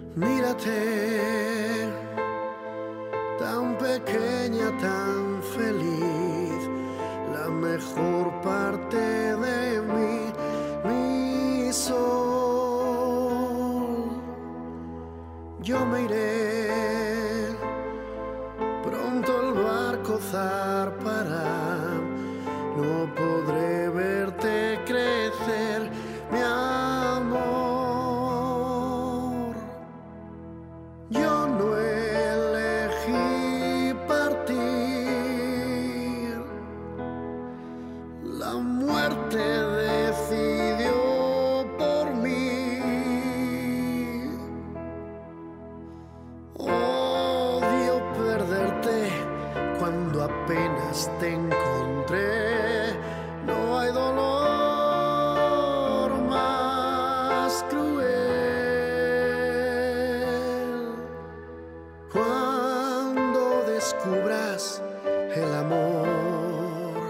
Mírate, tan pequeña, tan feliz, la mejor parte de mí, mi sol. Yo me iré, pronto el barco zarpará, no podré verte crecer, mi amor. Yo no elegí partir, la muerte decidió por mí. Odio perderte cuando apenas te encontré, no hay dolor más cruel. Cuando descubras el amor,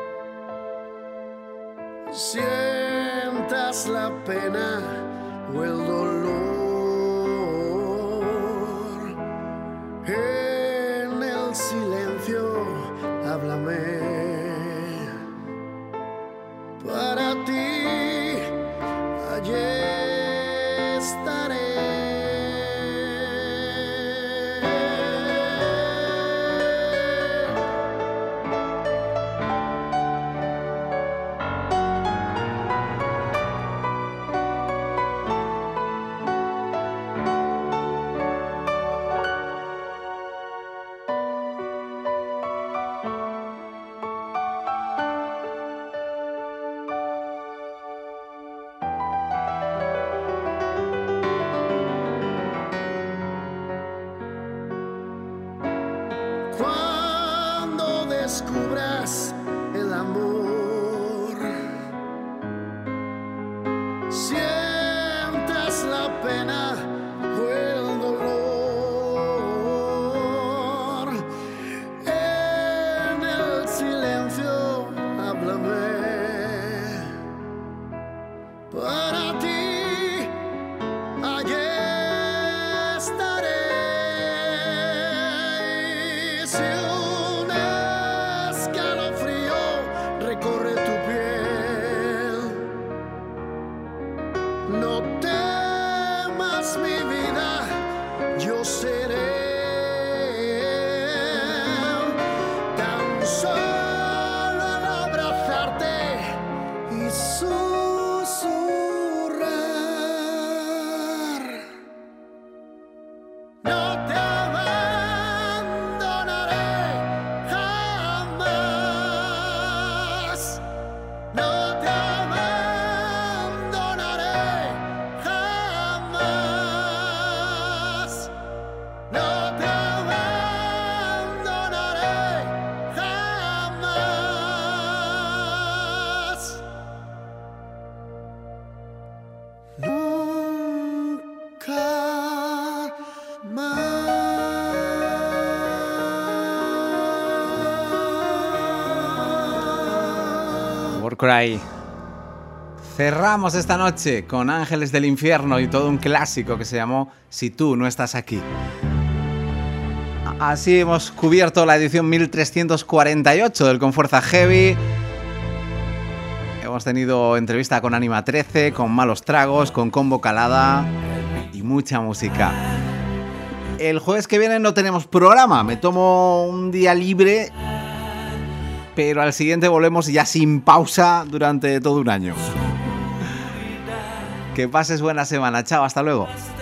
sientas la pena o el dolor, en el silencio háblame. Para ti allí estaré. Cuando descubras el amor, sientas la pena o el dolor, en el silencio háblame. Para ti allí estaré. Si un escalofrío recorre tu piel, no temas mi vida, yo seré. Tan solo al abrazarte y susurrar, no te abandonaré jamás, no te abandonaré jamás, no te abandonaré jamás. Nunca más. Warcry. Cerramos esta noche con Ángeles del Infierno y todo un clásico que se llamó Si tú no estás aquí. Así hemos cubierto la edición 1348 del Con Fuerza Heavy. Hemos tenido entrevista con Ánima 13, con Malos Tragos, con Combo Calada y mucha música. El jueves que viene no tenemos programa, me tomo un día libre, pero al siguiente volvemos ya sin pausa durante todo un año. Que pases buena semana, chao, hasta luego.